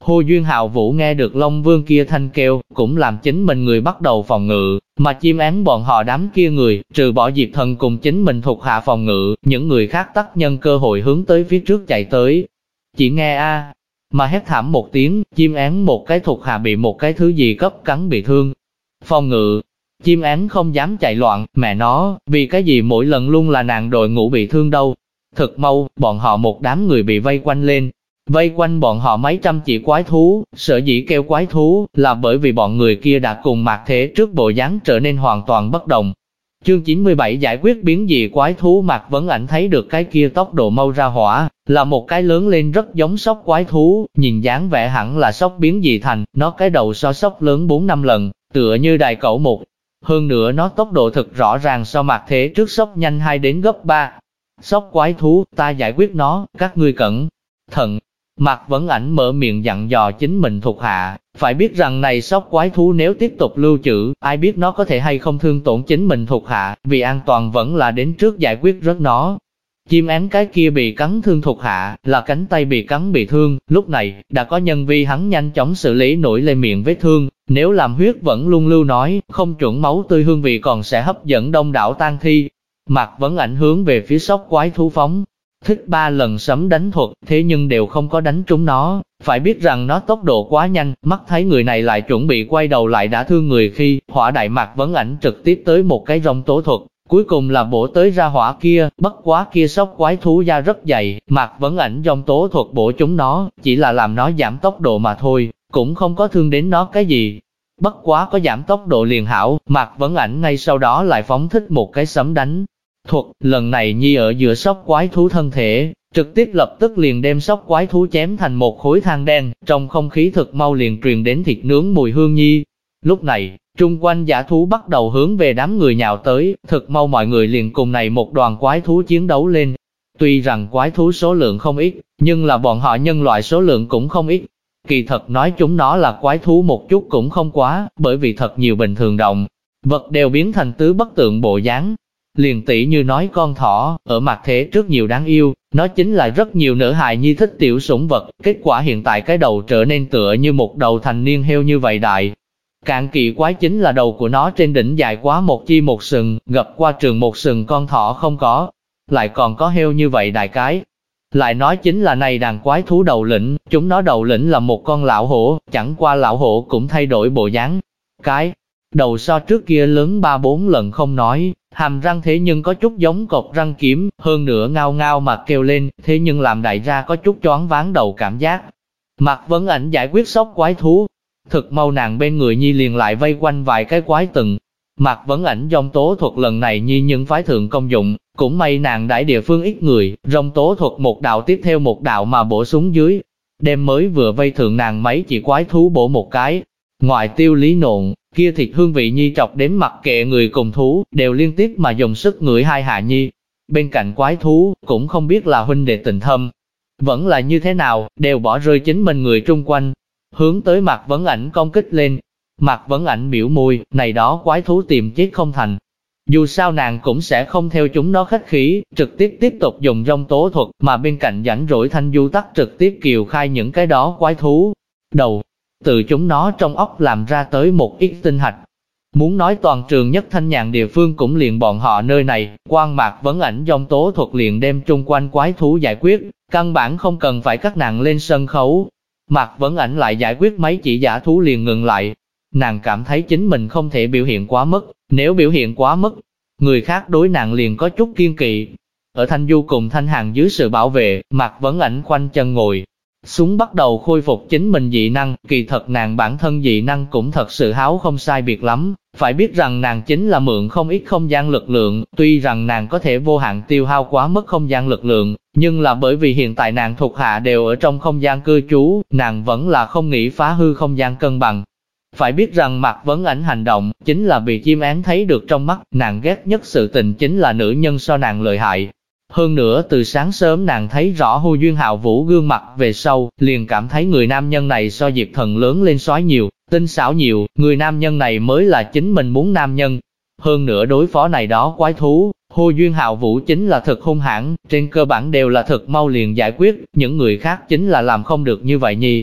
Hồ Duyên Hạo Vũ nghe được Long Vương kia thanh kêu, cũng làm chính mình người bắt đầu phòng ngự, mà chim én bọn họ đám kia người, trừ bỏ Diệp Thần cùng chính mình thuộc hạ phòng ngự, những người khác tất nhân cơ hội hướng tới phía trước chạy tới. Chỉ nghe mà hét thảm một tiếng, chim én một cái thuộc hạ bị một cái thứ gì cấp cắn bị thương. Phòng ngự, chim én không dám chạy loạn, mẹ nó, vì cái gì mỗi lần luôn là nàng đội ngũ bị thương đâu. Thực mau, bọn họ một đám người bị vây quanh lên. Vây quanh bọn họ mấy trăm chỉ quái thú, sở dĩ kêu quái thú, là bởi vì bọn người kia đã cùng Mạc Thế trước bộ dáng trở nên hoàn toàn bất đồng. Chương 97 giải quyết biến dị quái thú. Mạc Vấn Ảnh thấy được cái kia tốc độ mau ra hỏa, là một cái lớn lên rất giống sóc quái thú, nhìn dáng vẻ hẳn là sóc biến dị thành, nó cái đầu so sóc lớn 4-5 lần, tựa như đại cẩu một. Hơn nữa nó tốc độ thực rõ ràng so Mạc Thế trước sóc nhanh 2 đến gấp 3. Sóc quái thú, ta giải quyết nó, các ngươi cẩn thận. Mạc Vấn Ảnh mở miệng dặn dò chính mình thuộc hạ, phải biết rằng này sóc quái thú nếu tiếp tục lưu trữ, ai biết nó có thể hay không thương tổn chính mình thuộc hạ, vì an toàn vẫn là đến trước giải quyết rớt nó. Chim én cái kia bị cắn thương thuộc hạ, là cánh tay bị cắn bị thương, lúc này, đã có nhân vi hắn nhanh chóng xử lý nổi lên miệng vết thương, nếu làm huyết vẫn luôn lưu nói, không chuẩn máu tươi hương vị còn sẽ hấp dẫn đông đảo tang thi. Mạc Vấn Ảnh hướng về phía sóc quái thú phóng thích 3 lần sấm đánh thuật, thế nhưng đều không có đánh trúng nó, phải biết rằng nó tốc độ quá nhanh, mắt thấy người này lại chuẩn bị quay đầu lại đã thương người khi, hỏa đại Mạc Vấn Ảnh trực tiếp tới một cái rông tố thuật, cuối cùng là bổ tới ra hỏa kia, bất quá kia sóc quái thú da rất dày, Mạc Vấn Ảnh rông tố thuật bổ chúng nó, chỉ là làm nó giảm tốc độ mà thôi, cũng không có thương đến nó cái gì. Bất quá có giảm tốc độ liền hảo, Mạc Vấn Ảnh ngay sau đó lại phóng thích một cái sấm đánh thuật, lần này nhi ở giữa sóc quái thú thân thể, trực tiếp lập tức liền đem sóc quái thú chém thành một khối than đen, trong không khí thực mau liền truyền đến thịt nướng mùi hương nhi. Lúc này, trung quanh dã thú bắt đầu hướng về đám người nhào tới, thực mau mọi người liền cùng này một đoàn quái thú chiến đấu lên. Tuy rằng quái thú số lượng không ít, nhưng là bọn họ nhân loại số lượng cũng không ít. Kỳ thật nói chúng nó là quái thú một chút cũng không quá, bởi vì thật nhiều bình thường động vật đều biến thành tứ bất tượng bộ dáng. Liền tỷ như nói con thỏ, ở mặt thế trước nhiều đáng yêu, nó chính là rất nhiều nữ hài nhi thích tiểu sủng vật, kết quả hiện tại cái đầu trở nên tựa như một đầu thành niên heo như vậy đại. Càng kỳ quái chính là đầu của nó trên đỉnh dài quá một chi một sừng, gập qua trường một sừng con thỏ không có, lại còn có heo như vậy đại cái. Lại nói chính là này đàn quái thú đầu lĩnh, chúng nó đầu lĩnh là một con lão hổ, chẳng qua lão hổ cũng thay đổi bộ dáng. Cái đầu so trước kia lớn 3-4 lần không nói, hàm răng thế nhưng có chút giống cột răng kiếm, hơn nữa ngao ngao mà kêu lên, thế nhưng làm đại gia có chút choáng váng đầu cảm giác. Mạc Vấn Ảnh giải quyết sóc quái thú, thực mau nàng bên người nhi liền lại vây quanh vài cái quái từng. Mạc Vấn Ảnh dông tố thuật lần này nhi nhưng phái thượng công dụng, cũng may nàng đãi địa phương ít người, dông tố thuật một đạo tiếp theo một đạo mà bổ xuống dưới, đem mới vừa vây thượng nàng mấy chỉ quái thú bổ một cái. Ngoại tiêu lý nộn, kia thịt hương vị nhi trọc đến mặc kệ người cùng thú, đều liên tiếp mà dùng sức ngửi hai hạ nhi. Bên cạnh quái thú, cũng không biết là huynh đệ tình thâm, vẫn là như thế nào, đều bỏ rơi chính mình người trung quanh, hướng tới Mạc Vấn Ảnh công kích lên. Mạc Vấn Ảnh biểu môi, này đó quái thú tìm chết không thành. Dù sao nàng cũng sẽ không theo chúng nó khách khí, trực tiếp tục dùng dông tố thuật, mà bên cạnh rảnh rỗi Thanh Du tắc trực tiếp kiều khai những cái đó quái thú đầu, từ chúng nó trong óc làm ra tới một ít tinh hạch. Muốn nói toàn trường nhất thanh nhàn địa phương cũng liền bọn họ nơi này, quan Mạc Vấn Ảnh dông tố thuật liền đem chung quanh quái thú giải quyết, căn bản không cần phải các nàng lên sân khấu. Mạc Vấn Ảnh lại giải quyết mấy chỉ dã thú liền ngừng lại. Nàng cảm thấy chính mình không thể biểu hiện quá mức, nếu biểu hiện quá mức, người khác đối nàng liền có chút kiêng kỵ. Ở Thanh Du cùng Thanh Hàn dưới sự bảo vệ, Mạc Vấn Ảnh khoanh chân ngồi xuống bắt đầu khôi phục chính mình dị năng, kỳ thật nàng bản thân dị năng cũng thật sự háo không sai biệt lắm, phải biết rằng nàng chính là mượn không ít không gian lực lượng, tuy rằng nàng có thể vô hạn tiêu hao quá mức không gian lực lượng, nhưng là bởi vì hiện tại nàng thuộc hạ đều ở trong không gian cư trú, nàng vẫn là không nghĩ phá hư không gian cân bằng. Phải biết rằng Mạc Vấn Ảnh hành động, chính là bị chim én thấy được trong mắt, nàng ghét nhất sự tình chính là nữ nhân so nàng lợi hại. Hơn nữa từ sáng sớm nàng thấy rõ Hồ Duyên Hạo Vũ gương mặt về sau, liền cảm thấy người nam nhân này so Diệp Thần lớn lên soái nhiều, tinh xảo nhiều, người nam nhân này mới là chính mình muốn nam nhân. Hơn nữa đối phó này đó quái thú, Hồ Duyên Hạo Vũ chính là thực hung hãn, trên cơ bản đều là thực mau liền giải quyết, những người khác chính là làm không được như vậy nhi.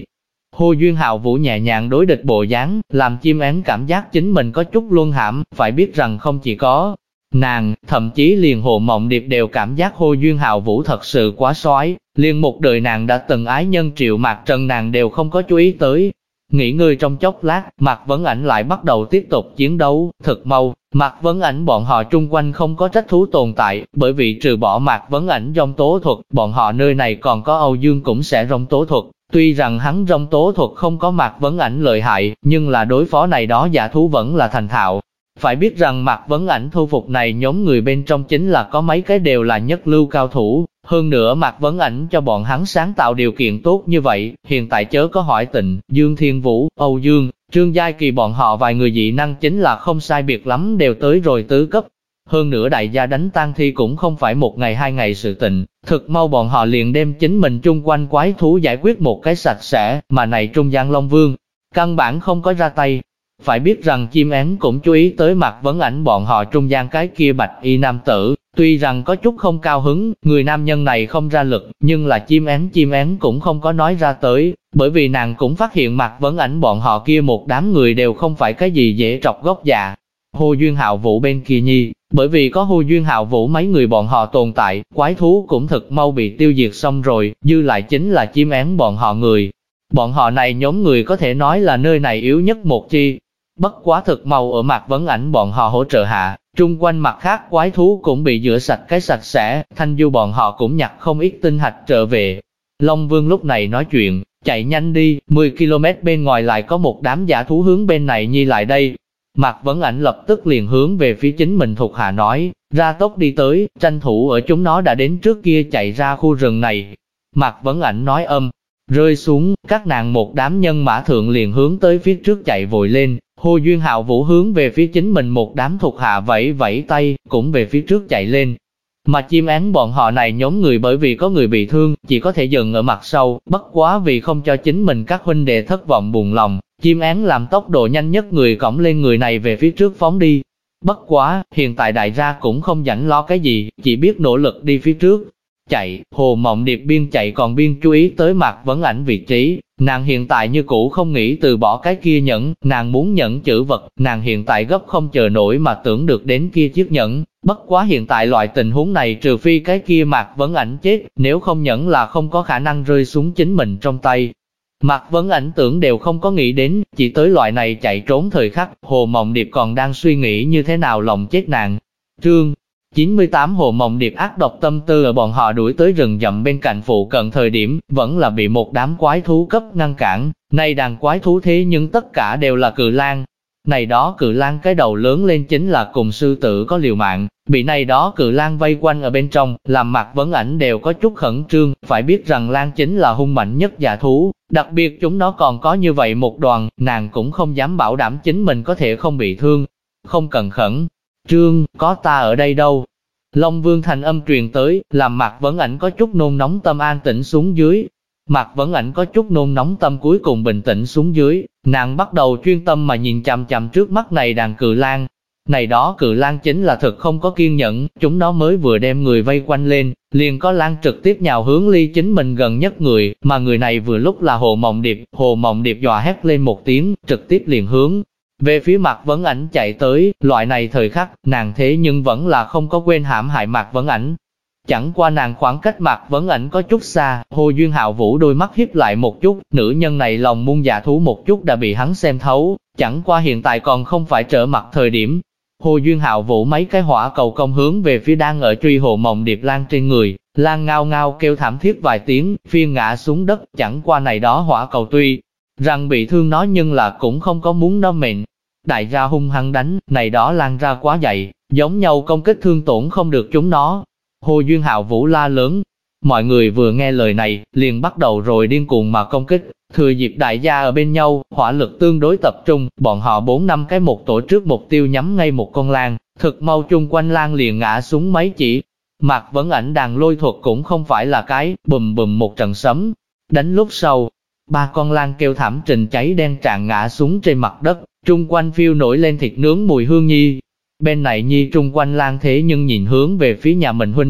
Hồ Duyên Hạo Vũ nhẹ nhàng đối địch bộ dáng, làm chim én cảm giác chính mình có chút luân hãm, phải biết rằng không chỉ có nàng, thậm chí liền Hồ Mộng Điệp đều cảm giác Hồ Duyên Hạo Vũ thật sự quá soái, liền một đời nàng đã từng ái nhân Triệu Mạc Trần nàng đều không có chú ý tới. Nghỉ ngơi trong chốc lát, Mạc Vấn Ảnh lại bắt đầu tiếp tục chiến đấu, thực mau. Mạc Vấn Ảnh bọn họ trung quanh không có trách thú tồn tại, bởi vì trừ bỏ Mạc Vấn Ảnh rông tố thuật, bọn họ nơi này còn có Âu Dương cũng sẽ rông tố thuật. Tuy rằng hắn rông tố thuật không có Mạc Vấn Ảnh lợi hại, nhưng là đối phó này đó giả thú vẫn là thành thạo. Phải biết rằng Mạc Vấn Ảnh thu phục này nhóm người bên trong chính là có mấy cái đều là nhất lưu cao thủ. Hơn nữa Mạc Vấn Ảnh cho bọn hắn sáng tạo điều kiện tốt như vậy, hiện tại chớ có hỏi Tịnh, Dương Thiên Vũ, Âu Dương, Trương Giai Kỳ bọn họ vài người dị năng chính là không sai biệt lắm đều tới rồi tứ cấp. Hơn nữa đại gia đánh tang thi cũng không phải một ngày hai ngày sự tình, thực mau bọn họ liền đem chính mình chung quanh quái thú giải quyết một cái sạch sẽ, mà này Trung Giang Long Vương, căn bản không có ra tay. Phải biết rằng chim én cũng chú ý tới Mạc Vấn Ảnh bọn họ trung gian cái kia bạch y nam tử, tuy rằng có chút không cao hứng, người nam nhân này không ra lực, nhưng là chim én cũng không có nói ra tới, bởi vì nàng cũng phát hiện Mạc Vấn Ảnh bọn họ kia một đám người đều không phải cái gì dễ trọc gốc dạ. Hồ Duyên Hạo Vũ bên kia nhi, bởi vì có Hồ Duyên Hạo Vũ mấy người bọn họ tồn tại, quái thú cũng thực mau bị tiêu diệt xong rồi, dư lại chính là chim én bọn họ người. Bọn họ này nhóm người có thể nói là nơi này yếu nhất một chi. Bất quá thực mau ở Mạc Vấn Ảnh bọn họ hỗ trợ hạ, trung quanh mặt khác quái thú cũng bị rửa sạch cái sạch sẽ, Thanh Du bọn họ cũng nhặt không ít tinh hạch trở về. Long Vương lúc này nói chuyện, chạy nhanh đi, 10 km bên ngoài lại có một đám giả thú hướng bên này nhi lại đây. Mạc Vấn Ảnh lập tức liền hướng về phía chính mình thuộc hạ nói, ra tốc đi tới, tranh thủ ở chúng nó đã đến trước kia chạy ra khu rừng này. Mạc Vấn Ảnh nói rơi xuống, các nàng một đám nhân mã thượng liền hướng tới phía trước chạy vội lên. Hồ Duyên Hạo Vũ hướng về phía chính mình một đám thuộc hạ vẫy vẫy tay, cũng về phía trước chạy lên. Mà chim én bọn họ này nhóm người bởi vì có người bị thương, chỉ có thể dừng ở mặt sau, bất quá vì không cho chính mình các huynh đệ thất vọng buồn lòng, chim én làm tốc độ nhanh nhất người cõng lên người này về phía trước phóng đi. Bất quá, hiện tại đại gia cũng không rảnh lo cái gì, chỉ biết nỗ lực đi phía trước. Chạy, Hồ Mộng Điệp biên chạy còn biên chú ý tới Mạc Vấn Ảnh vị trí, nàng hiện tại như cũ không nghĩ từ bỏ cái kia nhẫn, nàng muốn nhẫn chữ vật, nàng hiện tại gấp không chờ nổi mà tưởng được đến kia chiếc nhẫn, bất quá hiện tại loại tình huống này trừ phi cái kia Mạc Vấn Ảnh chết, nếu không nhẫn là không có khả năng rơi xuống chính mình trong tay. Mạc Vấn Ảnh tưởng đều không có nghĩ đến, chỉ tới loại này chạy trốn thời khắc, Hồ Mộng Điệp còn đang suy nghĩ như thế nào lòng chết nàng. Chương 98 Hồ Mộng Điệp ác độc tâm tư ở bọn họ đuổi tới rừng rậm bên cạnh phụ cận thời điểm, vẫn là bị một đám quái thú cấp ngăn cản. Này đàn quái thú thế nhưng tất cả đều là cự lang. Này đó cự lang cái đầu lớn lên chính là cùng sư tử có liều mạng, bị này đó cự lang vây quanh ở bên trong, làm Mạc Vấn Ảnh đều có chút khẩn trương, phải biết rằng lang chính là hung mạnh nhất giả thú, đặc biệt chúng nó còn có như vậy một đoàn, nàng cũng không dám bảo đảm chính mình có thể không bị thương. Không cần khẩn trương, có ta ở đây đâu. Long Vương thành âm truyền tới, làm Mạc Vấn Ảnh có chút nôn nóng tâm an tĩnh xuống dưới. Mạc Vấn Ảnh có chút nôn nóng tâm cuối cùng bình tĩnh xuống dưới, nàng bắt đầu chuyên tâm mà nhìn chằm chằm trước mắt này đàn cự lang. Này đó cự lang chính là thực không có kiên nhẫn, chúng nó mới vừa đem người vây quanh lên, liền có lang trực tiếp nhào hướng ly chính mình gần nhất người, mà người này vừa lúc là Hồ Mộng Điệp. Hồ Mộng Điệp dọa hét lên một tiếng, trực tiếp liền hướng về phía Mạc Vấn Ảnh chạy tới. Loại này thời khắc, nàng thế nhưng vẫn là không có quên hãm hại Mạc Vấn Ảnh. Chẳng qua nàng khoảng cách Mạc Vấn Ảnh có chút xa, Hồ Duyên Hạo Vũ đôi mắt híp lại một chút, nữ nhân này lòng muôn dạ thú một chút đã bị hắn xem thấu, chẳng qua hiện tại còn không phải trở mặt thời điểm. Hồ Duyên Hạo Vũ mấy cái hỏa cầu công hướng về phía đang ở truy Hồ Mộng Điệp lang trên người, lang ngao ngao kêu thảm thiết vài tiếng, phiên ngã xuống đất, chẳng qua này đó hỏa cầu tuy rằng bị thương nó nhưng là cũng không có muốn nó mệnh. Đại gia hung hăng đánh, này đó lang ra quá dày, giống nhau công kích thương tổn không được chúng nó. Hồ Duyên Hạo Vũ la lớn. Mọi người vừa nghe lời này, liền bắt đầu rồi điên cuồng mà công kích. Thừa dịp đại gia ở bên nhau, hỏa lực tương đối tập trung, bọn họ 4-5 cái một tổ trước mục tiêu nhắm ngay một con lang, thực mau chung quanh lang liền ngã xuống mấy chỉ. Mạc Vấn Ảnh đàn lôi thuật cũng không phải là cái, bùm bùm một trận sấm. Đánh lúc sau, 3 con lang kêu thảm trình cháy đen tràn ngã xuống trên mặt đất, trung quanh phiêu nổi lên thịt nướng mùi hương nhi. Bên này nhi trung quanh lang thế nhưng nhìn hướng về phía nhà mình huynh đệ,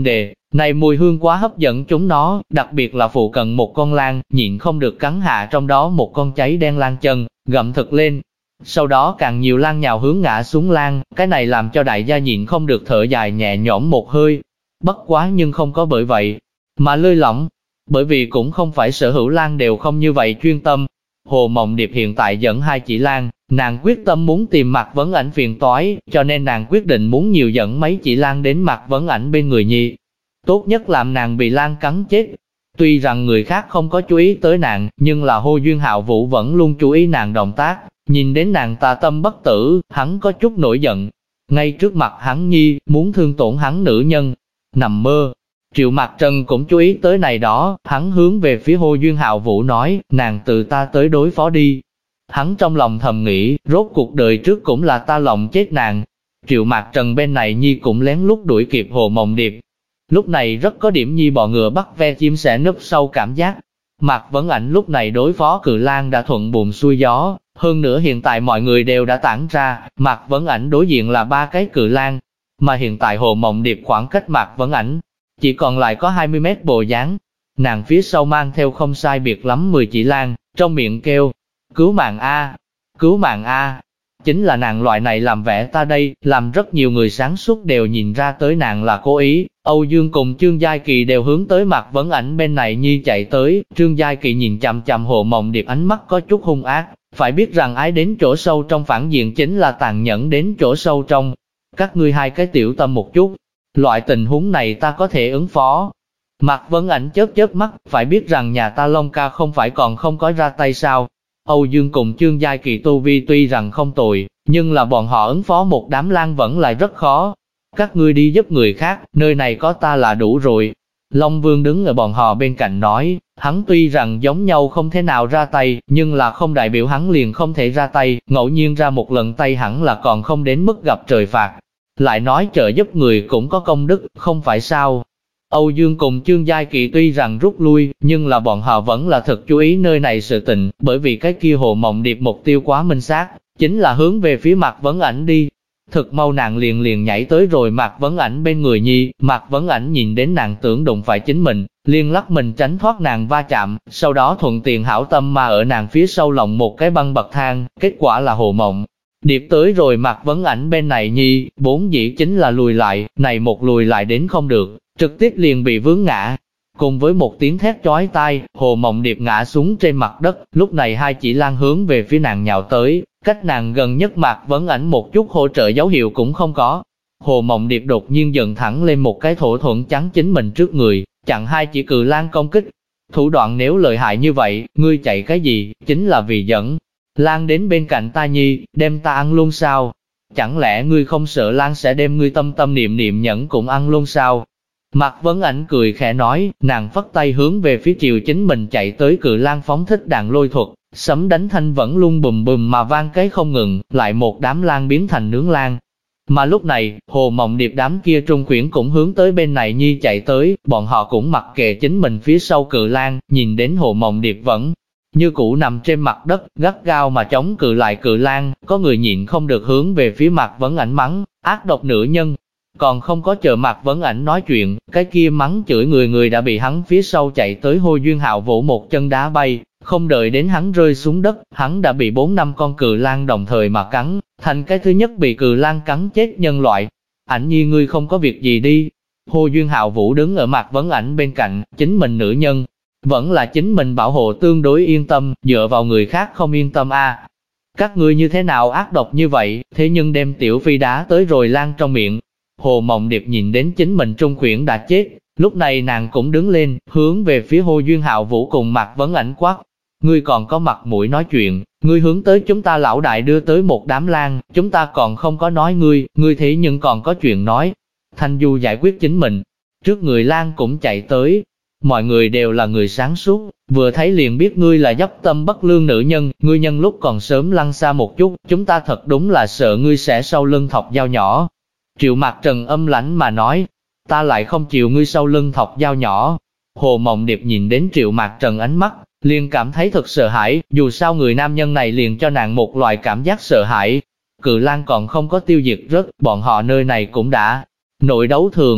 Này mùi hương quá hấp dẫn chúng nó, đặc biệt là phụ cận một con lang, nhịn không được cắn hạ trong đó một con cháy đen lang chân, gặm thực lên. Sau đó càng nhiều lang nhào hướng ngã xuống lang, cái này làm cho đại gia nhịn không được thở dài nhẹ nhõm một hơi. Bất quá nhưng không có bởi vậy mà lơi lỏng, bởi vì cũng không phải sở hữu lang đều không như vậy chuyên tâm. Hồ Mộng Điệp hiện tại dẫn 2 chỉ lang, nàng quyết tâm muốn tìm Mạc Vấn Ảnh phiền toái, cho nên nàng quyết định muốn nhiều dẫn mấy chỉ lang đến Mạc Vấn Ảnh bên người nhi. Tốt nhất làm nàng bị lang cắn chết. Tuy rằng người khác không có chú ý tới nàng, nhưng là Hồ Duyên Hạo Vũ vẫn luôn chú ý nàng động tác, nhìn đến nàng tà tâm bất tử, hắn có chút nổi giận. Ngay trước mặt hắn nhi, muốn thương tổn hắn nữ nhân. Nằm mơ. Triệu Mạc Trần cũng chú ý tới này đó, hắn hướng về phía Hồ Duyên Hạo Vũ nói, nàng từ ta tới đối phó đi. Hắn trong lòng thầm nghĩ, rốt cuộc đời trước cũng là ta lòng chết nàng. Triệu Mạc Trần bên này nhi cũng lén lút đuổi kịp Hồ Mộng Điệp. Lúc này rất có điểm nhi bò ngựa bắt ve chim sẻ núp sâu cảm giác. Mạc Vấn Ảnh lúc này đối phó cự lang đã thuận buồm xuôi gió, hơn nữa hiện tại mọi người đều đã tản ra, Mạc Vấn Ảnh đối diện là 3 cái cự lang, mà hiện tại Hồ Mộng Điệp khoảng cách Mạc Vấn Ảnh chỉ còn lại có 20 mét bộ dáng. Nàng phía sau mang theo không sai biệt lắm 10 chỉ lang, trong miệng kêu, cứu mạng a, cứu mạng a. Chính là nàng loại này làm vẻ ta đây, làm rất nhiều người sáng suốt đều nhìn ra tới nàng là cố ý. Âu Dương cùng Trương Giai Kỳ đều hướng tới Mạc Vấn Ảnh bên này nhi chạy tới, Trương Giai Kỳ nhìn chằm chằm Hồ Mộng Điệp ánh mắt có chút hung ác, phải biết rằng ái đến chỗ sâu trong phản diện chính là tàn nhẫn đến chỗ sâu trong. Các ngươi 2 cái tiểu tâm một chút, loại tình huống này ta có thể ứng phó. Mạc Vấn Ảnh chớp chớp mắt, phải biết rằng nhà ta Long ca không phải còn không có ra tay sao. Âu Dương cùng Trương Giai Kỳ tu vi tuy rằng không tồi, nhưng là bọn họ ứng phó một đám lang vẫn là rất khó. Các ngươi đi giúp người khác, nơi này có ta là đủ rồi. Long Vương đứng ở bọn họ bên cạnh nói, hắn tuy rằng giống nhau không thể nào ra tay, nhưng là không đại biểu hắn liền không thể ra tay, ngẫu nhiên ra một lần tay hẳn là còn không đến mức gặp trời phạt. Lại nói trợ giúp người cũng có công đức, không phải sao. Âu Dương cùng Trương Giai Kỳ tuy rằng rút lui, nhưng là bọn họ vẫn là thật chú ý nơi này sự tình, bởi vì cái kia Hồ Mộng Điệp mục tiêu quá minh xác, chính là hướng về phía Mạc Vấn Ảnh đi. Thực mau nàng liền nhảy tới rồi Mạc Vấn Ảnh bên người nhi, Mạc Vấn Ảnh nhìn đến nàng tưởng đụng phải chính mình, liền lắc mình tránh thoát nàng va chạm, sau đó thuận tiện hảo tâm mà ở nàng phía sau lộng một cái băng bậc thang, kết quả là Hồ Mộng Điệp tới rồi Mạc Vấn Ảnh bên này nhi, vốn dĩ chính là lùi lại, này một lùi lại đến không được, trực tiếp liền bị vướng ngã. Cùng với một tiếng thét chói tai, Hồ Mộng Điệp ngã xuống trên mặt đất, lúc này 2 chỉ lang hướng về phía nàng nhào tới, cách nàng gần nhất Mạc Vấn Ảnh một chút hỗ trợ dấu hiệu cũng không có. Hồ Mộng Điệp đột nhiên dựng thẳng lên một cái thổ thuẫn chắn chính mình trước người, chặn 2 chỉ cự lang công kích. Thủ đoạn nếu lợi hại như vậy, ngươi chạy cái gì, chính là vì dẫn lang đến bên cạnh ta nhi, đem ta ăn luôn sao? Chẳng lẽ ngươi không sợ lang sẽ đem ngươi tâm tâm niệm niệm nhẫn cũng ăn luôn sao? Mạc Vấn Ảnh cười khẽ nói, nàng phất tay hướng về phía chiều chính mình chạy tới cự lang phóng thích đạn lôi thuật, sấm đánh thanh vẫn luôn bùm bùm mà vang cái không ngừng, lại một đám lang biến thành nướng lang. Mà lúc này, Hồ Mộng Điệp đám kia trung quyển cũng hướng tới bên này nhi chạy tới, bọn họ cũng mặc kệ chính mình phía sau cự lang, nhìn đến Hồ Mộng Điệp vẫn như cũ nằm trên mặt đất, gắt gao mà chống cự lại cự lang, có người nhịn không được hướng về phía Mạc Vấn Ảnh mắng, ác độc nữ nhân. Còn không có chờ Mạc Vấn Ảnh nói chuyện, cái kia mắng chửi người đã bị hắn phía sau chạy tới Hồ Duyên Hạo vỗ một chân đá bay, không đợi đến hắn rơi xuống đất, hắn đã bị 4-5 con cự lang đồng thời mà cắn, thành cái thứ nhất bị cự lang cắn chết nhân loại. Ảnh nhi ngươi không có việc gì đi. Hồ Duyên Hạo Vũ đứng ở Mạc Vấn Ảnh bên cạnh, chính mình nữ nhân, vẫn là chính mình bảo hộ tương đối yên tâm, dựa vào người khác không yên tâm a. Các ngươi như thế nào ác độc như vậy, thế nhưng đem tiểu phi đá tới rồi lang trong miệng. Hồ Mộng Điệp nhìn đến chính mình trung quyển đã chết, lúc này nàng cũng đứng lên, hướng về phía Hồ Duyên Hạo Vũ cùng Mạc Vấn Ảnh quát. Ngươi còn có mặt mũi nói chuyện, ngươi hướng tới chúng ta lão đại đưa tới một đám lang, chúng ta còn không có nói ngươi thế nhưng còn có chuyện nói. Thanh Du giải quyết chính mình, trước người lang cũng chạy tới. Mọi người đều là người sáng suốt, vừa thấy liền biết ngươi là dấp tâm bất lương nữ nhân, ngươi nhân lúc còn sớm lăn xa một chút, chúng ta thật đúng là sợ ngươi sẽ sau lưng thọc dao nhỏ. Triệu Mạc Trần âm lãnh mà nói, ta lại không chịu ngươi sau lưng thọc dao nhỏ. Hồ Mộng Điệp nhìn đến Triệu Mạc Trần ánh mắt, liền cảm thấy thật sợ hãi, dù sao người nam nhân này liền cho nàng một loại cảm giác sợ hãi. Cự lang còn không có tiêu diệt rớt, bọn họ nơi này cũng đã nội đấu thường.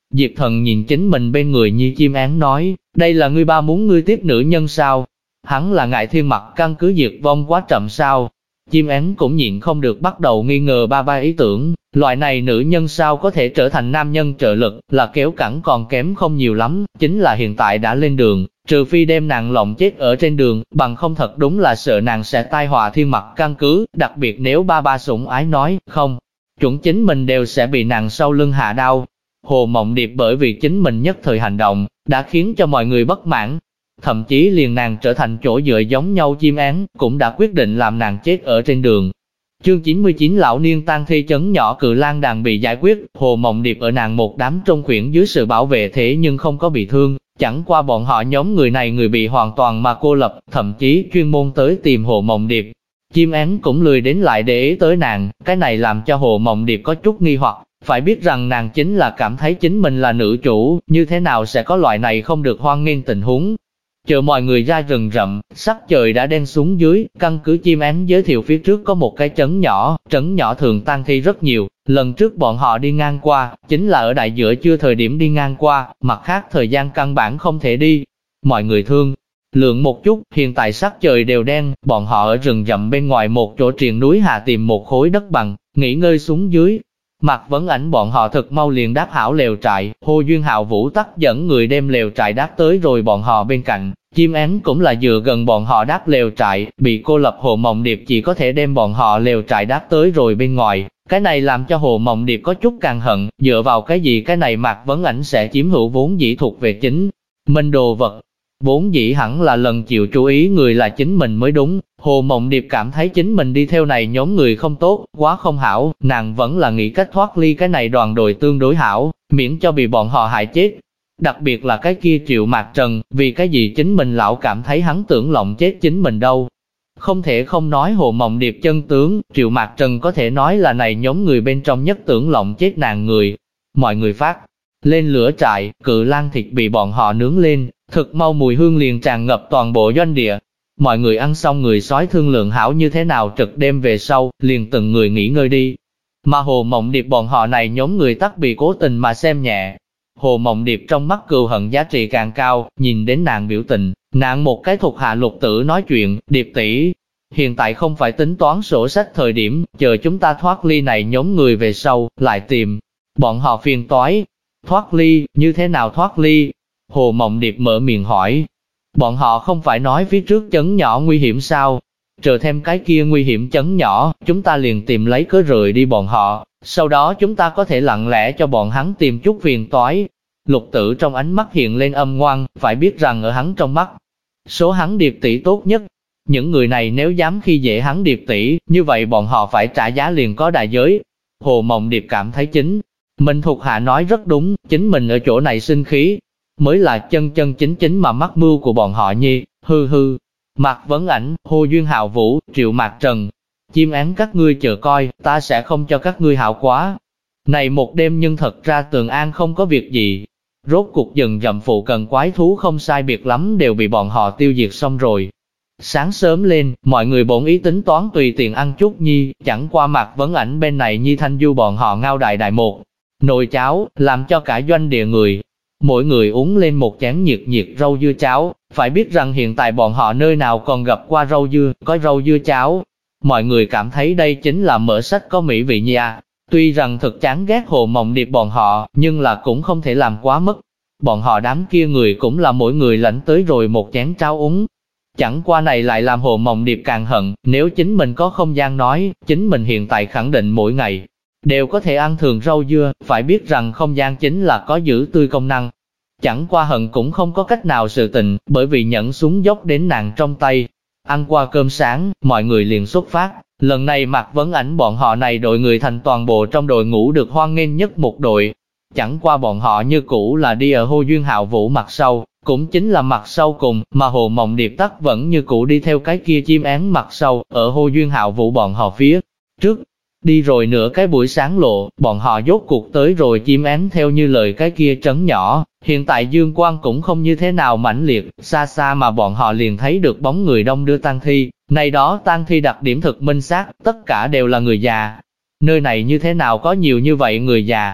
Diệp Thần nhìn chính mình bên người Nhi chim én nói, đây là ngươi ba muốn ngươi tiếp nữ nhân sao? Hắn là ngại thiên mặt căn cứ diệt vong quá chậm sao? Chim én cũng nhịn không được bắt đầu nghi ngờ ba ý tưởng, loại này nữ nhân sao có thể trở thành nam nhân trợ lực, là kéo cẳng còn kém không nhiều lắm, chính là hiện tại đã lên đường, trừ phi đem nàng lộng chết ở trên đường, bằng không thật đúng là sợ nàng sẽ tai họa thiên mặt căn cứ, đặc biệt nếu ba sủng ái nói, không, chuẩn chính mình đều sẽ bị nàng sau lưng hạ đau. Hồ Mộng Điệp bởi vì chính mình nhất thời hành động, đã khiến cho mọi người bất mãn. Thậm chí liền nàng trở thành chỗ dựa giống nhau chim én, cũng đã quyết định làm nàng chết ở trên đường. Chương 99 lão niên tang thi chấn nhỏ Cự Lang đàn bị giải quyết, Hồ Mộng Điệp ở nàng một đám trung khuyển dưới sự bảo vệ thế nhưng không có bị thương, chẳng qua bọn họ nhóm người này người bị hoàn toàn mà cô lập, thậm chí chuyên môn tới tìm Hồ Mộng Điệp. Chim én cũng lười đến lại để ý tới nàng, cái này làm cho Hồ Mộng Điệp có chút nghi hoặc, phải biết rằng nàng chính là cảm thấy chính mình là nữ chủ, như thế nào sẽ có loại này không được hoan nghênh tình huống. Chờ mọi người ra rừng rậm, sắc trời đã đen xuống dưới, căn cứ chim én giới thiệu phía trước có một cái trấn nhỏ thường tang thi rất nhiều, lần trước bọn họ đi ngang qua, chính là ở đại giữa trưa thời điểm đi ngang qua, mặt khác thời gian căn bản không thể đi. Mọi người thương lượng một chút, hiện tại sắc trời đều đen, bọn họ ở rừng rậm bên ngoài một chỗ triền núi hạ tìm một khối đất bằng, nghỉ ngơi xuống dưới. Mạc Vấn Ảnh bọn họ thật mau liền đáp hảo lều trại, Hồ Duyên Hạo Vũ Tắc dẫn người đem lều trại đáp tới rồi bọn họ bên cạnh, chim én cũng là dựa gần bọn họ đáp lều trại, bị cô lập Hồ Mộng Điệp chỉ có thể đem bọn họ lều trại đáp tới rồi bên ngoài, cái này làm cho Hồ Mộng Điệp có chút càng hận, dựa vào cái gì cái này Mạc Vấn Ảnh sẽ chiếm hữu vốn dĩ thuộc về chính mình đồ vật. Vốn dĩ hẳn là lần chịu chú ý người là chính mình mới đúng, Hồ Mộng Điệp cảm thấy chính mình đi theo này nhóm người không tốt, quá không hảo, nàng vẫn là nghĩ cách thoát ly cái này đoàn đội tương đối hảo, miễn cho bị bọn họ hại chết. Đặc biệt là cái kia Triệu Mạc Trần, vì cái gì chính mình lão cảm thấy hắn tưởng lộng chết chính mình đâu. Không thể không nói Hồ Mộng Điệp chân tướng, Triệu Mạc Trần có thể nói là này nhóm người bên trong nhất tưởng lộng chết nàng người. Mọi người phát lên lửa trại, Cự Lang thịt bị bọn họ nướng lên, thực mau mùi hương liền tràn ngập toàn bộ doanh địa. Mọi người ăn xong người sói thương lượng hảo như thế nào trực đêm về sau, liền từng người nghỉ ngơi đi. Mà Hồ Mộng Điệp bọn họ này nhóm người tắc bị cố tình mà xem nhẹ. Hồ Mộng Điệp trong mắt cừu hận giá trị càng cao, nhìn đến nàng biểu tình, nàng một cái thuộc hạ Lục Tử nói chuyện, Điệp tỷ, hiện tại không phải tính toán sổ sách thời điểm, chờ chúng ta thoát ly này nhóm người về sau, lại tìm bọn họ phiền toái. Thoát ly, như thế nào thoát ly? Hồ Mộng Điệp mở miệng hỏi. Bọn họ không phải nói phía trước chấn nhỏ nguy hiểm sao? Chờ thêm cái kia nguy hiểm chấn nhỏ, chúng ta liền tìm lấy cớ rời đi bọn họ, sau đó chúng ta có thể lặng lẽ cho bọn hắn tìm chút phiền toái. Lục Tử trong ánh mắt hiện lên âm ngoan, phải biết rằng ở hắn trong mắt, số hắn Điệp tỷ tốt nhất. Những người này nếu dám khi dễ hắn Điệp tỷ, như vậy bọn họ phải trả giá liền có đại giới. Hồ Mộng Điệp cảm thấy chính mình thuộc hạ nói rất đúng, chính mình ở chỗ này sinh khí, mới là chân chính mà mắc mưu của bọn họ nhi, hư. Mạc Vấn Ảnh, Hồ Duyên Hạo Vũ, Triệu Mạc Trần, chim én các ngươi chờ coi, ta sẽ không cho các ngươi hảo quá. Này một đêm nhưng thật ra Tường An không có việc gì. Rốt cuộc rừng rậm phụ cận quái thú không sai biệt lắm đều bị bọn họ tiêu diệt xong rồi. Sáng sớm lên, mọi người bổn ý tính toán tùy tiện ăn chút nhi, chẳng qua Mạc Vấn Ảnh bên này Nhi Thanh Du bọn họ ngao đại một nồi cháo, làm cho cả doanh địa người. Mỗi người uống lên một chén nhiệt rau dưa cháo, phải biết rằng hiện tại bọn họ nơi nào còn gặp qua rau dưa, có rau dưa cháo. Mọi người cảm thấy đây chính là mở sách có mỹ vị nha. Tuy rằng thực chán ghét Hồ Mộng Điệp bọn họ, nhưng là cũng không thể làm quá mức. Bọn họ đám kia người cũng là mỗi người lãnh tới rồi một chén cháo uống. Chẳng qua này lại làm Hồ Mộng Điệp càng hận, nếu chính mình có không gian nói, chính mình hiện tại khẳng định mỗi ngày đều có thể ăn thường rau dưa, phải biết rằng không gian chính là có giữ tươi công năng. Chẳng qua hận cũng không có cách nào sự tình, bởi vì nhẫn xuống dốc đến nàng trong tay. Ăn qua cơm sáng, mọi người liền xuất phát. Lần này Mạc Vấn Ảnh bọn họ này đội người thành toàn bộ trong đội ngũ được hoan nghênh nhất một đội. Chẳng qua bọn họ như cũ là đi ở Hồ Duyên Hạo Vũ mặt sau, cũng chính là mặt sau cùng, mà Hồ Mộng Điệp tắc vẫn như cũ đi theo cái kia chim én mặt sau, ở Hồ Duyên Hạo Vũ bọn họ phía trước. Đi rồi nửa cái buổi sáng lộ, bọn họ rốt cuộc tới rồi chim én theo như lời cái kia trấn nhỏ. Hiện tại dương quang cũng không như thế nào mãnh liệt, xa xa mà bọn họ liền thấy được bóng người đông đưa tang thi. Này đó tang thi đặc điểm thực minh xác, tất cả đều là người già. Nơi này như thế nào có nhiều như vậy người già?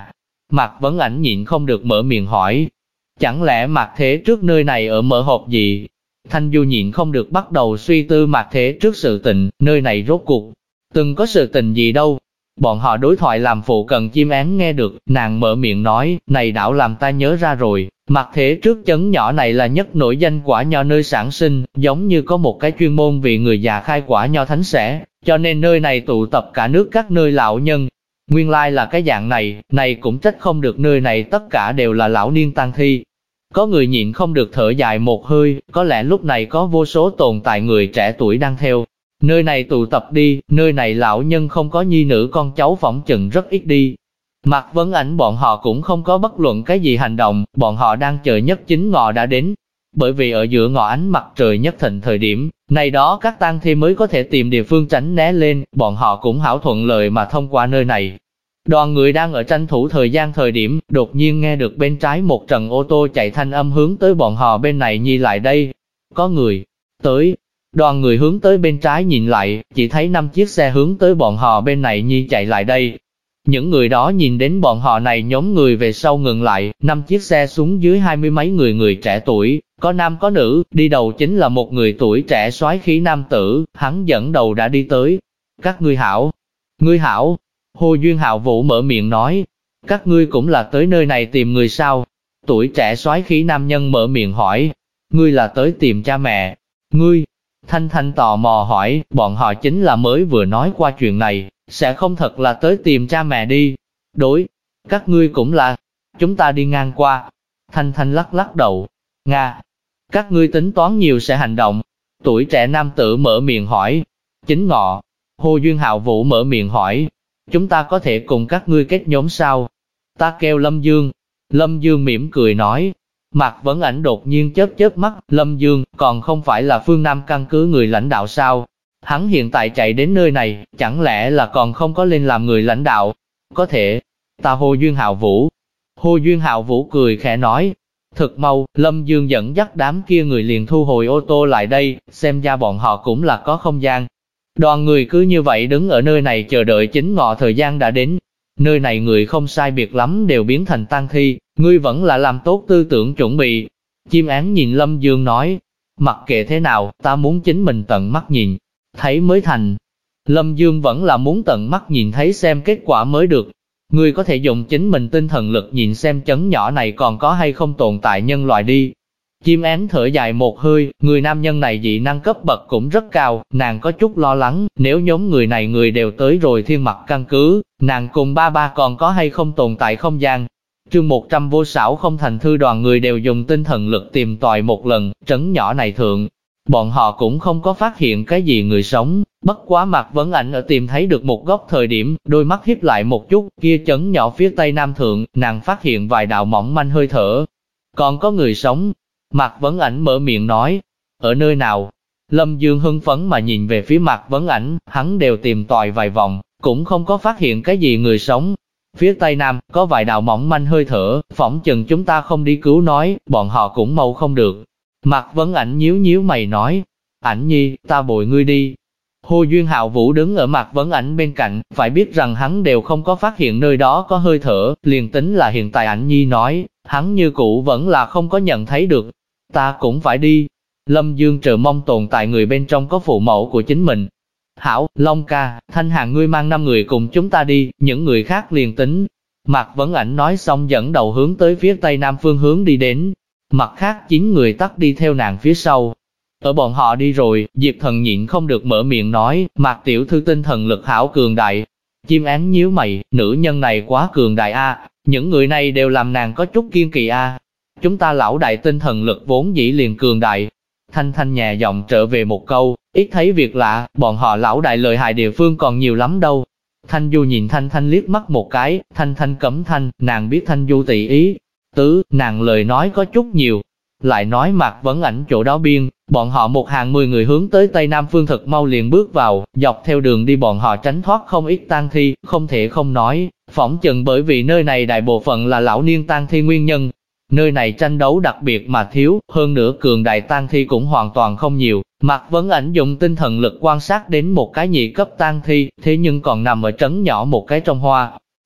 Mạc Vấn Ảnh nhịn không được mở miệng hỏi. Chẳng lẽ Mạc Thế Trước nơi này ở mở hộp gì? Thanh Du nhịn không được bắt đầu suy tư Mạc Thế Trước sự tình, nơi này rốt cuộc từng có sự tình gì đâu. Bọn họ đối thoại làm phụ cận chim én nghe được, nàng mở miệng nói, này đảo làm ta nhớ ra rồi, Mạc Thế Trước chấn nhỏ này là nhất nổi danh quả nho nơi sản sinh, giống như có một cái chuyên môn vì người già khai quả nho thánh sẽ, cho nên nơi này tụ tập cả nước các nơi lão nhân. Nguyên lai là cái dạng này cũng trách không được nơi này tất cả đều là lão niên tang thi. Có người nhịn không được thở dài một hơi, có lẽ lúc này có vô số tồn tại người trẻ tuổi đang theo nơi này tụ tập đi, nơi này lão nhân không có nhi nữ con cháu phỏng chừng rất ít đi. Mạc Vấn Ảnh bọn họ cũng không có bất luận cái gì hành động, bọn họ đang chờ nhất chính ngọ đã đến. Bởi vì ở giữa ngọ ánh mặt trời nhất thịnh thời điểm, này đó các tang thi mới có thể tìm địa phương tránh né lên, bọn họ cũng hảo thuận lợi mà thông qua nơi này. Đoàn người đang ở tranh thủ thời gian thời điểm, đột nhiên nghe được bên trái một trận ô tô chạy thanh âm hướng tới bọn họ bên này nhi lại đây. Có người tới. Đoàn người hướng tới bên trái nhìn lại, chỉ thấy 5 chiếc xe hướng tới bọn họ bên này nhi chạy lại đây. Những người đó nhìn đến bọn họ này nhóm người về sau ngừng lại, 5 chiếc xe xuống dưới 20 mấy người trẻ tuổi, có nam có nữ, đi đầu chính là một người tuổi trẻ soái khí nam tử, hắn dẫn đầu đã đi tới. Các ngươi hảo. Ngươi hảo. Hồ Duyên Hạo Vũ mở miệng nói. Các ngươi cũng là tới nơi này tìm người sao? Tuổi trẻ soái khí nam nhân mở miệng hỏi. Ngươi là tới tìm cha mẹ. Ngươi. Thanh Thanh tò mò hỏi, bọn họ chính là mới vừa nói qua chuyện này, sẽ không thật là tới tìm cha mẹ đi. Đối, các ngươi cũng là, chúng ta đi ngang qua. Thanh Thanh lắc lắc đầu, Nga, các ngươi tính toán nhiều sẽ hành động. Tuổi trẻ nam tử mở miệng hỏi, chính ngọ. Hồ Duyên Hạo Vũ mở miệng hỏi, chúng ta có thể cùng các ngươi kết nhóm sao? Ta kêu Lâm Dương. Lâm Dương mỉm cười nói. Mạc Vấn Ảnh đột nhiên chớp mắt, Lâm Dương, còn không phải là phương Nam căn cứ người lãnh đạo sao? Hắn hiện tại chạy đến nơi này, chẳng lẽ là còn không có lên làm người lãnh đạo? Có thể, ta Hồ Duyên Hạo Vũ. Hồ Duyên Hạo Vũ cười khẽ nói. Thực mau, Lâm Dương dẫn dắt đám kia người liền thu hồi ô tô lại đây, xem ra bọn họ cũng là có không gian. Đoàn người cứ như vậy đứng ở nơi này chờ đợi chính ngọ thời gian đã đến. Nơi này người không sai biệt lắm đều biến thành tang thi, ngươi vẫn là làm tốt tư tưởng chuẩn bị. Chim én nhìn Lâm Dương nói, mặc kệ thế nào, ta muốn chính mình tận mắt nhìn, thấy mới thành. Lâm Dương vẫn là muốn tận mắt nhìn thấy xem kết quả mới được. Ngươi có thể dùng chính mình tinh thần lực nhìn xem chấn nhỏ này còn có hay không tồn tại nhân loại đi. Chim én thở dài một hơi, người nam nhân này dị năng cấp bậc cũng rất cao, nàng có chút lo lắng, nếu nhóm người này người đều tới rồi thiên mặt căn cứ, nàng cùng ba còn có hay không tồn tại không gian. Chương 100 vô xảo không thành thư đoàn người đều dùng tinh thần lực tìm tòi một lần, trấn nhỏ này thượng. Bọn họ cũng không có phát hiện cái gì người sống, bất quá Mạc Vấn Ảnh ở tìm thấy được một góc thời điểm, đôi mắt híp lại một chút, kia trấn nhỏ phía tây nam thượng, nàng phát hiện vài đạo mỏng manh hơi thở. Còn có người sống. Mạc Vấn Ảnh mở miệng nói, ở nơi nào? Lâm Dương hưng phấn mà nhìn về phía Mạc Vấn Ảnh, hắn đều tìm tòi vài vòng, cũng không có phát hiện cái gì người sống. Phía tây nam, có vài đạo mỏng manh hơi thở, phỏng chừng chúng ta không đi cứu nói, bọn họ cũng mau không được. Mạc Vấn Ảnh nhíu mày nói, Ảnh nhi, ta bồi ngươi đi. Hồ Duyên Hạo Vũ đứng ở Mạc Vấn Ảnh bên cạnh, phải biết rằng hắn đều không có phát hiện nơi đó có hơi thở, liền tính là hiện tại Ảnh nhi nói, hắn như cũ vẫn là không có nhận thấy được. Ta cũng phải đi. Lâm Dương chờ mong tồn tại người bên trong có phụ mẫu của chính mình. Hảo, Long ca, Thanh Hàng ngươi mang 5 người cùng chúng ta đi, những người khác liền tính. Mạc Vấn Ảnh nói xong dẫn đầu hướng tới phía tây nam phương hướng đi đến. Mặt khác 9 người tắt đi theo nàng phía sau. Ở bọn họ đi rồi, Diệp Thần nhịn không được mở miệng nói, Mạc tiểu thư tinh thần lực hảo cường đại. Chim én nhíu mày, nữ nhân này quá cường đại a, những người này đều làm nàng có chút kiên kỳ a. Chúng ta lão đại tinh thần lực vốn dĩ liền cường đại. Thanh Thanh nhẹ giọng trở về một câu, ít thấy việc lạ, bọn họ lão đại lợi hại địa phương còn nhiều lắm đâu. Thanh Du nhìn Thanh Thanh liếc mắt một cái, Thanh Thanh cấm thanh, nàng biết Thanh Du tỉ ý. Tứ, nàng lời nói có chút nhiều. Lại nói Mạc Vấn Ảnh chỗ đó biên, bọn họ một hàng 10 người hướng tới tây nam phương thực mau liền bước vào, dọc theo đường đi bọn họ tránh thoát không ít tang thi, không thể không nói, phỏng chừng bởi vì nơi này đại bộ phận là lão niên tang thi nguyên nhân. Nơi này tranh đấu đặc biệt mà thiếu, hơn nữa cường đại tang thi cũng hoàn toàn không nhiều. Mạc Vấn Ảnh dùng tinh thần lực quan sát đến một cái nhị cấp tang thi, thế nhưng còn nằm ở trấn nhỏ một cái trong hoa.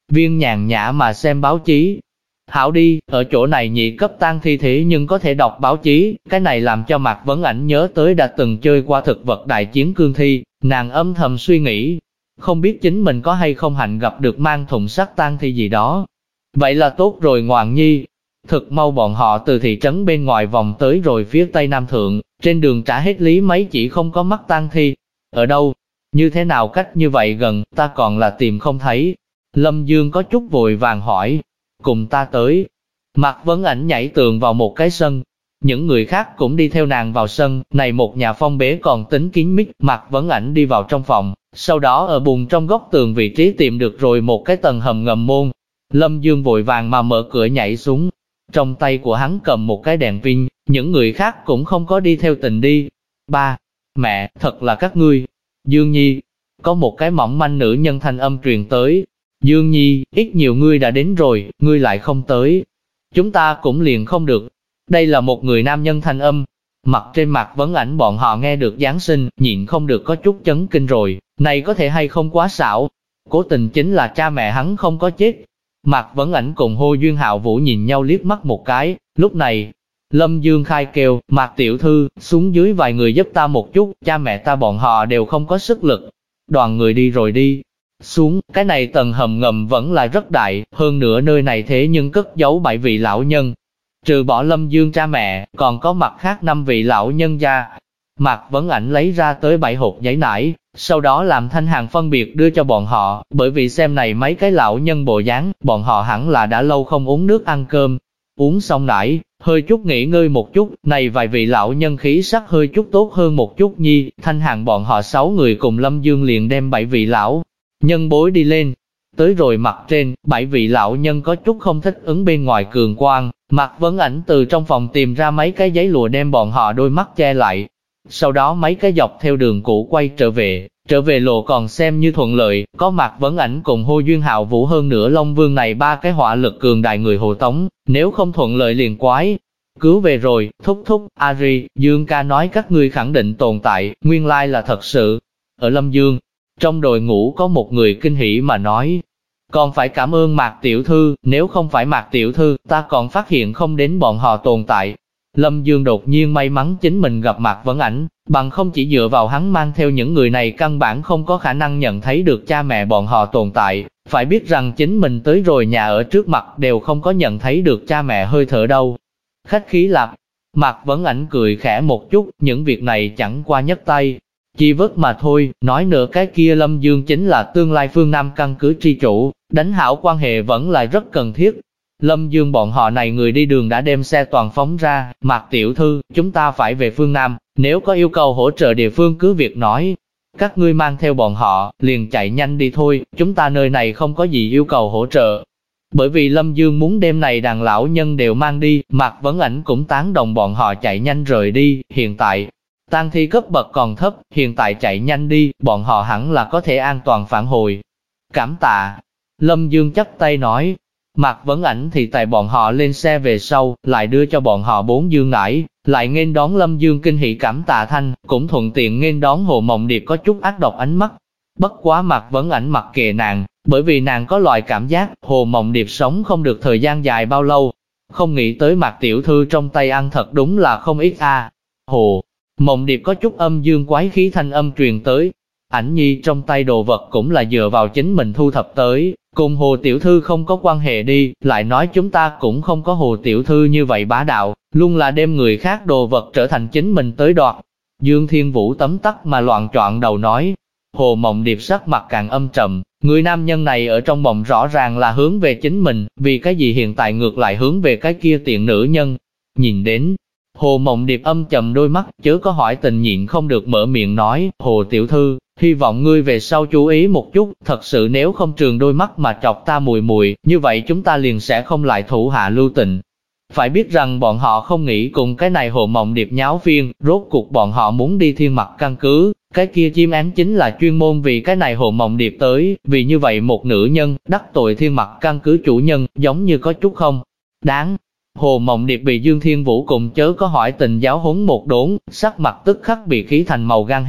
viên nhàn nhã mà xem báo chí. Hảo đi, ở chỗ này nhị cấp tang thi thế nhưng có thể đọc báo chí, cái này làm cho Mạc Vấn Ảnh nhớ tới đã từng chơi qua thực vật đại chiến cương thi, nàng âm thầm suy nghĩ, không biết chính mình có hay không hạnh gặp được mang thùng sắt tang thi gì đó. Vậy là tốt rồi ngoạn nhi. Thực mau bọn họ từ thị trấn bên ngoài vòng tới rồi phía tây nam thượng, trên đường trả hết lý mấy chỉ không có mắt tang thi. Ở đâu? Như thế nào cách như vậy gần, ta còn là tìm không thấy. Lâm Dương có chút vội vàng hỏi, cùng ta tới. Mạc Vấn Ảnh nhảy tường vào một cái sân. Những người khác cũng đi theo nàng vào sân, này một nhà phong bế còn tính kín mít. Mạc Vấn Ảnh đi vào trong phòng, sau đó ở bùn trong góc tường vị trí tìm được rồi một cái tầng hầm ngầm môn. Lâm Dương vội vàng mà mở cửa nhảy xuống. Trong tay của hắn cầm một cái đèn pin, những người khác cũng không có đi theo tình đi. Ba, mẹ, thật là các ngươi. Dương Nhi, có một cái mỏng manh nữ nhân thanh âm truyền tới. Dương Nhi, ít nhiều ngươi đã đến rồi, ngươi lại không tới. Chúng ta cũng liền không được. Đây là một người nam nhân thanh âm. Mặt trên Mạc Vấn Ảnh bọn họ nghe được Giáng sinh, nhịn không được có chút chấn kinh rồi. Này có thể hay không quá xảo. Cố tình chính là cha mẹ hắn không có chết. Mạc Vấn Ảnh cùng Hồ Duyên Hạo Vũ nhìn nhau liếc mắt một cái. Lúc này, Lâm Dương khai kêu, Mạc tiểu thư, xuống dưới vài người giúp ta một chút, cha mẹ ta bọn họ đều không có sức lực. Đoàn người đi rồi đi. Xuống, cái này tầng hầm ngầm vẫn là rất đại, hơn nữa nơi này thế nhưng cất giấu 7 vị lão nhân. Trừ bỏ Lâm Dương cha mẹ, còn có mặt khác 5 vị lão nhân gia. Mạc Vấn Ảnh lấy ra tới 7 hộp giấy nải, sau đó làm thanh hàng phân biệt đưa cho bọn họ, bởi vì xem này mấy cái lão nhân bộ dáng, bọn họ hẳn là đã lâu không uống nước ăn cơm. Uống xong nải, hơi chút nghỉ ngơi một chút, này vài vị lão nhân khí sắc hơi chút tốt hơn một chút nhi, thanh hàng bọn họ 6 người cùng Lâm Dương liền đem 7 vị lão nhân bối đi lên. Tới rồi mặt trên, 7 vị lão nhân có chút không thích ứng bên ngoài cường quang, Mạc Vấn Ảnh từ trong phòng tìm ra mấy cái giấy lụa đem bọn họ đôi mắt che lại. Sau đó mấy cái dọc theo đường cũ quay trở về lộ còn xem như thuận lợi, có Mạc Vấn Ảnh cùng Hồ Duyên Hạo Vũ hơn nữa Long Vương này 3 cái hỏa lực cường đại người hộ tống, nếu không thuận lợi liền quái. Cứu về rồi, thúc thúc, Ari, Dương ca nói các ngươi khẳng định tồn tại, nguyên lai là thật sự. Ở Lâm Dương, trong đội ngũ có một người kinh hỉ mà nói, còn phải cảm ơn Mạc tiểu thư, nếu không phải Mạc tiểu thư, ta còn phát hiện không đến bọn họ tồn tại. Lâm Dương đột nhiên may mắn chính mình gặp Mạc Vấn Ảnh, bằng không chỉ dựa vào hắn mang theo những người này căn bản không có khả năng nhận thấy được cha mẹ bọn họ tồn tại, phải biết rằng chính mình tới rồi nhà ở trước mặt đều không có nhận thấy được cha mẹ hơi thở đâu. Khách khí lạp, Mạc Vấn Ảnh cười khẽ một chút, những việc này chẳng qua nhấc tay, chi vất mà thôi, nói nữa cái kia Lâm Dương chính là tương lai phương Nam căn cứ tri chủ, đánh hảo quan hệ vẫn là rất cần thiết. Lâm Dương bọn họ này người đi đường đã đem xe toàn phóng ra, Mạc tiểu thư, chúng ta phải về phương Nam, nếu có yêu cầu hỗ trợ địa phương cứ việc nói. Các ngươi mang theo bọn họ, liền chạy nhanh đi thôi, chúng ta nơi này không có gì yêu cầu hỗ trợ. Bởi vì Lâm Dương muốn đêm này đàn lão nhân đều mang đi, Mạc Vấn Ảnh cũng tán đồng bọn họ chạy nhanh rời đi, hiện tại, tang thi cấp bậc còn thấp, hiện tại chạy nhanh đi, bọn họ hẳn là có thể an toàn phản hồi. Cảm tạ. Lâm Dương chắp tay nói. Mạc Vấn Ảnh thì tại bọn họ lên xe về sau, lại đưa cho bọn họ 4 dương nải, lại nghênh đón Lâm Dương kinh hỉ cảm tạ thanh, cũng thuận tiện nghênh đón Hồ Mộng Điệp có chút ác độc ánh mắt. Bất quá Mạc Vấn Ảnh mặc kệ nàng, bởi vì nàng có loại cảm giác Hồ Mộng Điệp sống không được thời gian dài bao lâu. Không nghĩ tới Mạc tiểu thư trong tay ăn thật đúng là không ít a. Hồ Mộng Điệp có chút âm dương quái khí thanh âm truyền tới. Ảnh nhi trong tay đồ vật cũng là dựa vào chính mình thu thập tới, cùng Hồ tiểu thư không có quan hệ đi, lại nói chúng ta cũng không có Hồ tiểu thư như vậy bá đạo, luôn là đem người khác đồ vật trở thành chính mình tới đoạt. Dương Thiên Vũ tấm tắc mà loạn choạng đầu nói. Hồ Mộng Điệp sắc mặt càng âm trầm, người nam nhân này ở trong mộng rõ ràng là hướng về chính mình, vì cái gì hiện tại ngược lại hướng về cái kia tiện nữ nhân. Nhìn đến Hồ Mộng Điệp âm trầm đôi mắt, chớ có hỏi tình nhịn không được mở miệng nói, Hồ tiểu thư, hy vọng ngươi về sau chú ý một chút, thật sự nếu không trường đôi mắt mà chọc ta mùi mùi, như vậy chúng ta liền sẽ không lại thủ hạ lưu tình. Phải biết rằng bọn họ không nghĩ cùng cái này Hồ Mộng Điệp nháo phiên, rốt cuộc bọn họ muốn đi Thiên Mặc căn cứ, cái kia chim én chính là chuyên môn vì cái này Hồ Mộng Điệp tới, vì như vậy một nữ nhân, đắc tội Thiên Mặc căn cứ chủ nhân, giống như có chút không đáng. Hồ Mộng Điệp bị Dương Thiên Vũ cùng chớ có hỏi tình giáo huấn một đốn, sắc mặt tức khắc bị khí thành màu gan heo,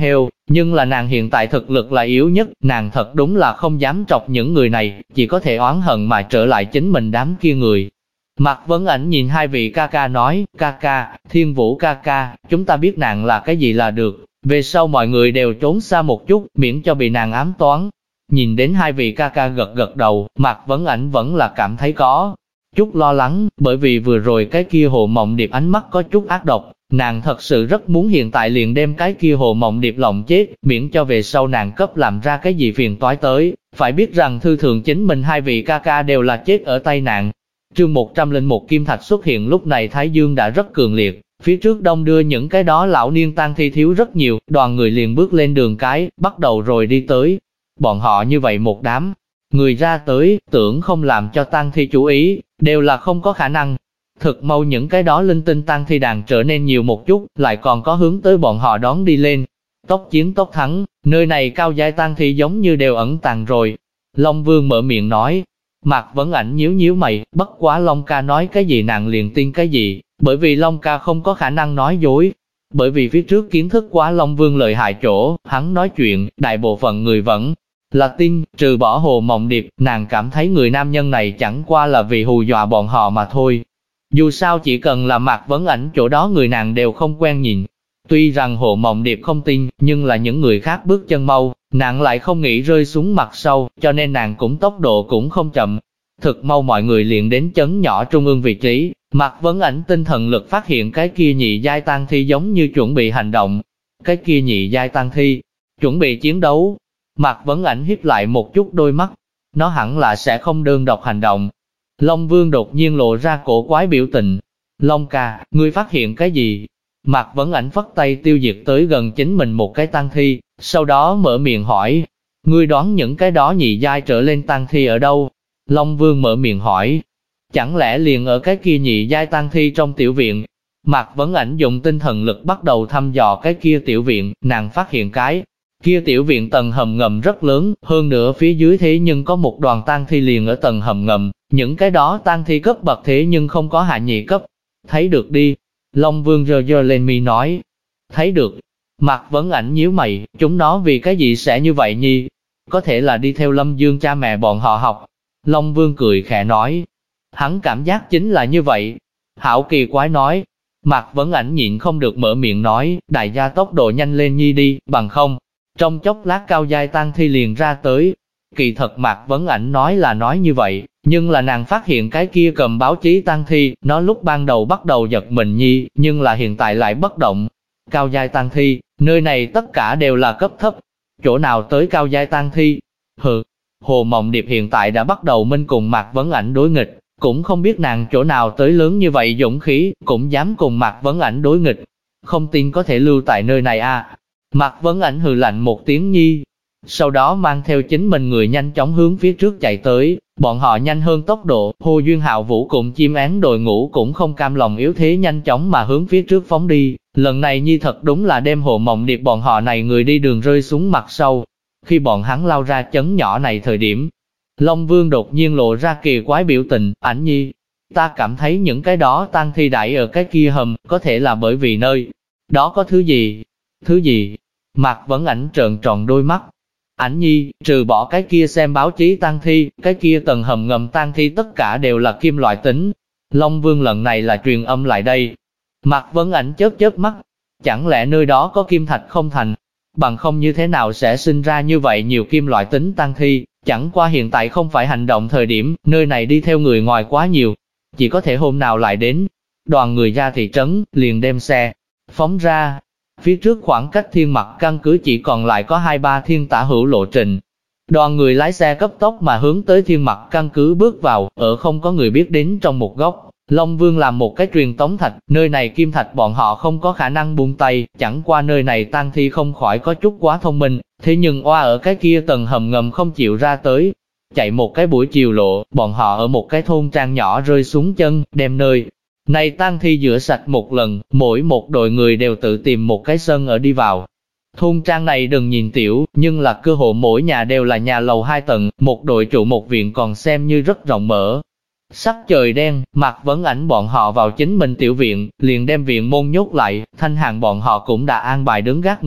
Nhưng là nàng hiện tại thực lực là yếu nhất, nàng thật đúng là không dám trọc những người này, chỉ có thể oán hận mà trở lại chính mình đám kia người. Mạc Vấn Ảnh nhìn hai vị ca ca nói, ca ca, Thiên Vũ ca ca, chúng ta biết nàng là cái gì là được, về sau mọi người đều trốn xa một chút, miễn cho bị nàng ám toán. Nhìn đến hai vị ca ca gật gật đầu, Mạc Vấn Ảnh vẫn là cảm thấy có chút lo lắng, bởi vì vừa rồi cái kia Hồ Mộng Điệp ánh mắt có chút ác độc, nàng thật sự rất muốn hiện tại liền đem cái kia Hồ Mộng Điệp lộng chết, miễn cho về sau nàng cấp làm ra cái gì phiền toái tới, phải biết rằng thư thường chính mình hai vị ca ca đều là chết ở tay nàng. Chương 101 Kim Thạch xuất hiện lúc này Thái Dương đã rất cường liệt, phía trước đông đưa những cái đó lão niên tang thi thiếu rất nhiều, đoàn người liền bước lên đường cái, bắt đầu rồi đi tới. Bọn họ như vậy một đám người ra tới, tưởng không làm cho tang thi chú ý, đều là không có khả năng. Thực mau những cái đó linh tinh tang thi đàn trở nên nhiều một chút, lại còn có hướng tới bọn họ đón đi lên. Tốc chiến tốc thắng, nơi này cao giai tang thi giống như đều ẩn tàng rồi. Long Vương mở miệng nói. Mạc Vấn Ảnh nhíu nhíu mày, bất quá Long ca nói cái gì nàng liền tin cái gì, bởi vì Long ca không có khả năng nói dối. Bởi vì phía trước kiến thức quá Long Vương lợi hại chỗ, hắn nói chuyện, đại bộ phận người vẫn là tin, trừ bỏ Hồ Mộng Điệp, nàng cảm thấy người nam nhân này chẳng qua là vì hù dọa bọn họ mà thôi. Dù sao chỉ cần là Mạc Vấn Ảnh chỗ đó người nàng đều không quen nhìn. Tuy rằng Hồ Mộng Điệp không tin, nhưng là những người khác bước chân mau, nàng lại không nghĩ rơi xuống mặt sâu, cho nên nàng cũng tốc độ cũng không chậm. Thực mau mọi người liền đến chấn nhỏ trung ương vị trí, Mạc Vấn Ảnh tinh thần lực phát hiện cái kia nhị giai tang thi giống như chuẩn bị hành động. Cái kia nhị giai tang thi, chuẩn bị chiến đấu. Mạc Vấn Ảnh híp lại một chút đôi mắt, nó hẳn là sẽ không đơn độc hành động. Long Vương đột nhiên lộ ra cổ quái biểu tình. Long ca, ngươi phát hiện cái gì? Mạc Vấn Ảnh phất tay tiêu diệt tới gần chính mình một cái tang thi, sau đó mở miệng hỏi. Ngươi đoán những cái đó nhị giai trở lên tang thi ở đâu? Long Vương mở miệng hỏi. Chẳng lẽ liền ở cái kia nhị giai tang thi trong tiểu viện? Mạc Vấn Ảnh dùng tinh thần lực bắt đầu thăm dò cái kia tiểu viện, nàng phát hiện cái kia tiểu viện tầng hầm ngầm rất lớn, hơn nữa phía dưới thế nhưng có một đoàn tang thi liền ở tầng hầm ngầm, những cái đó tang thi cấp bậc thế nhưng không có hạ nhị cấp. Thấy được đi. Long Vương giơ giơ lên mi nói. Thấy được. Mạc Vấn Ảnh nhíu mày, chúng nó vì cái gì sẽ như vậy nhi? Có thể là đi theo Lâm Dương cha mẹ bọn họ học. Long Vương cười khẽ nói. Hắn cảm giác chính là như vậy. Hảo kỳ quái nói. Mạc Vấn Ảnh nhịn không được mở miệng nói, đại gia tốc độ nhanh lên nhi đi, bằng không. Trong chốc lát cao giai tang thi liền ra tới. Kỳ thật Mạc Vấn Ảnh nói là nói như vậy, nhưng là nàng phát hiện cái kia cầm báo chí tang thi, nó lúc ban đầu bắt đầu giật mình nhi, nhưng là hiện tại lại bất động. Cao giai tang thi, nơi này tất cả đều là cấp thấp. Chỗ nào tới cao giai tang thi? Hừ, Hồ Mộng Điệp hiện tại đã bắt đầu minh cùng Mạc Vấn Ảnh đối nghịch, cũng không biết nàng chỗ nào tới lớn như vậy dũng khí, cũng dám cùng Mạc Vấn Ảnh đối nghịch. Không tin có thể lưu tại nơi này à? Mạc Vấn Ảnh hừ lạnh một tiếng nhi, sau đó mang theo chính mình người nhanh chóng hướng phía trước chạy tới, bọn họ nhanh hơn tốc độ, Hồ Duyên Hạo Vũ cùng chim én đội ngũ cũng không cam lòng yếu thế nhanh chóng mà hướng phía trước phóng đi, lần này nhi thật đúng là đem Hồ Mộng Điệp bọn họ này người đi đường rơi xuống mặt sâu. Khi bọn hắn lao ra chấn nhỏ này thời điểm, Long Vương đột nhiên lộ ra kỳ quái biểu tình, Ảnh nhi, ta cảm thấy những cái đó tang thi đại ở cái kia hầm, có thể là bởi vì nơi đó có thứ gì? Thứ gì? Mạc Vấn Ảnh trợn tròn đôi mắt. Ảnh nhi, trừ bỏ cái kia xem báo chí tang thi, cái kia tầng hầm ngầm tang thi tất cả đều là kim loại tính. Long Vương lần này là truyền âm lại đây. Mạc Vấn Ảnh chớp chớp mắt, chẳng lẽ nơi đó có kim thạch không thành? Bằng không như thế nào sẽ sinh ra như vậy nhiều kim loại tính tang thi? Chẳng qua hiện tại không phải hành động thời điểm, nơi này đi theo người ngoài quá nhiều, chỉ có thể hôm nào lại đến. Đoàn người ra thị trấn, liền đem xe phóng ra. Phía trước khoảng cách Thiên Mặc căn cứ chỉ còn lại có 2-3 thiên tả hữu lộ trình. Đoàn người lái xe cấp tốc mà hướng tới Thiên Mặc căn cứ bước vào, ở không có người biết đến trong một góc. Long Vương làm một cái truyền tống thạch, nơi này kim thạch bọn họ không có khả năng buông tay, chẳng qua nơi này tang thi không khỏi có chút quá thông minh, thế nhưng oa ở cái kia tầng hầm ngầm không chịu ra tới. Chạy một cái buổi chiều lộ, bọn họ ở một cái thôn trang nhỏ rơi xuống chân, đem nơi này tang thi rửa sạch một lần, mỗi một đội người đều tự tìm một cái sân ở đi vào. Thôn trang này đừng nhìn tiểu, nhưng là cơ hội mỗi nhà đều là nhà lầu 2 tầng, một đội trụ một viện còn xem như rất rộng mở. Sắc trời đen, Mạc Vấn Ảnh bọn họ vào chính mình tiểu viện, liền đem viện môn nhốt lại, Thanh Hàng bọn họ cũng đã an bài đứng gác người,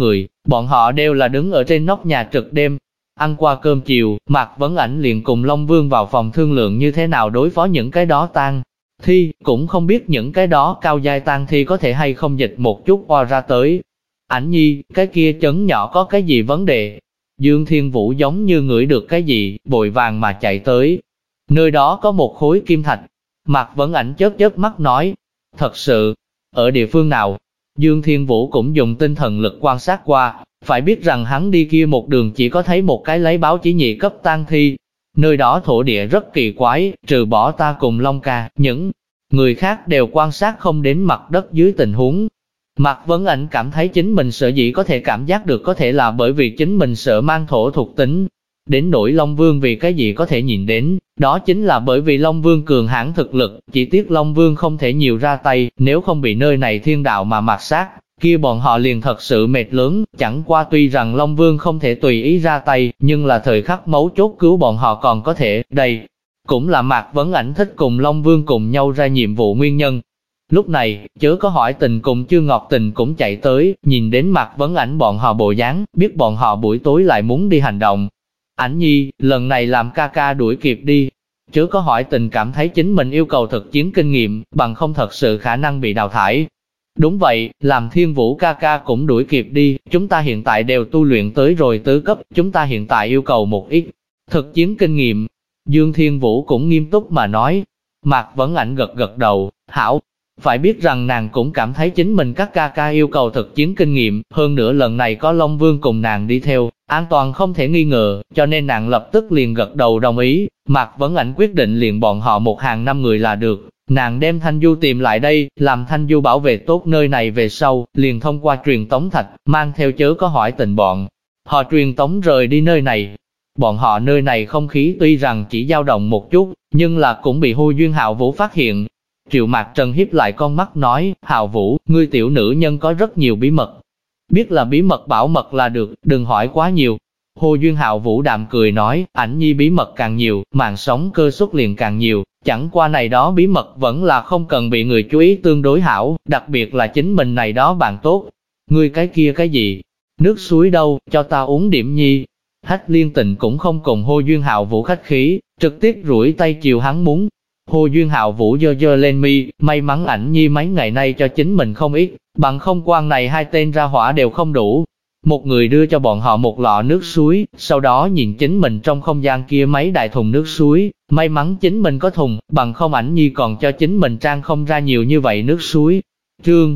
Bọn họ đều là đứng ở trên nóc nhà trực đêm. Ăn qua cơm chiều, Mạc Vấn Ảnh liền cùng Long Vương vào phòng thương lượng như thế nào đối phó những cái đó tang thi, cũng không biết những cái đó cao giai tang thi có thể hay không dịch một chút oa ra tới. Ảnh nhi, cái kia chấn nhỏ có cái gì vấn đề? Dương Thiên Vũ giống như ngửi được cái gì, vội vàng mà chạy tới. Nơi đó có một khối kim thạch. Mạc Vấn Ảnh chớp chớp mắt nói, thật sự, ở địa phương nào? Dương Thiên Vũ cũng dùng tinh thần lực quan sát qua, phải biết rằng hắn đi kia một đường chỉ có thấy một cái lấy báo chí nhị cấp tang thi. Nơi đó thổ địa rất kỳ quái, trừ bỏ ta cùng Long ca, những người khác đều quan sát không đến mặt đất dưới tình huống. Mạc Vấn Ảnh cảm thấy chính mình sở dĩ có thể cảm giác được có thể là bởi vì chính mình sợ mang thổ thuộc tính. Đến nỗi Long Vương vì cái gì có thể nhìn đến, đó chính là bởi vì Long Vương cường hãn thực lực, chỉ tiếc Long Vương không thể nhiều ra tay, nếu không bị nơi này thiên đạo mà mạt sát, kia bọn họ liền thật sự mệt lớn, chẳng qua tuy rằng Long Vương không thể tùy ý ra tay, nhưng là thời khắc mấu chốt cứu bọn họ còn có thể, đây cũng là Mạc Vấn Ảnh thích cùng Long Vương cùng nhau ra nhiệm vụ nguyên nhân. Lúc này, Chớ Có Hỏi Tình cùng Chương Ngọc Tình cũng chạy tới, nhìn đến Mạc Vấn Ảnh bọn họ bộ dáng, biết bọn họ buổi tối lại muốn đi hành động. Ảnh nhi, lần này làm ca ca đuổi kịp đi. Chớ Có Hỏi Tình cảm thấy chính mình yêu cầu thực chiến kinh nghiệm, bằng không thật sự khả năng bị đào thải. Đúng vậy, làm Thiên Vũ ca ca cũng đuổi kịp đi, chúng ta hiện tại đều tu luyện tới rồi tứ cấp, chúng ta hiện tại yêu cầu một ít thực chiến kinh nghiệm. Dương Thiên Vũ cũng nghiêm túc mà nói. Mạc Vấn Ảnh gật gật đầu, hảo. Phải biết rằng nàng cũng cảm thấy chính mình các ca ca yêu cầu thực chiến kinh nghiệm, hơn nữa lần này có Long Vương cùng nàng đi theo, an toàn không thể nghi ngờ, cho nên nàng lập tức liền gật đầu đồng ý. Mạc Vấn Ảnh quyết định liền bọn họ một hàng 5 người là được. Nàng đem Thanh Du tìm lại đây, làm Thanh Du bảo vệ tốt nơi này về sau, liền thông qua truyền tống thạch, mang theo Chớ Có Hỏi Tình bọn họ truyền tống rời đi nơi này. Bọn họ nơi này không khí tuy rằng chỉ dao động một chút, nhưng là cũng bị Hồ Duyên Hạo Vũ phát hiện. Triệu Mạc Trần hiếp lại con mắt nói, Hạo Vũ, ngươi tiểu nữ nhân có rất nhiều bí mật. Biết là bí mật bảo mật là được, đừng hỏi quá nhiều. Hồ Duyên Hạo Vũ đạm cười nói, Ảnh nhi bí mật càng nhiều, mạng sống cơ suất liền càng nhiều, chẳng qua này đó bí mật vẫn là không cần bị người chú ý tương đối hảo, đặc biệt là chính mình này đó bạn tốt. Ngươi cái kia cái gì? Nước suối đâu, cho ta uống điểm nhi. Hách Liên Tình cũng không cùng Hồ Duyên Hạo Vũ khách khí, trực tiếp duỗi tay chiều hắn muốn. Hồ Duyên Hạo Vũ giơ giơ lên mi, may mắn Ảnh nhi mấy ngày nay cho chính mình không ít, bằng không quan này hai tên ra hỏa đều không đủ. Một người đưa cho bọn họ một lọ nước suối, sau đó nhìn chính mình trong không gian kia mấy đại thùng nước suối, may mắn chính mình có thùng, bằng không Ảnh nhi còn cho chính mình trang không ra nhiều như vậy nước suối. Chương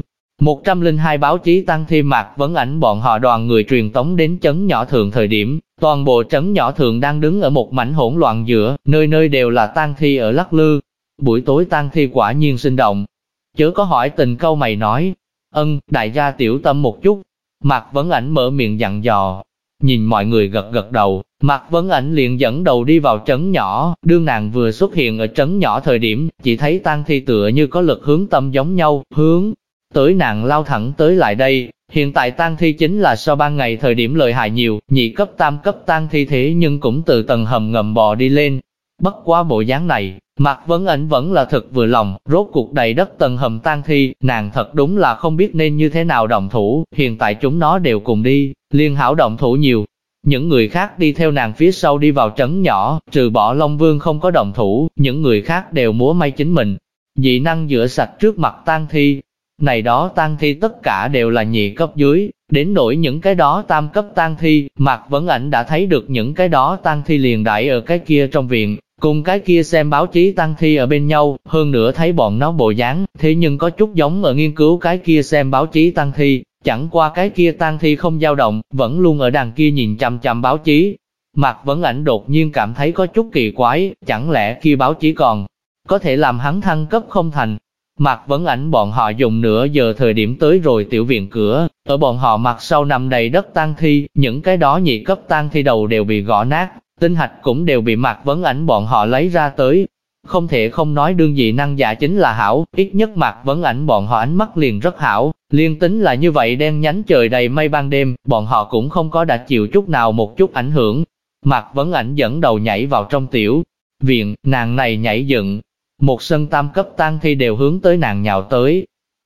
102 báo chí tăng thêm Mạc Vấn Ảnh bọn họ đoàn người truyền tống đến trấn nhỏ thượng thời điểm, toàn bộ trấn nhỏ thượng đang đứng ở một mảnh hỗn loạn giữa, nơi nơi đều là tang thi ở lắc lư. Buổi tối tang thi quả nhiên sinh động. Chớ Có Hỏi Tình câu mày nói, đại gia tiểu tâm một chút. Mạc Vấn Ảnh mở miệng dặn dò. Nhìn mọi người gật gật đầu, Mạc Vấn Ảnh liền dẫn đầu đi vào trấn nhỏ. Đương nàng vừa xuất hiện ở trấn nhỏ thời điểm, chỉ thấy tang thi tựa như có lực hướng tâm giống nhau, hướng tới nàng lao thẳng tới lại đây. Hiện tại tang thi chính là so ban ngày thời điểm lợi hại nhiều, nhị cấp tam cấp tang thi thế nhưng cũng từ tầng hầm ngầm bò đi lên. Bất quá bộ dáng này, Mạc Vấn Ảnh vẫn là thật vừa lòng, rốt cuộc đầy đất tầng hầm tang thi, nàng thật đúng là không biết nên như thế nào động thủ, hiện tại chúng nó đều cùng đi, liên hảo động thủ nhiều. Những người khác đi theo nàng phía sau đi vào trấn nhỏ, trừ bỏ Long Vương không có động thủ, những người khác đều múa may chính mình. Dị năng rửa sạch trước mặt tang thi. Này đó tang thi tất cả đều là nhị cấp dưới, đến nỗi những cái đó tam cấp tang thi, Mạc Vấn Ảnh đã thấy được những cái đó tang thi liền đãi ở cái kia trong viện, cùng cái kia xem báo chí tang thi ở bên nhau, hơn nữa thấy bọn nó bộ dáng, thế nhưng có chút giống ở nghiên cứu cái kia xem báo chí tang thi, chẳng qua cái kia tang thi không dao động, vẫn luôn ở đằng kia nhìn chằm chằm báo chí. Mạc Vấn Ảnh đột nhiên cảm thấy có chút kỳ quái, chẳng lẽ kia báo chí còn có thể làm hắn thăng cấp không thành. Mạc Vấn Ảnh bọn họ dùng nửa giờ thời điểm tới rồi tiểu viện cửa, ở bọn họ mặt sau nằm đầy đất tang thi, những cái đó nhị cấp tang thi đầu đều bị gõ nát, tinh hạch cũng đều bị Mạc Vấn Ảnh bọn họ lấy ra tới. Không thể không nói đương dị năng giả chính là hảo, ít nhất Mạc Vấn Ảnh bọn họ ánh mắt liền rất hảo, liên tính là như vậy đen nhánh trời đầy mây ban đêm, bọn họ cũng không có đã chịu chút nào một chút ảnh hưởng. Mạc Vấn Ảnh dẫn đầu nhảy vào trong tiểu viện, nàng này nhảy dựng. Một sân tam cấp tang thi đều hướng tới nàng nhào tới.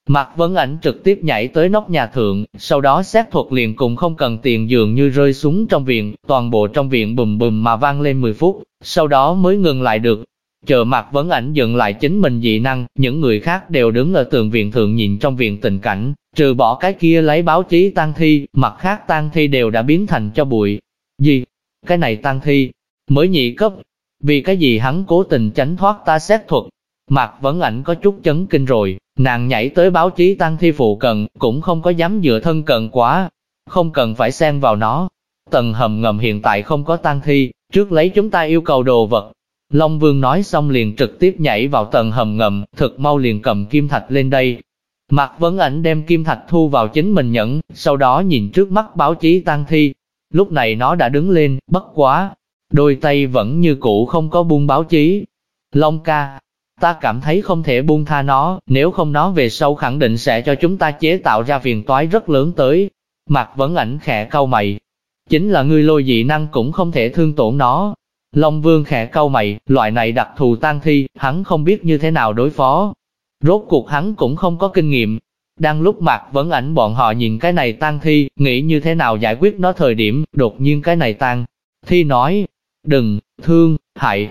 Mạc Vấn Ảnh trực tiếp nhảy tới nóc nhà thượng, sau đó xét thuật liền cùng không cần tiền dường như rơi xuống trong viện, toàn bộ trong viện bùm bùm mà vang lên 10 phút, sau đó mới ngừng lại được. Chờ Mạc Vấn Ảnh dừng lại chính mình dị năng, những người khác đều đứng ở tường viện thượng nhìn trong viện tình cảnh, trừ bỏ cái kia lấy báo chí tang thi, mặt khác tang thi đều đã biến thành cho bụi. Gì? Cái này tang thi, mới nhị cấp, vì cái gì hắn cố tình tránh thoát ta xét thuật? Mạc Vấn Ảnh có chút chấn kinh rồi, nàng nhảy tới báo chí tang thi phụ cận, cũng không có dám dựa thân cận quá, không cần phải xen vào nó. Tầng hầm ngầm hiện tại không có tang thi, trước lấy chúng ta yêu cầu đồ vật. Long Vương nói xong liền trực tiếp nhảy vào tầng hầm ngầm, thực mau liền cầm kim thạch lên đây. Mạc Vấn Ảnh đem kim thạch thu vào chính mình nhẫn, sau đó nhìn trước mắt báo chí tang thi. Lúc này nó đã đứng lên, bất quá, đôi tay vẫn như cũ không có buông báo chí. Long ca, ta cảm thấy không thể buông tha nó, nếu không nó về sau khẳng định sẽ cho chúng ta chế tạo ra phiền toái rất lớn tới. Mạc Vấn Ảnh khẽ cau mày. Chính là ngươi lôi dị năng cũng không thể thương tổn nó. Long Vương khẽ cau mày, loại này đặc thù tang thi, hắn không biết như thế nào đối phó. Rốt cuộc hắn cũng không có kinh nghiệm. Đang lúc Mạc Vấn Ảnh bọn họ nhìn cái này tang thi, nghĩ như thế nào giải quyết nó thời điểm, đột nhiên cái này tang thi nói, đừng, thương, hại,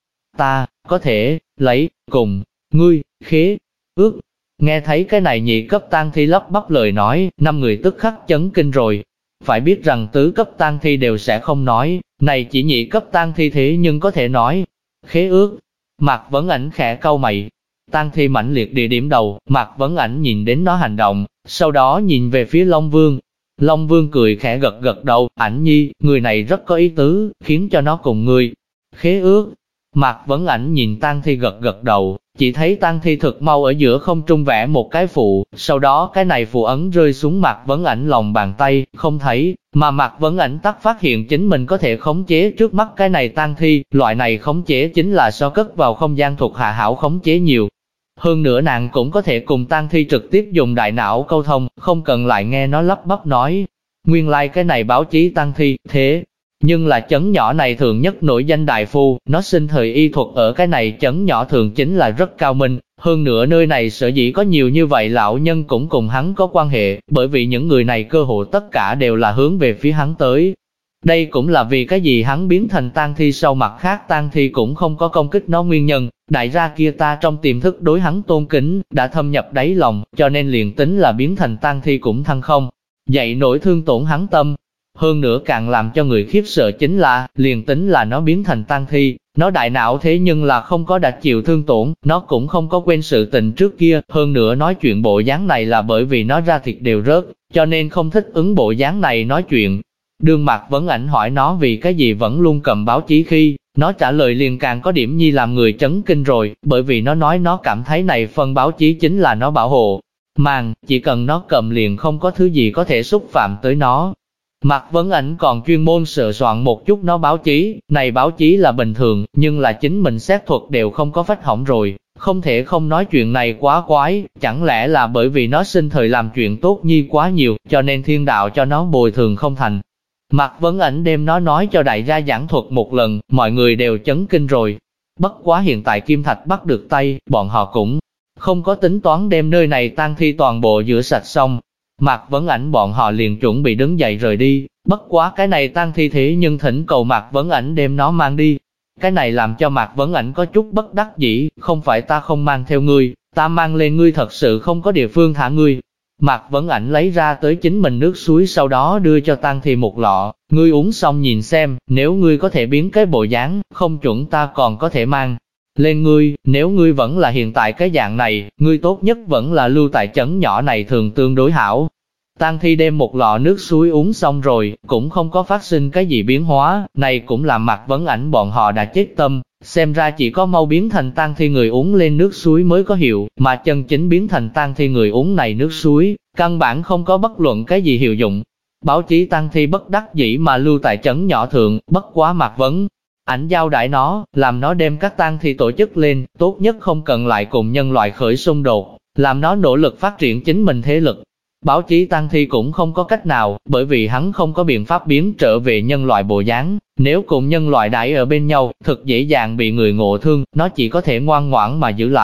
ta, có thể, lấy, cùng, ngươi, khế, ước. Nghe thấy cái này nhị cấp tang thi lắp bắp lời nói, 5 người tức khắc chấn kinh rồi. Phải biết rằng tứ cấp tang thi đều sẽ không nói, này chỉ nhị cấp tang thi thế nhưng có thể nói. Khế ước. Mạc Vấn Ảnh khẽ cau mày. Tang thi mãnh liệt địa điểm đầu, Mạc Vấn Ảnh nhìn đến nó hành động, sau đó nhìn về phía Long Vương. Long Vương cười khẽ gật gật đầu, Ảnh nhi, người này rất có ý tứ, khiến cho nó cùng ngươi khế ước. Mạc Vấn Ảnh nhìn tang thi gật gật đầu, chỉ thấy tang thi thực mau ở giữa không trung vẽ một cái phù, sau đó cái này phù ấn rơi xuống Mạc Vấn Ảnh lòng bàn tay, không thấy, mà Mạc Vấn Ảnh tắc phát hiện chính mình có thể khống chế trước mắt cái này tang thi, loại này khống chế chính là so cất vào không gian thuộc hạ hảo khống chế nhiều. Hơn nữa nàng cũng có thể cùng tang thi trực tiếp dùng đại não câu thông, không cần lại nghe nó lắp bắp nói. Nguyên lai cái này báo chí tang thi, thế nhưng là chấn nhỏ này thường nhất nổi danh đại phu, nó sinh thời y thuật ở cái này chấn nhỏ thường chính là rất cao minh, hơn nữa nơi này sở dĩ có nhiều như vậy lão nhân cũng cùng hắn có quan hệ, bởi vì những người này cơ hội tất cả đều là hướng về phía hắn tới. Đây cũng là vì cái gì hắn biến thành tang thi sau mặt khác tang thi cũng không có công kích nó nguyên nhân, đại gia kia ta trong tiềm thức đối hắn tôn kính, đã thâm nhập đáy lòng, cho nên liền tính là biến thành tang thi cũng thăng không, dậy nổi thương tổn hắn tâm. Hơn nữa càng làm cho người khiếp sợ chính là, liền tính là nó biến thành tang thi, nó đại não thế nhưng là không có đã chịu thương tổn, nó cũng không có quên sự tình trước kia, hơn nữa nói chuyện bộ dáng này là bởi vì nó ra thịt đều rớt, cho nên không thích ứng bộ dáng này nói chuyện. Đương Mạc Vấn Ảnh hỏi nó vì cái gì vẫn luôn cầm báo chí khi, nó trả lời liền càng có điểm nhi làm người chấn kinh rồi, bởi vì nó nói nó cảm thấy này phân báo chí chính là nó bảo hộ màng, chỉ cần nó cầm liền không có thứ gì có thể xúc phạm tới nó. Mạc Vấn Ảnh còn chuyên môn sửa soạn một chút nó báo chí, này báo chí là bình thường, nhưng là chính mình xét thuật đều không có phách hỏng rồi, không thể không nói chuyện này quá quái, chẳng lẽ là bởi vì nó sinh thời làm chuyện tốt nhi quá nhiều, cho nên thiên đạo cho nó bồi thường không thành. Mạc Vấn Ảnh đem nó nói cho đại gia giảng thuật một lần, mọi người đều chấn kinh rồi. Bất quá hiện tại Kim Thạch bắt được tay, bọn họ cũng không có tính toán đem nơi này tang thi toàn bộ rửa sạch xong. Mạc Vấn Ảnh bọn họ liền chuẩn bị đứng dậy rời đi, bất quá cái này tang thi thế nhưng thỉnh cầu Mạc Vấn Ảnh đem nó mang đi. Cái này làm cho Mạc Vấn Ảnh có chút bất đắc dĩ, không phải ta không mang theo ngươi, ta mang lên ngươi thật sự không có địa phương thả ngươi. Mạc Vấn Ảnh lấy ra tới chính mình nước suối sau đó đưa cho tang thi một lọ, ngươi uống xong nhìn xem, nếu ngươi có thể biến cái bộ dáng, không chuẩn ta còn có thể mang lên ngươi, nếu ngươi vẫn là hiện tại cái dạng này, ngươi tốt nhất vẫn là lưu tại trấn nhỏ này thường tương đối hảo. Tang thi đem một lọ nước suối uống xong rồi, cũng không có phát sinh cái gì biến hóa, này cũng làm Mạc Vấn Ảnh bọn họ đã chết tâm, xem ra chỉ có mau biến thành tang thi người uống lên nước suối mới có hiệu, mà chân chính biến thành tang thi người uống này nước suối, căn bản không có bất luận cái gì hiệu dụng. Báo chí tang thi bất đắc dĩ mà lưu tại trấn nhỏ thượng, bất quá Mạc Vấn Ảnh giao đãi nó, làm nó đem các tang thi tổ chức lên, tốt nhất không cần lại cùng nhân loại khởi xung đột, làm nó nỗ lực phát triển chính mình thế lực. Báo chí tang thi cũng không có cách nào, bởi vì hắn không có biện pháp biến trở về nhân loại bộ dáng, nếu cùng nhân loại đãi ở bên nhau, thật dễ dàng bị người ngộ thương, nó chỉ có thể ngoan ngoãn mà giữ lại,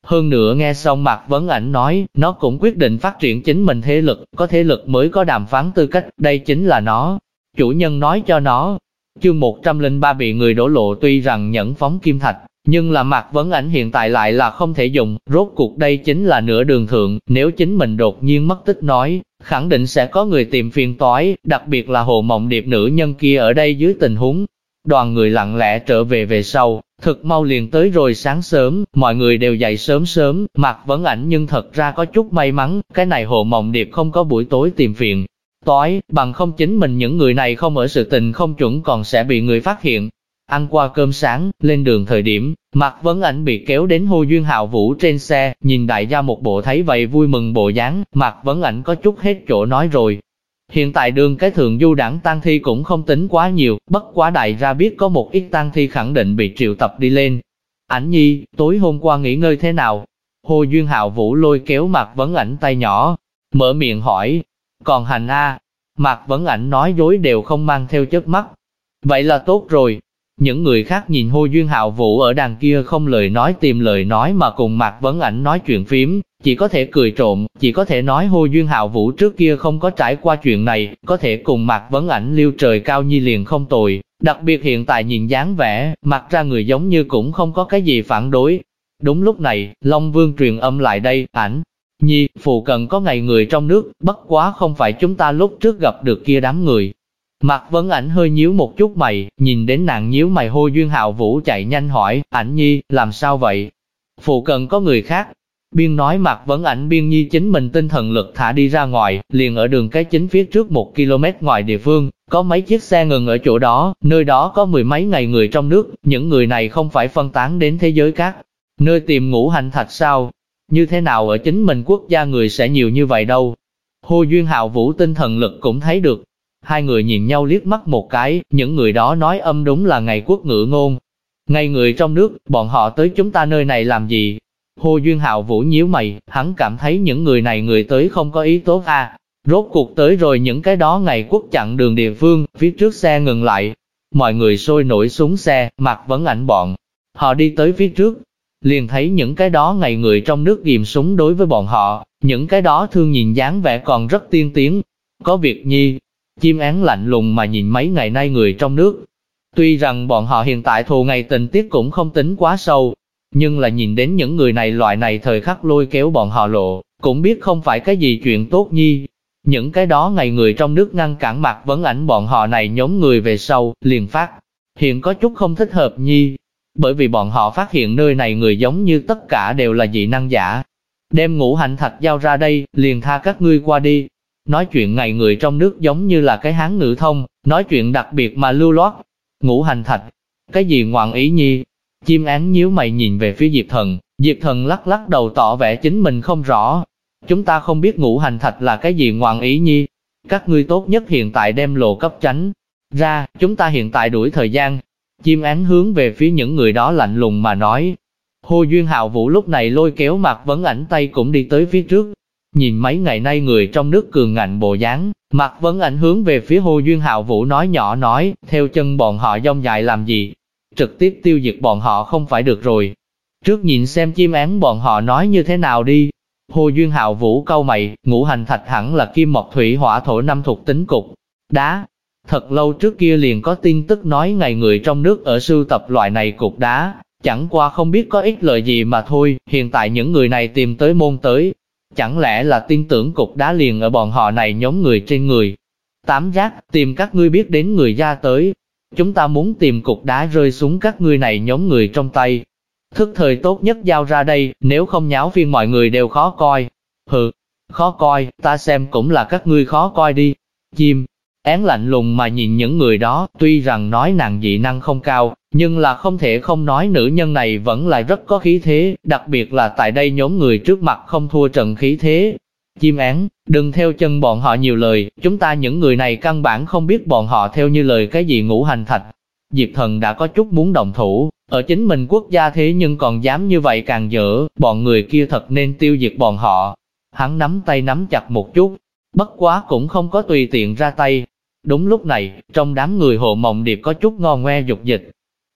Hơn nữa nghe xong Mạc Vấn Ảnh nói, nó cũng quyết định phát triển chính mình thế lực, có thế lực mới có đàm phán tư cách, đây chính là nó. Chủ nhân nói cho nó. Chương 103 bị người đổ lộ tuy rằng nhẫn phóng kim thạch, nhưng là Mạc Vấn Ảnh hiện tại lại là không thể dùng, rốt cuộc đây chính là nửa đường thượng, nếu chính mình đột nhiên mất tích nói, khẳng định sẽ có người tìm phiền toái, đặc biệt là Hồ Mộng Điệp nữ nhân kia ở đây dưới tình huống. Đoàn người lặng lẽ trở về sau, thực mau liền tới rồi sáng sớm, mọi người đều dậy sớm sớm, Mạc Vấn Ảnh nhưng thật ra có chút may mắn, cái này Hồ Mộng Điệp không có buổi tối tìm phiền toái, bằng không chính mình những người này không ở sự tình không chuẩn còn sẽ bị người phát hiện. Ăn qua cơm sáng, lên đường thời điểm, Mạc Vấn Ảnh bị kéo đến Hồ Duyên Hạo Vũ trên xe, nhìn đại gia một bộ thấy vậy vui mừng bộ dáng, Mạc Vấn Ảnh có chút hết chỗ nói rồi. Hiện tại đường cái thượng du đảng tang thi cũng không tính quá nhiều, bất quá đại gia biết có một ít tang thi khẳng định bị triệu tập đi lên. Ảnh nhi, tối hôm qua nghỉ ngơi thế nào? Hồ Duyên Hạo Vũ lôi kéo Mạc Vấn Ảnh tay nhỏ, mở miệng hỏi. Còn hành a? Mạc Vấn Ảnh nói dối đều không mang theo chớp mắt. Vậy là tốt rồi. Những người khác nhìn Hồ Duyên Hạo Vũ ở đằng kia không lời nói tìm lời nói mà cùng Mạc Vấn Ảnh nói chuyện phím, chỉ có thể cười trộm, chỉ có thể nói Hồ Duyên Hạo Vũ trước kia không có trải qua chuyện này, có thể cùng Mạc Vấn Ảnh liêu trời cao nhi liền không tồi, đặc biệt hiện tại nhìn dáng vẻ, mặt ra người giống như cũng không có cái gì phản đối. Đúng lúc này, Long Vương truyền âm lại đây, Ảnh nhi, phụ cận có ngày người trong nước, bất quá không phải chúng ta lúc trước gặp được kia đám người. Mạc Vấn Ảnh hơi nhíu một chút mày, nhìn đến nàng nhíu mày Hồ Duyên Hạo Vũ chạy nhanh hỏi, Ảnh nhi, làm sao vậy? Phụ cận có người khác. Biên nói Mạc Vấn Ảnh biên nhi chính mình tinh thần lực thả đi ra ngoài, liền ở đường cái chính phía trước 1 km ngoài địa phương, có mấy chiếc xe ngừng ở chỗ đó, nơi đó có 10 mấy ngày người trong nước, những người này không phải phân tán đến thế giới khác. Nơi tìm ngũ hành thạch sao? Như thế nào ở chính mình quốc gia người sẽ nhiều như vậy đâu? Hồ Duyên Hạo Vũ tinh thần lực cũng thấy được. Hai người nhìn nhau liếc mắt một cái, những người đó nói âm đúng là ngày quốc ngữ ngôn. Ngày người trong nước, bọn họ tới chúng ta nơi này làm gì? Hồ Duyên Hạo Vũ nhíu mày, hắn cảm thấy những người này người tới không có ý tốt à. Rốt cuộc tới rồi những cái đó ngày quốc chặn đường địa phương, phía trước xe ngừng lại. Mọi người sôi nổi xuống xe, Mạc Vấn Ảnh bọn. Họ đi tới phía trước, liền thấy những cái đó ngày người trong nước ghim súng đối với bọn họ, những cái đó thương nhìn dáng vẻ còn rất tiên tiến. Có việc nhi, chim én lạnh lùng mà nhìn mấy ngày nay người trong nước. Tuy rằng bọn họ hiện tại thù ngày tình tiết cũng không tính quá sâu, nhưng là nhìn đến những người này loại này thời khắc lôi kéo bọn họ lộ, cũng biết không phải cái gì chuyện tốt nhi. Những cái đó ngày người trong nước ngăn cản Mạc Vấn Ảnh bọn họ này nhóm người về sau, liền phát hiện có chút không thích hợp nhi. Bởi vì bọn họ phát hiện nơi này người giống như tất cả đều là dị năng giả. Đem ngũ hành thạch giao ra đây, liền tha các ngươi qua đi. Nói chuyện ngày người trong nước giống như là cái Hán ngữ thông, nói chuyện đặc biệt mà lưu loát. Ngũ hành thạch, cái gì ngoạn ý nhi? Chim én nhíu mày nhìn về phía Diệp Thần lắc lắc đầu tỏ vẻ chính mình không rõ. Chúng ta không biết ngũ hành thạch là cái gì ngoạn ý nhi. Các ngươi tốt nhất hiện tại đem lộ cấp tránh ra, chúng ta hiện tại đuổi thời gian. Chim én hướng về phía những người đó lạnh lùng mà nói. Hồ Duyên Hạo Vũ lúc này lôi kéo Mạc Vấn Ảnh tay cũng đi tới phía trước. Nhìn mấy ngày nay người trong nước cường ngạnh bộ dáng, Mạc Vấn Ảnh hướng về phía Hồ Duyên Hạo Vũ nói nhỏ nói, theo chân bọn họ dông dài làm gì? Trực tiếp tiêu diệt bọn họ không phải được rồi. Trước nhìn xem chim én bọn họ nói như thế nào đi. Hồ Duyên Hạo Vũ cau mày, ngũ hành thạch hẳn là kim mộc thủy hỏa thổ năm thuộc tính cục đá. Thật lâu trước kia liền có tin tức nói ngày người trong nước ở sưu tập loại này cục đá, chẳng qua không biết có ích lợi gì mà thôi, hiện tại những người này tìm tới môn tới. Chẳng lẽ là tin tưởng cục đá liền ở bọn họ này nhóm người trên người. Tám giác, tìm các ngươi biết đến người ra tới. Chúng ta muốn tìm cục đá rơi xuống các ngươi này nhóm người trong tay. Thức thời tốt nhất giao ra đây, nếu không nháo phiên mọi người đều khó coi. Hừ, khó coi, ta xem cũng là các ngươi khó coi đi. Chim én lạnh lùng mà nhìn những người đó, tuy rằng nói nàng dị năng không cao, nhưng là không thể không nói nữ nhân này vẫn là rất có khí thế, đặc biệt là tại đây nhóm người trước mặt không thua trận khí thế. Chim én, đừng theo chân bọn họ nhiều lời, chúng ta những người này căn bản không biết bọn họ theo như lời cái gì ngũ hành thạch. Diệp Thần đã có chút muốn động thủ, ở chính mình quốc gia thế nhưng còn dám như vậy càng dở, bọn người kia thật nên tiêu diệt bọn họ. Hắn nắm tay nắm chặt một chút, bất quá cũng không có tùy tiện ra tay. Đúng lúc này, trong đám người Hồ Mộng Điệp có chút ngon ngoe dục dịch.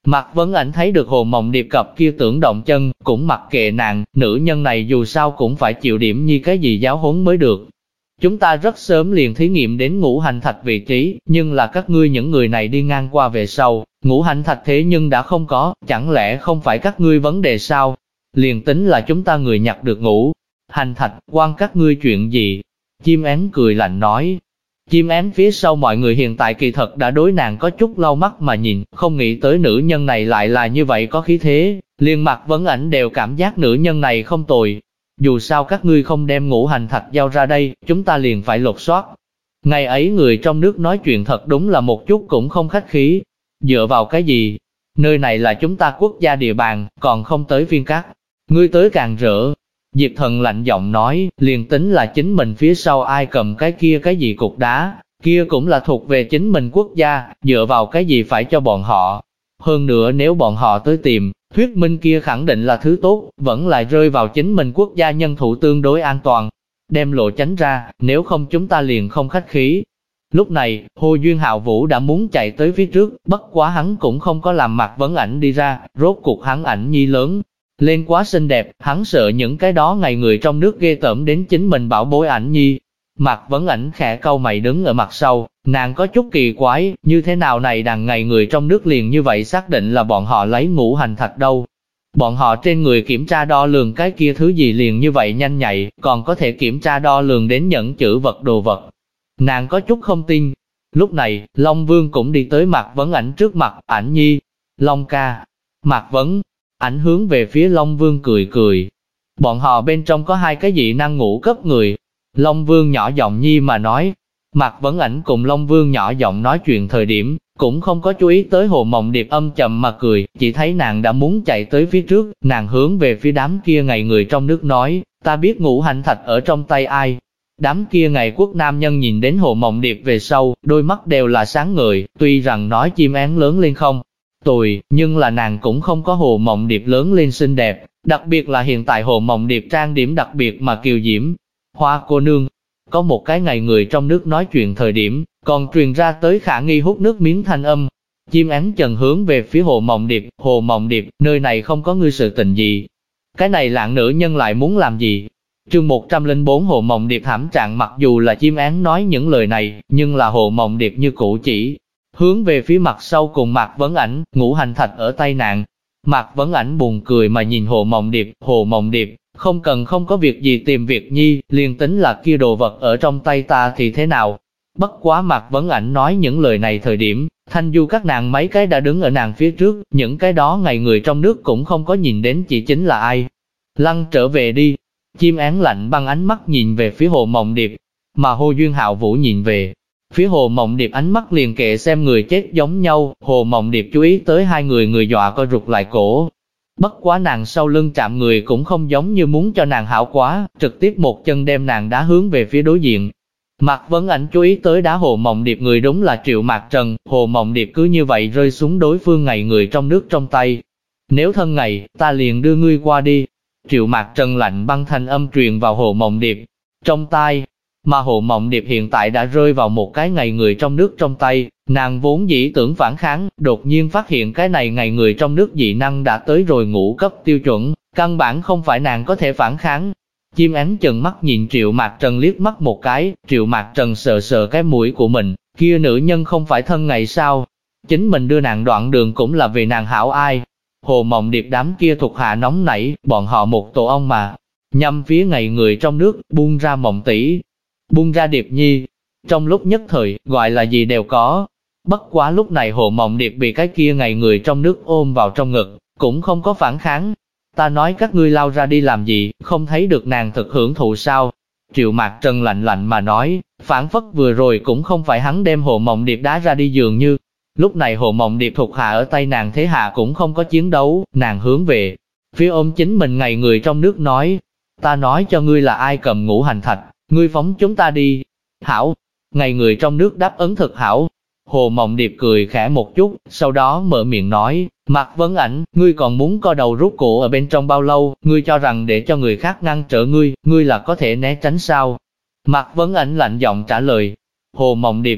Mạc Vấn Ảnh thấy được Hồ Mộng Điệp cặp kia tưởng động chân, cũng mặc kệ nàng, nữ nhân này dù sao cũng phải chịu điểm như cái gì giáo huấn mới được. Chúng ta rất sớm liền thí nghiệm đến ngũ hành thạch vị trí, nhưng là các ngươi những người này đi ngang qua về sau, ngũ hành thạch thế nhưng đã không có, chẳng lẽ không phải các ngươi vấn đề sao? Liền tính là chúng ta người nhặt được ngũ hành thạch, quan các ngươi chuyện gì? Chim én cười lạnh nói. Chim én phía sau mọi người hiện tại kỳ thật đã đối nàng có chút lau mắt mà nhìn, không nghĩ tới nữ nhân này lại là như vậy có khí thế, liền Mạc Vấn Ảnh đều cảm giác nữ nhân này không tồi. Dù sao các ngươi không đem ngũ hành thạch giao ra đây, chúng ta liền phải lột soát. Ngày ấy người trong nước nói chuyện thật đúng là một chút cũng không khách khí. Dựa vào cái gì? Nơi này là chúng ta quốc gia địa bàn, còn không tới phiên các ngươi tới càng rỡ. Diệp Thần lạnh giọng nói, liền tính là chính mình phía sau ai cầm cái kia cái gì cục đá, kia cũng là thuộc về chính mình quốc gia, dựa vào cái gì phải cho bọn họ. Hơn nữa nếu bọn họ tới tìm, thuyết minh kia khẳng định là thứ tốt, vẫn lại rơi vào chính mình quốc gia nhân thủ tương đối an toàn. Đem lộ tránh ra, nếu không chúng ta liền không khách khí. Lúc này, Hồ Duyên Hạo Vũ đã muốn chạy tới phía trước, bất quá hắn cũng không có làm Mạc Vấn Ảnh đi ra, rốt cuộc hắn ảnh nhi lớn lên quá xinh đẹp, hắn sợ những cái đó ngày người trong nước ghê tởm đến chính mình bảo bối ảnh nhi. Mạc Vấn Ảnh khẽ cau mày đứng ở mặt sau, nàng có chút kỳ quái, như thế nào này đàn ngày người trong nước liền như vậy xác định là bọn họ lấy ngũ hành thạch đâu. Bọn họ trên người kiểm tra đo lường cái kia thứ gì liền như vậy nhanh nhạy, còn có thể kiểm tra đo lường đến nhẫn chữ vật đồ vật. Nàng có chút không tin. Lúc này, Long Vương cũng đi tới Mạc Vấn Ảnh trước mặt, Ảnh nhi, Long ca. Mạc Vấn Ảnh hướng về phía Long Vương cười cười. Bọn họ bên trong có hai cái dị năng ngũ cấp người. Long Vương nhỏ giọng nhi mà nói. Mạc Vấn Ảnh cùng Long Vương nhỏ giọng nói chuyện thời điểm, cũng không có chú ý tới Hồ Mộng Điệp âm trầm mà cười, chỉ thấy nàng đã muốn chạy tới phía trước, nàng hướng về phía đám kia ngày người trong nước nói, ta biết ngũ hành thạch ở trong tay ai. Đám kia ngày quốc nam nhân nhìn đến Hồ Mộng Điệp về sau, đôi mắt đều là sáng ngời, tuy rằng nói chim én lớn lên không tồi, nhưng là nàng cũng không có Hồ Mộng Điệp lớn lên xinh đẹp, đặc biệt là hiện tại Hồ Mộng Điệp trang điểm đặc biệt mà kiều diễm. Hoa cô nương, có một cái ngày người trong nước nói chuyện thời điểm, còn truyền ra tới khả nghi hút nước miếng thanh âm. Chim én chần hướng về phía Hồ Mộng Điệp, nơi này không có ngươi sự tình gì. Cái này lạng nữ nhân lại muốn làm gì? Chương 104 Hồ Mộng Điệp thảm trạng. Mặc dù là chim én nói những lời này, nhưng là Hồ Mộng Điệp như cũ chỉ hướng về phía mặt sau cùng Mạc Vấn Ảnh, ngũ hành thạch ở tay nàng. Mạc Vấn Ảnh buồn cười mà nhìn Hồ Mộng Điệp, không có việc gì tìm việc nhi, liền tính là kia đồ vật ở trong tay ta thì thế nào. Bất quá Mạc Vấn Ảnh nói những lời này thời điểm, Thanh Du các nàng mấy cái đã đứng ở nàng phía trước, những cái đó ngày người trong nước cũng không có nhìn đến chỉ chính là ai. Lăn trở về đi. Chim én lạnh băng ánh mắt nhìn về phía Hồ Mộng Điệp, mà Hồ Duyên Hạo Vũ nhìn về phía Hồ Mộng Điệp ánh mắt liền kệ xem người chết giống nhau. Hồ Mộng Điệp chú ý tới hai người dọa co rụt lại cổ. Bất quá nàng sau lưng chạm người cũng không giống như muốn cho nàng hảo quá, trực tiếp một chân đem nàng đá hướng về phía đối diện. Mạc Vấn Ảnh chú ý tới đá Hồ Mộng Điệp người đúng là Triệu Mạc Trần, Hồ Mộng Điệp cứ như vậy rơi xuống đối phương ngày người trong nước trong tay. Nếu thân ngày, ta liền đưa ngươi qua đi. Triệu Mạc Trần lạnh băng thanh âm truyền vào Hồ Mộng Điệp trong tai, mà Hồ Mộng Điệp hiện tại đã rơi vào một cái ngày người trong nước trong tay, nàng vốn dĩ tưởng phản kháng, đột nhiên phát hiện cái này ngày người trong nước dị năng đã tới rồi ngũ cấp tiêu chuẩn, căn bản không phải nàng có thể phản kháng. Chim én chừng mắt nhìn Triệu Mạc Trần liếc mắt một cái, Triệu Mạc Trần sờ sờ cái mũi của mình, kia nữ nhân không phải thân ngày sao? Chính mình đưa nàng đoạn đường cũng là vì nàng hảo ai. Hồ Mộng Điệp đám kia thuộc hạ nóng nảy, bọn họ một tổ ong mà nhằm phía ngày người trong nước, buông ra Mộng tỷ, buông ra Điệp nhi. Trong lúc nhất thời, gọi là gì đều có. Bất quá lúc này Hồ Mộng Điệp bị cái kia ngày người trong nước ôm vào trong ngực, cũng không có phản kháng. Ta nói các ngươi lao ra đi làm gì, không thấy được nàng thực hưởng thụ sao? Triệu Mạc Trần lạnh lạnh mà nói, phản phất vừa rồi cũng không phải hắn đem Hồ Mộng Điệp đá ra đi dường như. Lúc này Hồ Mộng Điệp thuộc hạ ở tay nàng thế hạ cũng không có chiến đấu, nàng hướng về phía ôm chính mình ngày người trong nước nói, ta nói cho ngươi là ai cầm ngũ hành thạch, ngươi phóng chúng ta đi. Hảo, ngày người trong nước đáp ứng thực hảo. Hồ Mộng Điệp cười khẽ một chút, sau đó mở miệng nói, Mạc Vấn Ảnh, ngươi còn muốn co đầu rút cổ ở bên trong bao lâu, ngươi cho rằng để cho người khác ngăn trở ngươi là có thể né tránh sao? Mạc Vấn Ảnh lạnh giọng trả lời, Hồ Mộng Điệp,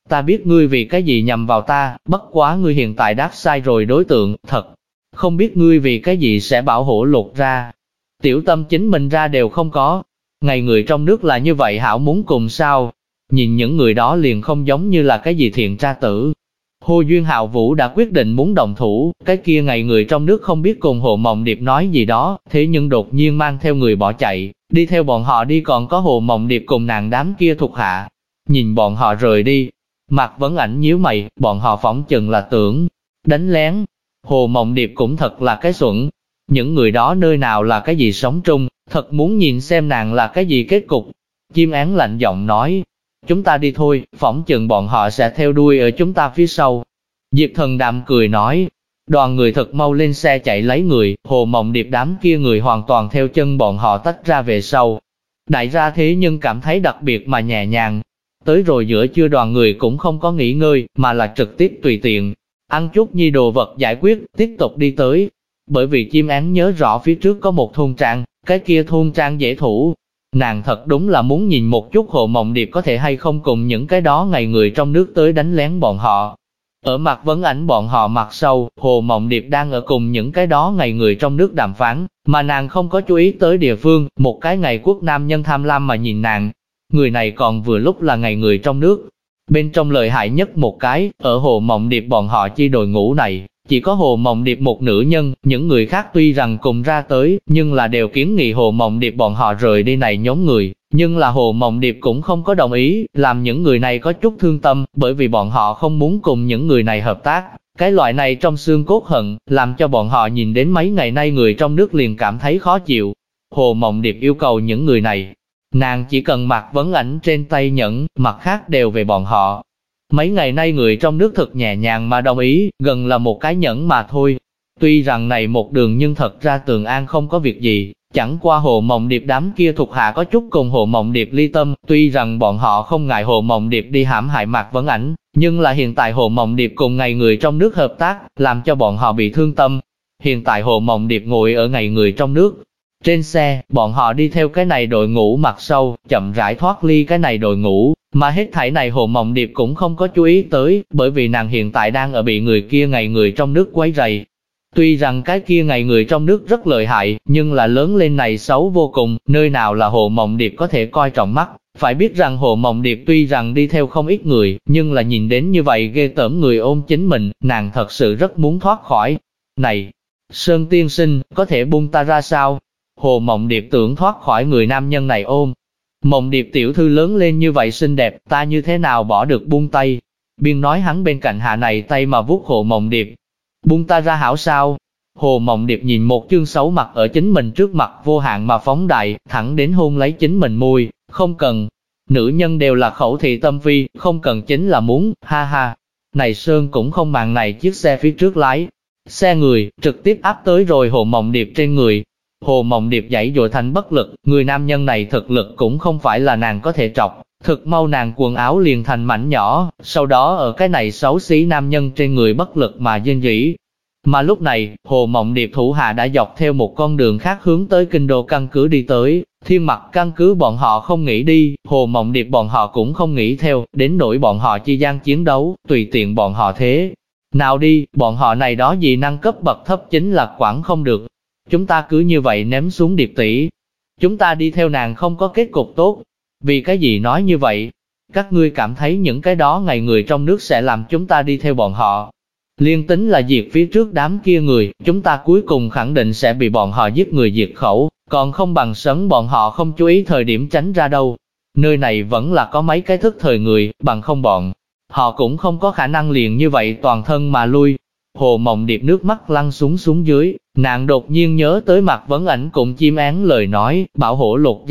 Ta biết ngươi vì cái gì nhằm vào ta, bất quá ngươi hiện tại đáp sai rồi đối tượng, thật. Không biết ngươi vì cái gì sẽ bảo hộ Lục ra. Tiểu Tâm chính mình ra đều không có. Ngày người trong nước là như vậy hảo muốn cùng sao? Nhìn những người đó liền không giống như là cái gì thiện tra tử. Hồ Duyên Hạo Vũ đã quyết định muốn động thủ, cái kia ngày người trong nước không biết cùng Hồ Mộng Điệp nói gì đó, thế nhưng đột nhiên mang theo người bỏ chạy, đi theo bọn họ đi còn có Hồ Mộng Điệp cùng nàng đám kia thuộc hạ. Nhìn bọn họ rời đi, Mạc Vấn Ảnh nhíu mày, bọn họ phỏng chừng là tưởng đánh lén. Hồ Mộng Điệp cũng thật là cái xuẩn, những người đó nơi nào là cái gì sống trung, thật muốn nhìn xem nàng là cái gì kết cục. Chim Én lạnh giọng nói, chúng ta đi thôi, phỏng chừng bọn họ sẽ theo đuôi ở chúng ta phía sau. Diệp Thần đạm cười nói, đoàn người thật mau lên xe chạy lấy người, Hồ Mộng Điệp đám kia người hoàn toàn theo chân bọn họ tách ra về sau. Đại gia thế nhưng cảm thấy đặc biệt mà nhẹ nhàng. Tới rồi giữa trưa đoàn người cũng không có nghỉ ngơi, mà là trực tiếp tùy tiện, ăn chút nhi đồ vật giải quyết, tiếp tục đi tới. Bởi vì Chim Én nhớ rõ phía trước có một thôn trang, cái kia thôn trang dễ thủ. Nàng thật đúng là muốn nhìn một chút Hồ Mộng Điệp có thể hay không cùng những cái đó ngày người trong nước tới đánh lén bọn họ. Ở Mạc Vấn Ảnh bọn họ mặt sau, Hồ Mộng Điệp đang ở cùng những cái đó ngày người trong nước đàm phán, mà nàng không có chú ý tới địa phương, một cái ngày quốc nam nhân tham lam mà nhìn nàng. Người này còn vừa lúc là ngày người trong nước. Bên trong lợi hại nhất một cái, ở Hồ Mộng Điệp bọn họ chi đội ngũ này, chỉ có Hồ Mộng Điệp một nữ nhân, những người khác tuy rằng cùng ra tới, nhưng là đều kiến nghị Hồ Mộng Điệp bọn họ rời đi này nhóm người. Nhưng là Hồ Mộng Điệp cũng không có đồng ý, làm những người này có chút thương tâm, bởi vì bọn họ không muốn cùng những người này hợp tác. Cái loại này trong xương cốt hận, làm cho bọn họ nhìn đến mấy ngày nay người trong nước liền cảm thấy khó chịu. Hồ Mộng Điệp yêu cầu những người này, nàng chỉ cần Mạc Vấn Ảnh trên tay nhẫn, mặt khác đều về bọn họ. Mấy ngày nay người trong nước thật nhẹ nhàng mà đồng ý, gần là một cái nhẫn mà thôi. Tuy rằng này một đường nhưng thật ra Tường An không có việc gì, chẳng qua Hồ Mộng Điệp đám kia thuộc hạ có chút cùng Hồ Mộng Điệp ly tâm, tuy rằng bọn họ không ngại Hồ Mộng Điệp đi hãm hại Mạc Vấn Ảnh, nhưng là hiện tại Hồ Mộng Điệp cùng ngày người trong nước hợp tác, làm cho bọn họ bị thương tâm. Hiện tại Hồ Mộng Điệp ngồi ở ngày người trong nước. Trên xe, bọn họ đi theo cái này đội ngũ mặt sau, chậm rãi thoát ly cái này đội ngũ, mà hết thảy này Hồ Mộng Điệp cũng không có chú ý tới, bởi vì nàng hiện tại đang ở bị người kia ngày người trong nước quấy rầy. Tuy rằng cái kia ngày người trong nước rất lợi hại, nhưng là lớn lên này xấu vô cùng, nơi nào là Hồ Mộng Điệp có thể coi trọng mắt. Phải biết rằng Hồ Mộng Điệp tuy rằng đi theo không ít người, nhưng là nhìn đến như vậy ghê tởm người ôm chính mình, nàng thật sự rất muốn thoát khỏi. Này, Sơn tiên sinh, có thể buông ta ra sao? Hồ Mộng Điệp tưởng thoát khỏi người nam nhân này ôm. Mộng Điệp tiểu thư lớn lên như vậy xinh đẹp, ta như thế nào bỏ được buông tay? Biên nói hắn bên cạnh hạ này tay mà vuốt Hồ Mộng Điệp. Buông ta ra hảo sao? Hồ Mộng Điệp nhìn một chương xấu mặt ở chính mình trước mặt vô hạn mà phóng đại, thẳng đến hôn lấy chính mình môi, không cần. Nữ nhân đều là khẩu thị tâm phi, không cần chính là muốn, ha ha. Này Sơn cũng không màng này chiếc xe phía trước lái. Xe người, trực tiếp áp tới rồi Hồ Mộng Điệp trên người. Hồ Mộng Điệp giãy dụa thành bất lực, người nam nhân này thực lực cũng không phải là nàng có thể trọc. Thực mau nàng quần áo liền thành mảnh nhỏ, sau đó ở cái này xấu xí nam nhân trên người bất lực mà rên rỉ. Mà lúc này, Hồ Mộng Điệp thủ hạ đã dọc theo một con đường khác hướng tới kinh đô căn cứ đi tới. Thiên Mặc căn cứ bọn họ không nghĩ đi, Hồ Mộng Điệp bọn họ cũng không nghĩ theo, đến nỗi bọn họ chi gian chiến đấu, tùy tiện bọn họ thế. Nào đi, bọn họ này đó gì năng cấp bậc thấp chính là quản không được. Chúng ta cứ như vậy ném xuống Điệp tỷ. Chúng ta đi theo nàng không có kết cục tốt. Vì cái gì nói như vậy? Các ngươi cảm thấy những cái đó ngày người trong nước sẽ làm chúng ta đi theo bọn họ. Liên tính là diệt phía trước đám kia người, chúng ta cuối cùng khẳng định sẽ bị bọn họ giết người diệt khẩu, còn không bằng sấn bọn họ không chú ý thời điểm tránh ra đâu. Nơi này vẫn là có mấy cái thức thời người, bằng không bọn họ cũng không có khả năng liền như vậy toàn thân mà lui. Hồ Mộng Điệp nước mắt lăn xuống dưới, nàng đột nhiên nhớ tới Mạc Vấn Ảnh cùng Chim Én lời nói, bảo hộ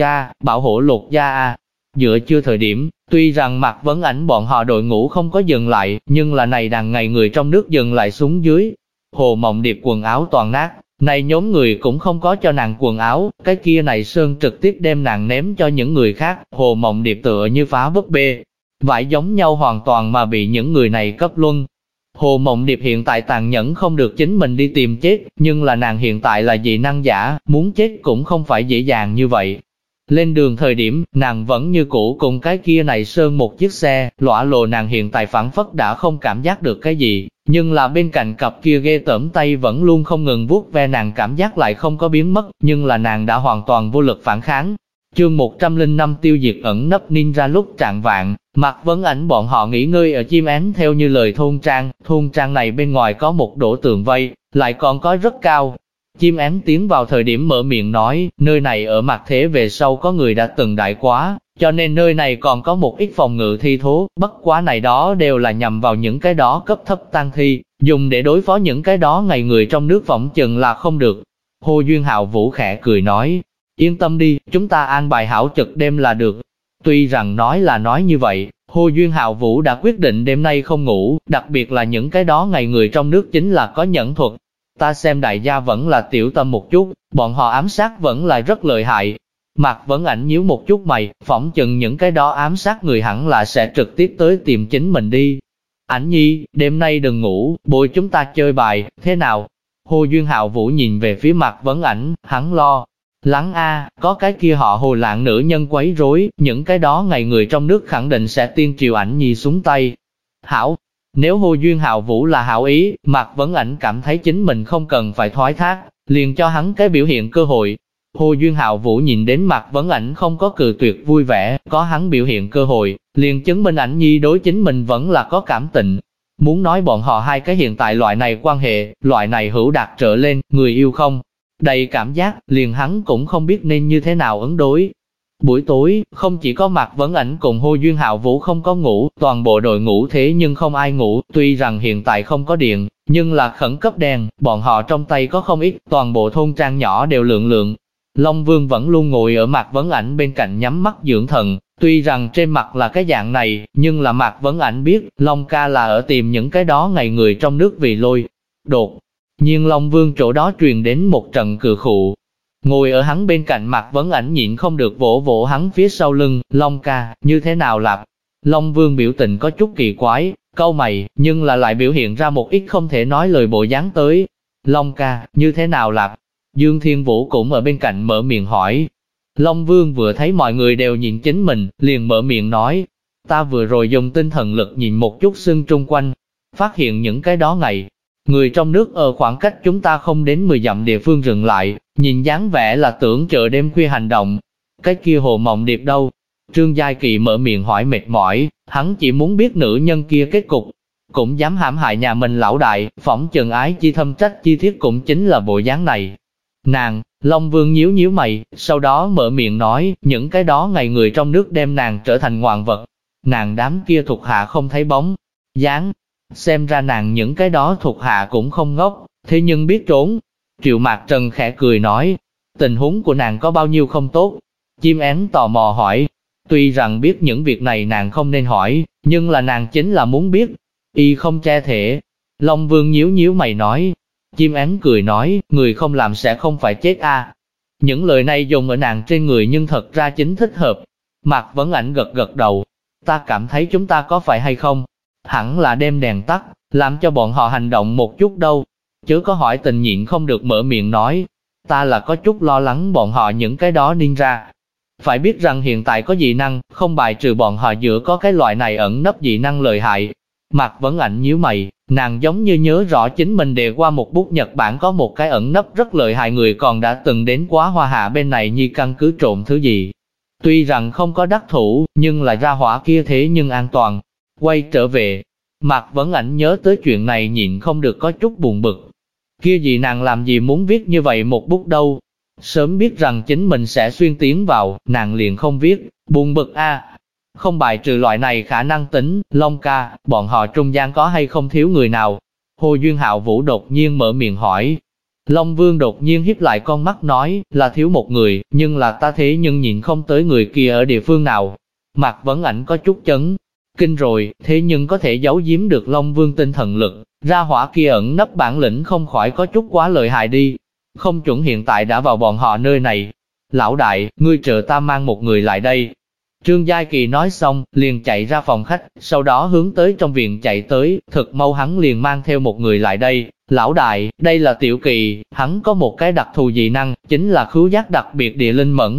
Lục gia à. Giữa trưa thời điểm, tuy rằng Mạc Vấn Ảnh bọn họ đội ngũ không có dừng lại, nhưng là này đàn ngày người trong nước dừng lại xuống dưới. Hồ Mộng Điệp quần áo toàn nát, này nhóm người cũng không có cho nàng quần áo, cái kia này Sơn trực tiếp đem nàng ném cho những người khác. Hồ Mộng Điệp tựa như phá búp bê, vải giống nhau hoàn toàn mà bị những người này cấp luân. Hồ Mộng Điệp hiện tại tàn nhẫn không được chính mình đi tìm chết, nhưng là nàng hiện tại là dị năng giả, muốn chết cũng không phải dễ dàng như vậy. Lên đường thời điểm, nàng vẫn như cũ cùng cái kia này sơn một chiếc xe, lõa lộ nàng hiện tại phản phất đã không cảm giác được cái gì, nhưng là bên cạnh cặp kia ghê tởm tay vẫn luôn không ngừng vuốt ve nàng, cảm giác lại không có biến mất, nhưng là nàng đã hoàn toàn vô lực phản kháng. Chương 105 tiêu diệt ẩn nấp ninja. Lúc trạng vạng, Mạc Vấn Ảnh bọn họ nghỉ ngơi ở chim én theo như lời thôn trang này bên ngoài có một đổ tường vây, lại còn có rất cao. Chim én tiến vào thời điểm mở miệng nói, nơi này ở mặt thế về sau có người đã từng đại quá, cho nên nơi này còn có một ít phòng ngự thi thố, bất quá này đó đều là nhằm vào những cái đó cấp thấp tang thi, dùng để đối phó những cái đó ngày người trong nước phỏng chừng là không được. Hồ Duyên Hạo Vũ khẽ cười nói, yên tâm đi, chúng ta an bài hảo trực đêm là được. Tuy rằng nói là nói như vậy, Hồ Duyên Hạo Vũ đã quyết định đêm nay không ngủ, đặc biệt là những cái đó ngày người trong nước chính là có nhẫn thuật. Ta xem đại gia vẫn là tiểu tâm một chút, bọn họ ám sát vẫn là rất lợi hại. Mạc Vấn Ảnh nhíu một chút mày, phỏng chừng những cái đó ám sát người hẳn là sẽ trực tiếp tới tìm chính mình đi. Ảnh nhi, đêm nay đừng ngủ, bồi chúng ta chơi bài, thế nào? Hồ Duyên Hạo Vũ nhìn về phía Mạc Vấn Ảnh, hắn lo lắng có cái kia họ Hồ lạng nữ nhân quấy rối, những cái đó ngày người trong nước khẳng định sẽ tiên triều Ảnh nhi xuống tay. Hảo, nếu Hồ Duyên Hạo Vũ là hảo ý, Mạc Vấn Ảnh cảm thấy chính mình không cần phải thoái thác, liền cho hắn cái biểu hiện cơ hội. Hồ Duyên Hạo Vũ nhìn đến Mạc Vấn Ảnh không có cự tuyệt vui vẻ, có hắn biểu hiện cơ hội, liền chứng minh Ảnh nhi đối chính mình vẫn là có cảm tình. Muốn nói bọn họ hai cái hiện tại loại này quan hệ, loại này hữu đạt trở lên, người yêu không đầy cảm giác, liền hắn cũng không biết nên như thế nào ứng đối. Buổi tối, không chỉ có Mạc Vấn Ảnh cùng Hồ Duyên Hạo Vũ không có ngủ, toàn bộ đội ngủ thế nhưng không ai ngủ, tuy rằng hiện tại không có điện, nhưng là khẩn cấp đèn, bọn họ trong tay có không ít, toàn bộ thôn trang nhỏ đều lượng lượng. Long Vương vẫn luôn ngồi ở Mạc Vấn Ảnh bên cạnh nhắm mắt dưỡng thần, tuy rằng trên mặt là cái dạng này, nhưng là Mạc Vấn Ảnh biết, Long ca là ở tìm những cái đó ngày người trong nước vì lôi. Đột nhiên Long Vương chỗ đó truyền đến một trận cười khụ. Ngồi ở hắn bên cạnh Mạc Vấn Ảnh nhịn không được vỗ vỗ hắn phía sau lưng, Long ca, như thế nào lạp? Long Vương biểu tình có chút kỳ quái, cau mày, nhưng là lại biểu hiện ra một ít không thể nói lời bộ dáng tới. Long ca, như thế nào lạp? Dương Thiên Vũ cũng ở bên cạnh mở miệng hỏi. Long Vương vừa thấy mọi người đều nhìn chính mình, liền mở miệng nói, ta vừa rồi dùng tinh thần lực nhìn một chút xương trung quanh, phát hiện những cái đó ngày người trong nước ở khoảng cách chúng ta không đến 10 dặm địa phương dừng lại, nhìn dáng vẻ là tưởng chợ đêm khuya hành động. Cái kia Hồ Mộng Điệp đâu? Trương Giai Kỳ mở miệng hỏi mệt mỏi, hắn chỉ muốn biết nữ nhân kia kết cục. Cũng dám hãm hại nhà mình lão đại, phỏng chừng ái chi thâm trách chi thiết cũng chính là bộ dáng này. Nàng, Long Vương nhíu nhíu mày, sau đó mở miệng nói, những cái đó ngày người trong nước đem nàng trở thành ngoạn vật. Nàng đám kia thuộc hạ không thấy bóng dáng. Xem ra nàng những cái đó thuộc hạ cũng không ngốc, thế nhưng biết trốn. Triệu Mạc Trần khẽ cười nói, tình huống của nàng có bao nhiêu không tốt? Chim én tò mò hỏi, tuy rằng biết những việc này nàng không nên hỏi, nhưng là nàng chính là muốn biết. Y không che thể. Long Vương nhíu nhíu mày nói, chim én cười nói, người không làm sẽ không phải chết a. Những lời này dùng ở nàng trên người nhưng thật ra chính thích hợp. Mạc Vấn Ảnh gật gật đầu, ta cảm thấy chúng ta có phải hay không? Hẳn là đem đèn tắt, làm cho bọn họ hành động một chút đâu. Chớ có hỏi tình nhịn không được mở miệng nói, ta là có chút lo lắng bọn họ những cái đó ninja. Phải biết rằng hiện tại có dị năng, không bài trừ bọn họ giữa có cái loại này ẩn nấp dị năng lợi hại. Mạc Vấn Ảnh nhíu mày, nàng giống như nhớ rõ chính mình đề qua một bút Nhật Bản có một cái ẩn nấp rất lợi hại người còn đã từng đến quá Hoa Hạ bên này như căn cứ trộm thứ gì. Tuy rằng không có đắc thủ, nhưng là ra hỏa kia thế nhưng an toàn. Quay trở về, Mạc Vấn Ảnh nhớ tới chuyện này nhịn không được có chút buồn bực. Kia gì nàng làm gì muốn viết như vậy một bút đâu. Sớm biết rằng chính mình sẽ xuyên tiến vào, nàng liền không viết, buồn bực a. Không bài trừ loại này khả năng tính, Long ca, bọn họ trung gian có hay không thiếu người nào? Hồ Duyên Hạo Vũ đột nhiên mở miệng hỏi. Long Vương đột nhiên híp lại con mắt nói, là thiếu một người, nhưng là ta thế nhưng nhìn không tới người kia ở địa phương nào. Mạc Vấn Ảnh có chút chấn kinh rồi, thế nhưng có thể giấu giếm được Long Vương tinh thần lực, ra hỏa kia ẩn nấp bản lĩnh không khỏi có chút quá lợi hại đi. Không chuẩn hiện tại đã vào bọn họ nơi này. Lão đại, ngươi trợ ta mang một người lại đây. Trương Giai Kỳ nói xong, liền chạy ra phòng khách, sau đó hướng tới trong viện chạy tới, thực mau hắn liền mang theo một người lại đây. Lão đại, đây là Tiểu Kỳ, hắn có một cái đặc thù dị năng, chính là khứu giác đặc biệt địa linh mẫn.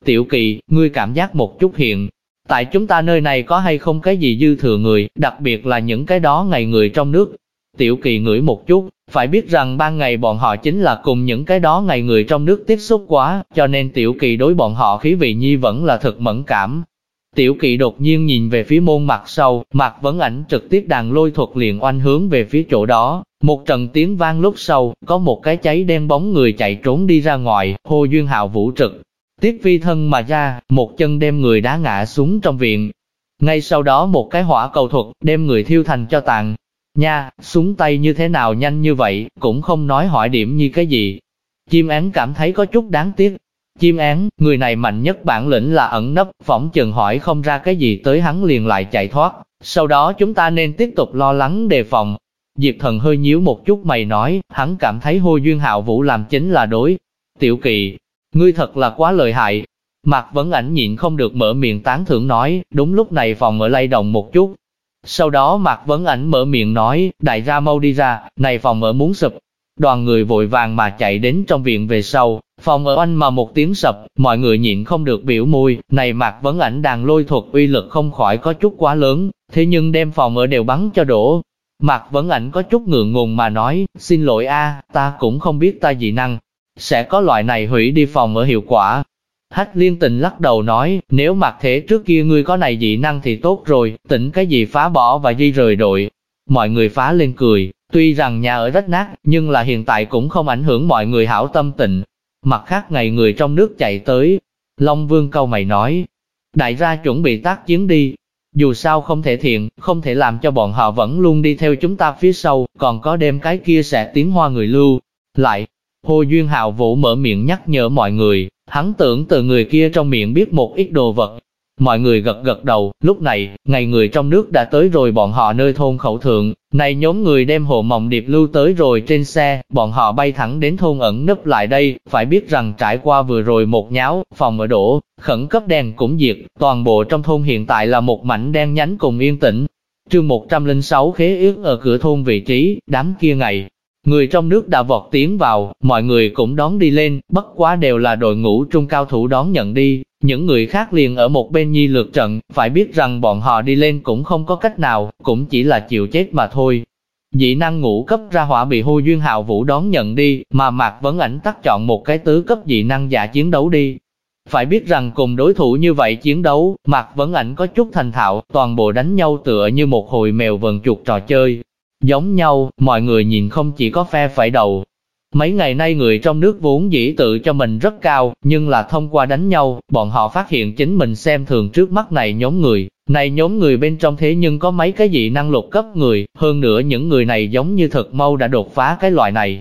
Tiểu Kỳ, ngươi cảm giác một chút hiện. Tại chúng ta nơi này có hay không cái gì dư thừa người, đặc biệt là những cái đó ngày người trong nước. Tiểu Kỳ ngửi một chút, phải biết rằng ban ngày bọn họ chính là cùng những cái đó ngày người trong nước tiếp xúc quá, cho nên Tiểu Kỳ đối bọn họ khí vị nhi vẫn là thực mẫn cảm. Tiểu Kỳ đột nhiên nhìn về phía môn mặt sau, Mạc Vấn Ảnh trực tiếp đàn lôi thuật liền oanh hướng về phía chỗ đó. Một trận tiếng vang lúc sau, có một cái cháy đen bóng người chạy trốn đi ra ngoài, Hồ Duyên Hạo Vũ trực tiếp phi thân mà ra, một chân đem người đá ngã xuống trong viện. Ngay sau đó một cái hỏa cầu thuật đem người thiêu thành cho tàn. Nha, súng tay như thế nào nhanh như vậy, cũng không nói hỏi điểm như cái gì. Chim én cảm thấy có chút đáng tiếc. Chim én, người này mạnh nhất bản lĩnh là ẩn nấp, phỏng chừng hỏi không ra cái gì tới hắn liền lại chạy thoát. Sau đó chúng ta nên tiếp tục lo lắng đề phòng. Diệp Thần hơi nhíu một chút mày nói, hắn cảm thấy Hồ Duyên Hạo Vũ làm chính là đối. Tiểu Kỳ, ngươi thật là quá lợi hại. Mạc Vấn Ảnh nhịn không được mở miệng tán thưởng nói, đúng lúc này phòng ở lay động một chút. Sau đó Mạc Vấn Ảnh mở miệng nói, đại gia mau đi ra, này phòng ở muốn sụp. Đoàn người vội vàng mà chạy đến trong viện về sau, phòng ở oanh mà một tiếng sập, mọi người nhịn không được biểu môi, này Mạc Vấn Ảnh đàn lôi thuật uy lực không khỏi có chút quá lớn, thế nhưng đem phòng ở đều bắn cho đổ. Mạc Vấn Ảnh có chút ngượng ngùng mà nói, xin lỗi a, ta cũng không biết ta dị năng sẽ có loại này hủy đi phòng ở hiệu quả. Hách Liên Tình lắc đầu nói, nếu mặc thế trước kia ngươi có này dị năng thì tốt rồi, tỉnh cái gì phá bỏ và di rời đội. Mọi người phá lên cười, tuy rằng nhà ở rách nát, nhưng là hiện tại cũng không ảnh hưởng mọi người hảo tâm tình. Mặt khác ngày người trong nước chạy tới, Long Vương cau mày nói, đại gia chuẩn bị tác chiến đi. Dù sao không thể thiện, không thể làm cho bọn họ vẫn luôn đi theo chúng ta phía sau, còn có đêm cái kia sẽ tiến hoa người lưu. Lại, Hồ Duyên Hạo Vũ mở miệng nhắc nhở mọi người, hắn tưởng từ người kia trong miệng biết một ít đồ vật. Mọi người gật gật đầu, lúc này, ngày người trong nước đã tới rồi bọn họ nơi thôn khẩu thượng, này nhóm người đem Hồ Mộng Điệp lưu tới rồi trên xe, bọn họ bay thẳng đến thôn ẩn nấp lại đây, phải biết rằng trải qua vừa rồi một nháo, phòng ở đổ, khẩn cấp đèn cũng diệt, toàn bộ trong thôn hiện tại là một mảnh đen nhánh cùng yên tĩnh. Chương 106 khế ước ở cửa thôn vị trí, đám kia ngày. Người trong nước đã vọt tiến vào, mọi người cũng đón đi lên, bất quá đều là đội ngũ trung cao thủ đón nhận đi, những người khác liền ở một bên nhi lượt trận, phải biết rằng bọn họ đi lên cũng không có cách nào, cũng chỉ là chịu chết mà thôi. Dị năng ngũ cấp ra hỏa bị Hồ Duyên Hạo Vũ đón nhận đi, mà Mạc Vấn Ảnh tắt chọn một cái tứ cấp dị năng giả chiến đấu đi. Phải biết rằng cùng đối thủ như vậy chiến đấu, Mạc Vấn Ảnh có chút thành thạo, toàn bộ đánh nhau tựa như một hồi mèo vờn chuột trò chơi. Giống nhau, mọi người nhìn không chỉ có phe phẩy đầu. Mấy ngày nay người trong nước vốn dĩ tự cho mình rất cao, nhưng là thông qua đánh nhau, bọn họ phát hiện chính mình xem thường trước mắt này nhóm người. Này nhóm người bên trong thế nhưng có mấy cái dị năng lục cấp người, hơn nữa những người này giống như thật mau đã đột phá cái loại này.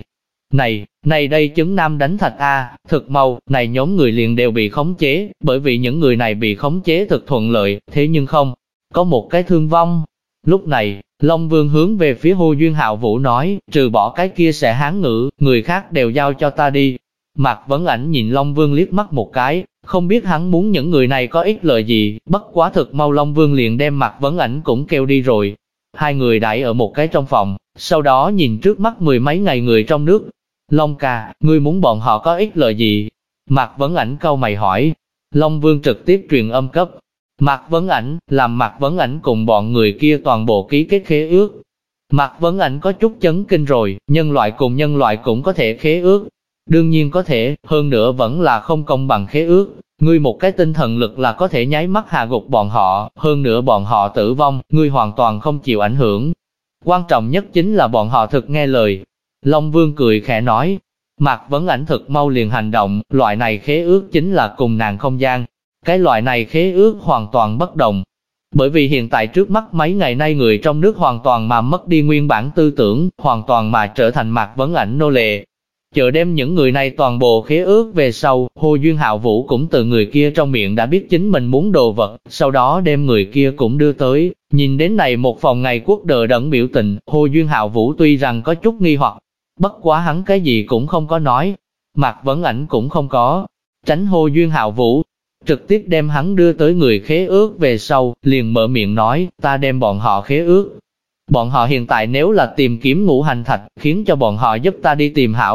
Này đây chứng nam đánh thạch A, thực mau, này nhóm người liền đều bị khống chế, bởi vì những người này bị khống chế thực thuận lợi, thế nhưng không có một cái thương vong. Lúc này, Long Vương hướng về phía Hồ Duyên Hạo Vũ nói, trừ bỏ cái kia sẽ hán ngữ, người khác đều giao cho ta đi. Mạc Vấn Ảnh nhìn Long Vương liếc mắt một cái, không biết hắn muốn những người này có ích lợi gì, bất quá thực mau Long Vương liền đem Mạc Vấn Ảnh cũng kêu đi rồi. Hai người đãi ở một cái trong phòng, sau đó nhìn trước mắt mười mấy ngày người trong nước. Long ca, ngươi muốn bọn họ có ích lợi gì? Mạc Vấn Ảnh cau mày hỏi. Long Vương trực tiếp truyền âm cấp. Mạc Vấn Ảnh, làm Mạc Vấn Ảnh cùng bọn người kia toàn bộ ký kết khế ước. Mạc Vấn Ảnh có chút chấn kinh rồi, nhân loại cùng nhân loại cũng có thể khế ước. Đương nhiên có thể, hơn nữa vẫn là không công bằng khế ước. Ngươi một cái tinh thần lực là có thể nháy mắt hạ gục bọn họ, hơn nữa bọn họ tử vong, ngươi hoàn toàn không chịu ảnh hưởng. Quan trọng nhất chính là bọn họ thực nghe lời. Long Vương cười khẽ nói. Mạc Vấn Ảnh thực mau liền hành động, loại này khế ước chính là cùng nàng không gian. Cái loại này khế ước hoàn toàn bất đồng. Bởi vì hiện tại trước mắt mấy ngày nay người trong nước hoàn toàn mà mất đi nguyên bản tư tưởng, hoàn toàn mà trở thành Mạc Vấn Ảnh nô lệ. Chờ đem những người này toàn bộ khế ước về sau, Hồ Duyên Hạo Vũ cũng từ người kia trong miệng đã biết chính mình muốn đồ vật, sau đó đem người kia cũng đưa tới. Nhìn đến này một phòng ngày quốc đờ đẫn biểu tình, Hồ Duyên Hạo Vũ tuy rằng có chút nghi hoặc, bất quá hắn cái gì cũng không có nói. Mạc Vấn Ảnh cũng không có tránh Hồ Duyên Hạo Vũ, trực tiếp đem hắn đưa tới người khế ước về sau, liền mở miệng nói, ta đem bọn họ khế ước. Bọn họ hiện tại nếu là tìm kiếm ngũ hành thạch, khiến cho bọn họ giúp ta đi tìm hảo.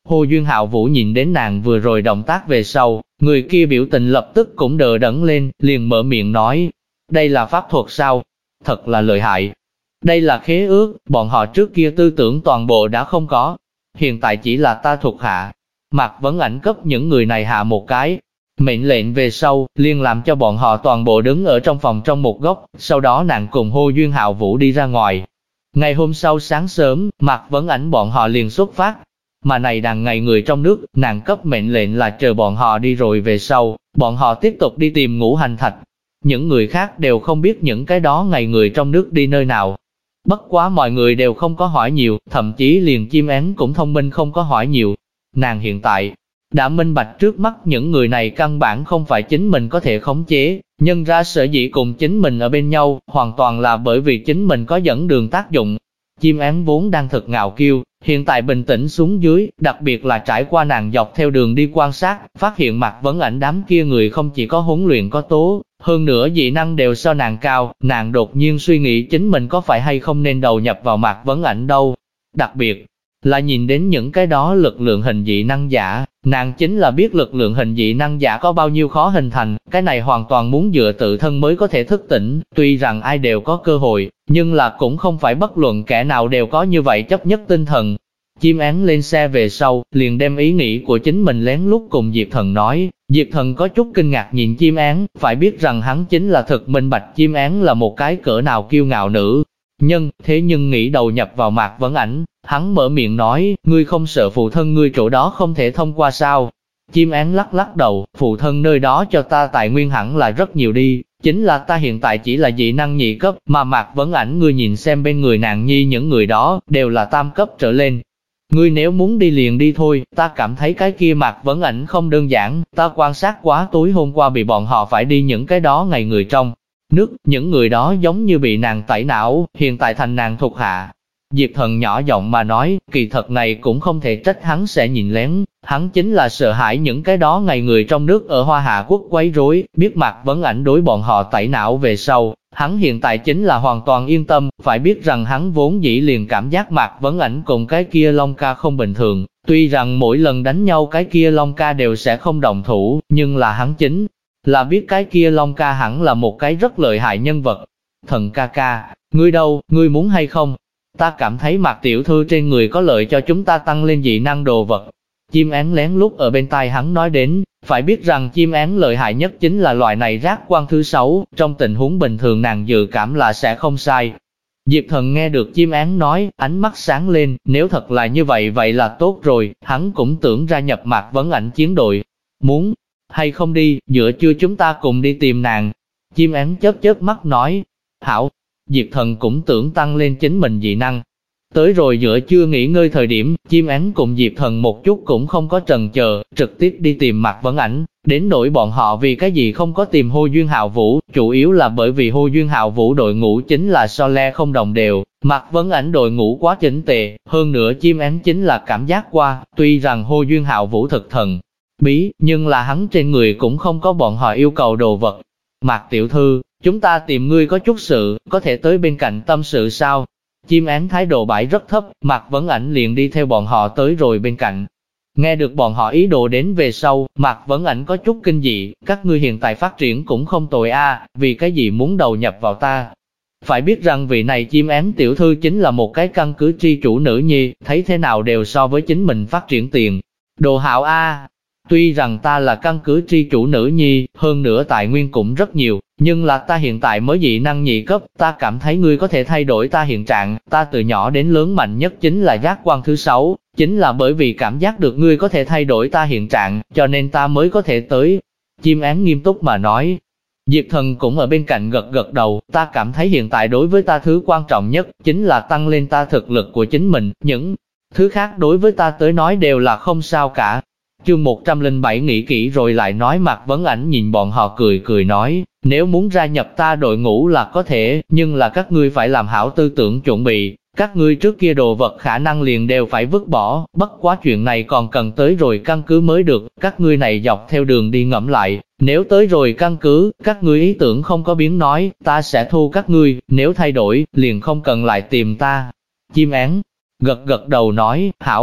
Hồ Duyên Hạo Vũ nhìn đến nàng vừa rồi động tác về sau, người kia biểu tình lập tức cũng đờ đẫn lên, liền mở miệng nói, đây là pháp thuật sao? Thật là lợi hại. Đây là khế ước, bọn họ trước kia tư tưởng toàn bộ đã không có. Hiện tại chỉ là ta thuộc hạ. Mạc Vấn Ảnh cấp những người này hạ một cái mệnh lệnh về sau, liền làm cho bọn họ toàn bộ đứng ở trong phòng trong một góc, sau đó nàng cùng Hồ Duyên Hạo Vũ đi ra ngoài. Ngày hôm sau sáng sớm, Mạc Vấn Ảnh bọn họ liền xuất phát. Mà này đàn ngày người trong nước, nàng cấp mệnh lệnh là chờ bọn họ đi rồi về sau, bọn họ tiếp tục đi tìm Ngũ Hành Thạch. Những người khác đều không biết những cái đó ngày người trong nước đi nơi nào. Bất quá mọi người đều không có hỏi nhiều, thậm chí liền chim én cũng thông minh không có hỏi nhiều. Nàng hiện tại đã minh bạch trước mắt những người này căn bản không phải chính mình có thể khống chế, nhân ra sở dĩ cùng chính mình ở bên nhau, hoàn toàn là bởi vì chính mình có dẫn đường tác dụng. Chim én vốn đang thật ngạo kiêu, hiện tại bình tĩnh xuống dưới, đặc biệt là trải qua nàng dọc theo đường đi quan sát, phát hiện Mạc Vấn Ảnh đám kia người không chỉ có huấn luyện có tố, hơn nữa dị năng đều so nàng cao, nàng đột nhiên suy nghĩ chính mình có phải hay không nên đầu nhập vào Mạc Vấn Ảnh đâu. Đặc biệt là nhìn đến những cái đó lực lượng hình dị năng giả, nàng chính là biết lực lượng hình dị năng giả có bao nhiêu khó hình thành, cái này hoàn toàn muốn dựa tự thân mới có thể thức tỉnh, tuy rằng ai đều có cơ hội, nhưng là cũng không phải bất luận kẻ nào đều có như vậy chấp nhất tinh thần. Chim én lên xe về sau, liền đem ý nghĩ của chính mình lén lút cùng Diệp Thần nói. Diệp Thần có chút kinh ngạc nhìn chim én, phải biết rằng hắn chính là thực minh bạch chim én là một cái cỡ nào kiêu ngạo nữ nhân, thế nhưng nghĩ đầu nhập vào Mạc Vấn Ảnh, hắn mở miệng nói, ngươi không sợ phụ thân ngươi chỗ đó không thể thông qua sao? Chim én lắc lắc đầu, phụ thân nơi đó cho ta tài nguyên hẳn là rất nhiều đi, chính là ta hiện tại chỉ là dị năng nhị cấp, mà Mạc Vấn Ảnh ngươi nhìn xem bên người nàng nhi những người đó, đều là tam cấp trở lên. Ngươi nếu muốn đi liền đi thôi, ta cảm thấy cái kia Mạc Vấn Ảnh không đơn giản, ta quan sát quá tối hôm qua bị bọn họ phải đi những cái đó ngày người trong nước, những người đó giống như bị nàng tẩy não, hiện tại thành nàng thuộc hạ. Diệp Thần nhỏ giọng mà nói, kỳ thật này cũng không thể trách hắn sẽ nhìn lén, hắn chính là sợ hãi những cái đó ngày người trong nước ở Hoa Hạ Quốc quấy rối, biết Mạc Vấn Ảnh đối bọn họ tẩy não về sau, hắn hiện tại chính là hoàn toàn yên tâm, phải biết rằng hắn vốn dĩ liền cảm giác Mạc Vấn Ảnh cùng cái kia Long Ca không bình thường, tuy rằng mỗi lần đánh nhau cái kia Long Ca đều sẽ không động thủ, nhưng là hắn chính là biết cái kia Long Ca hẳn là một cái rất lợi hại nhân vật. Thần ca ca, ngươi đâu, ngươi muốn hay không? Ta cảm thấy Mạc tiểu thư trên người có lợi cho chúng ta tăng lên dị năng đồ vật. Chim én lén lút ở bên tai hắn nói đến, phải biết rằng chim én lợi hại nhất chính là loại này giác quan thứ 6, trong tình huống bình thường nàng dự cảm là sẽ không sai. Diệp Thần nghe được chim én nói, ánh mắt sáng lên, nếu thật là như vậy vậy là tốt rồi, hắn cũng tưởng gia nhập Mạc Vấn Ảnh chiến đội. Muốn hay không đi, giữa trưa chúng ta cùng đi tìm nàng. Chim én chớp chớp mắt nói, hảo. Diệp Thần cũng tưởng tăng lên chính mình dị năng. Tới rồi giữa trưa nghỉ ngơi thời điểm, chim én cùng Diệp Thần một chút cũng không có chần chờ, trực tiếp đi tìm Mạc Vấn Ảnh. Đến nỗi bọn họ vì cái gì không có tìm Hồ Duyên Hạo Vũ, chủ yếu là bởi vì Hồ Duyên Hạo Vũ đội ngũ chính là so le không đồng đều, Mạc Vấn Ảnh đội ngũ quá chỉnh tề, hơn nữa chim én chính là cảm giác qua, tuy rằng Hồ Duyên Hạo Vũ thực thần bí, nhưng là hắn trên người cũng không có bọn họ yêu cầu đồ vật. Mạc tiểu thư, chúng ta tìm ngươi có chút sự, có thể tới bên cạnh tâm sự sao? Chim én thái độ bãi rất thấp, Mạc Vấn Ảnh liền đi theo bọn họ tới rồi bên cạnh. Nghe được bọn họ ý đồ đến về sau, Mạc Vấn Ảnh có chút kinh dị, các ngươi hiện tại phát triển cũng không tồi a, vì cái gì muốn đầu nhập vào ta? Phải biết rằng vị này chim én tiểu thư chính là một cái căn cứ tri chủ nữ nhi, thấy thế nào đều so với chính mình phát triển tiền. Đồ hảo a. Tuy rằng ta là căn cứ tri chủ nữ nhi, hơn nữa tài nguyên cũng rất nhiều, nhưng là ta hiện tại mới dị năng nhị cấp, ta cảm thấy ngươi có thể thay đổi ta hiện trạng, ta từ nhỏ đến lớn mạnh nhất chính là giác quan thứ 6, chính là bởi vì cảm giác được ngươi có thể thay đổi ta hiện trạng, cho nên ta mới có thể tới. Chim én nghiêm túc mà nói. Diệp Thần cũng ở bên cạnh gật gật đầu, ta cảm thấy hiện tại đối với ta thứ quan trọng nhất, chính là tăng lên ta thực lực của chính mình, những thứ khác đối với ta tới nói đều là không sao cả. Chương 107 nghĩ kỹ rồi lại nói. Mạc Vấn Ảnh nhìn bọn họ cười cười nói, nếu muốn gia nhập ta đội ngũ là có thể, nhưng là các ngươi phải làm hảo tư tưởng chuẩn bị, các ngươi trước kia đồ vật khả năng liền đều phải vứt bỏ, bất quá chuyện này còn cần tới rồi căn cứ mới được, các ngươi này dọc theo đường đi ngẫm lại, nếu tới rồi căn cứ, các ngươi ý tưởng không có biến nói, ta sẽ thu các ngươi, nếu thay đổi, liền không cần lại tìm ta. Chim én gật gật đầu nói, hảo.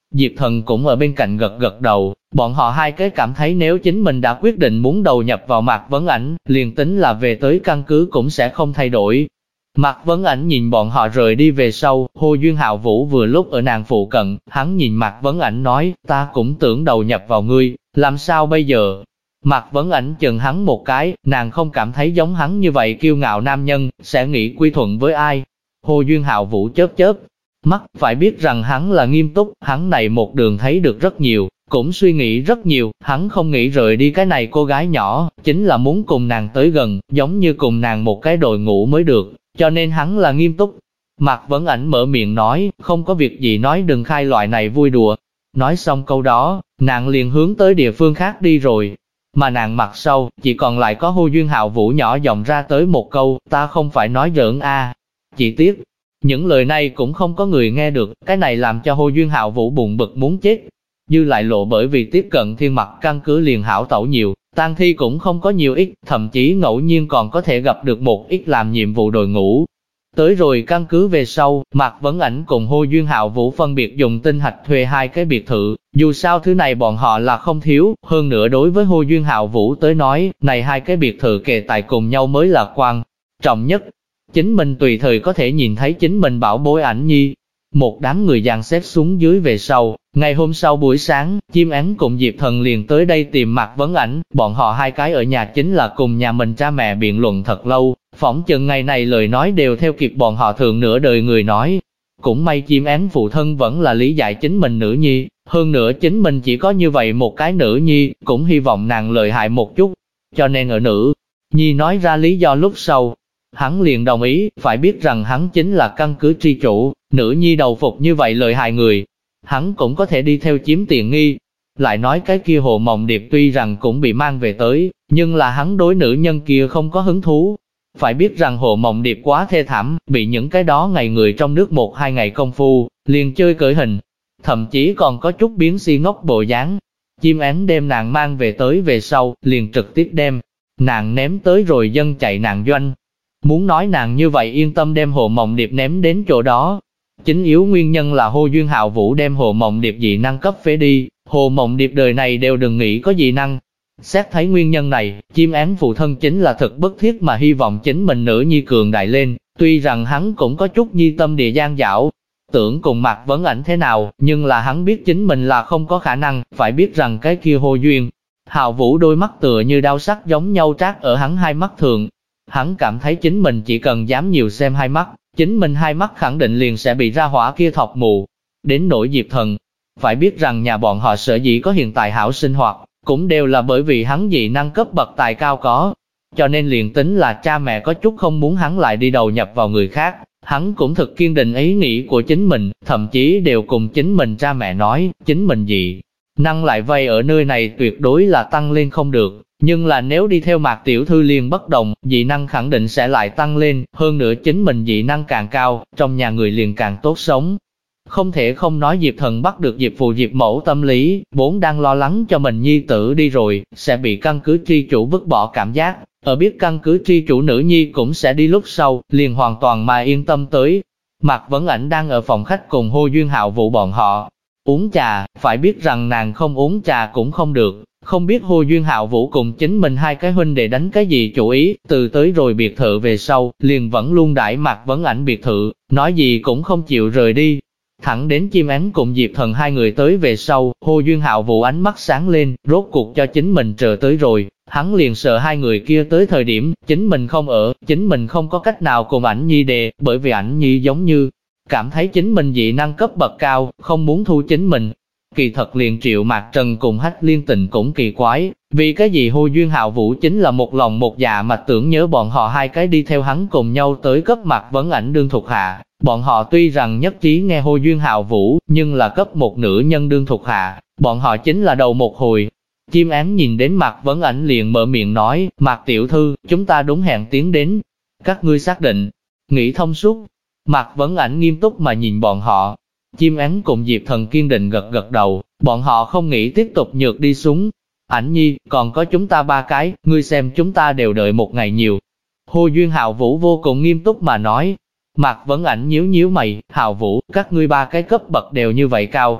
Diệp Thần cũng ở bên cạnh gật gật đầu, bọn họ hai cái cảm thấy nếu chính mình đã quyết định muốn đầu nhập vào Mạc Vấn Ảnh, liền tính là về tới căn cứ cũng sẽ không thay đổi. Mạc Vấn Ảnh nhìn bọn họ rời đi về sau, Hồ Duyên Hạo Vũ vừa lúc ở nàng phụ cận, hắn nhìn Mạc Vấn Ảnh nói, ta cũng tưởng đầu nhập vào ngươi, làm sao bây giờ? Mạc Vấn Ảnh chừng hắn một cái, nàng không cảm thấy giống hắn như vậy kiêu ngạo nam nhân, sẽ nghĩ quy thuận với ai. Hồ Duyên Hạo Vũ chớp chớp mắt, phải biết rằng hắn là nghiêm túc, hắn này một đường thấy được rất nhiều, cũng suy nghĩ rất nhiều, hắn không nghĩ rời đi cái này cô gái nhỏ, chính là muốn cùng nàng tới gần, giống như cùng nàng một cái đội ngũ mới được, cho nên hắn là nghiêm túc. Mạc Vấn Ảnh mở miệng nói, không có việc gì nói đừng khai loại này vui đùa. Nói xong câu đó, nàng liền hướng tới địa phương khác đi rồi. Mà nàng mặt sau, chỉ còn lại có Hồ Duyên Hạo Vũ nhỏ giọng ra tới một câu, ta không phải nói giỡn a. Chỉ tiếc, những lời này cũng không có người nghe được, cái này làm cho Hồ Duyên Hạo Vũ buồn bực muốn chết. Dư lại lộ bởi vì tiếp cận thiên mặt căn cứ liền hảo tẩu nhiều, tang thi cũng không có nhiều ít, thậm chí ngẫu nhiên còn có thể gặp được một ít làm nhiệm vụ đội ngũ. Tới rồi căn cứ về sau, Mạc Vấn Ảnh cùng Hồ Duyên Hạo Vũ phân biệt dùng tinh hạch thuê hai cái biệt thự, dù sao thứ này bọn họ là không thiếu, hơn nữa đối với Hồ Duyên Hạo Vũ tới nói, này hai cái biệt thự kề tại cùng nhau mới là quan trọng nhất. Chính mình tùy thời có thể nhìn thấy chính mình bảo bối Ảnh Nhi. Một đám người dàn xếp xuống dưới về sau, ngày hôm sau buổi sáng, Chim Én cùng Diệp Thần liền tới đây tìm Mạc Vấn Ảnh, bọn họ hai cái ở nhà chính là cùng nhà mình cha mẹ biện luận thật lâu, phỏng chừng ngày này lời nói đều theo kịp bọn họ thường nửa đời người nói. Cũng may Chim Én phụ thân vẫn là lý giải chính mình nữ nhi, hơn nữa chính mình chỉ có như vậy một cái nữ nhi, cũng hy vọng nàng lợi hại một chút, cho nên ở nữ nhi nói ra lý do lúc sau, hắn liền đồng ý, phải biết rằng hắn chính là căn cứ tri chủ, nữ nhi đầu phục như vậy lợi hại người, hắn cũng có thể đi theo chiếm tiện nghi. Lại nói cái kia Hồ Mộng Điệp tuy rằng cũng bị mang về tới, nhưng là hắn đối nữ nhân kia không có hứng thú. Phải biết rằng Hồ Mộng Điệp quá thê thảm, bị những cái đó ngày người trong nước 1-2 ngày công phu, liền chơi cởi hình, thậm chí còn có chút biến si ngốc bộ dáng. Chim Én đem nàng mang về tới về sau, liền trực tiếp đem nàng ném tới rồi dân chạy nạn doanh. Muốn nói nàng như vậy yên tâm đem Hồ Mộng Điệp ném đến chỗ đó. Chính yếu nguyên nhân là Hồ Duyên Hạo Vũ đem Hồ Mộng Điệp dị năng cấp phế đi, Hồ Mộng Điệp đời này đều đừng nghĩ có dị năng. Xét thấy nguyên nhân này, Chim Én phụ thân chính là thực bất thiết mà hy vọng chính mình nữ nhi cường đại lên, tuy rằng hắn cũng có chút nhi tâm địa gian dảo, tưởng cùng Mạc Vấn Ảnh thế nào, nhưng là hắn biết chính mình là không có khả năng, phải biết rằng cái kia Hồ Duyên Hạo Vũ đôi mắt tựa như đao sắc giống nhau trát ở hắn hai mắt thường. Hắn cảm thấy chính mình chỉ cần dám nhiều xem hai mắt, chính mình hai mắt khẳng định liền sẽ bị ra hỏa kia thọc mù. Đến nỗi Diệp Thần, phải biết rằng nhà bọn họ sở dĩ có hiện tại hảo sinh hoạt, cũng đều là bởi vì hắn dị năng cấp bậc tài cao có. Cho nên liền tính là cha mẹ có chút không muốn hắn lại đi đầu nhập vào người khác, hắn cũng thực kiên định ý nghĩ của chính mình, thậm chí đều cùng chính mình cha mẹ nói, chính mình dị năng lại vây ở nơi này tuyệt đối là tăng lên không được. Nhưng là nếu đi theo Mạc tiểu thư liền bất đồng, dị năng khẳng định sẽ lại tăng lên, hơn nữa chính mình dị năng càng cao, trong nhà người liền càng tốt sống. Không thể không nói Diệp Thần bắt được Diệp Phụ Diệp Mẫu tâm lý, vốn đang lo lắng cho mình nhi tử đi rồi, sẽ bị căn cứ tri chủ vứt bỏ cảm giác, ở biết căn cứ tri chủ nữ nhi cũng sẽ đi lúc sau, liền hoàn toàn mà yên tâm tới. Mạc Vấn Ảnh đang ở phòng khách cùng Hồ Duyên Hạo Vũ bọn họ uống trà, phải biết rằng nàng không uống trà cũng không được. Không biết Hồ Duyên Hạo Vũ cùng chính mình hai cái huynh đệ đánh cái gì chủ ý, từ tới rồi biệt thự về sau, liền vẫn luôn đãi Mạc Vấn Ảnh biệt thự, nói gì cũng không chịu rời đi. Thẳng đến Chim Én cùng Diệp Thần hai người tới về sau, Hồ Duyên Hạo Vũ ánh mắt sáng lên, rốt cuộc cho chính mình chờ tới rồi, hắn liền sợ hai người kia tới thời điểm, chính mình không ở, chính mình không có cách nào cùng Ảnh Nhi đề, bởi vì Ảnh Nhi giống như cảm thấy chính mình dị năng cấp bậc cao, không muốn thu chính mình. Kỳ thật liền Triệu Mạc Trần cùng Hách Liên Tình cũng kỳ quái, vì cái gì Hồ Duyên Hạo Vũ chính là một lòng một dạ mà tưởng nhớ bọn họ hai cái đi theo hắn cùng nhau tới cấp Mạc Vấn Ảnh đương thuộc hạ. Bọn họ tuy rằng nhất trí nghe Hồ Duyên Hạo Vũ, nhưng là cấp một nữ nhân đương thuộc hạ, bọn họ chính là đầu một hồi. Chim Én nhìn đến Mạc Vấn Ảnh liền mở miệng nói, Mạc tiểu thư, chúng ta đúng hẹn tiến đến. Các ngươi xác định, nghĩ thông suốt. Mạc Vấn Ảnh nghiêm túc mà nhìn bọn họ. Chim Én cùng Diệp Thần kiên định gật gật đầu, bọn họ không nghĩ tiếp tục nhược đi xuống. Ảnh Nhi, còn có chúng ta ba cái, ngươi xem chúng ta đều đợi một ngày nhiều. Hồ Duyên Hạo Vũ vô cùng nghiêm túc mà nói. Mạc Vấn Ảnh nhíu nhíu mày, Hạo Vũ, các ngươi ba cái cấp bậc đều như vậy cao.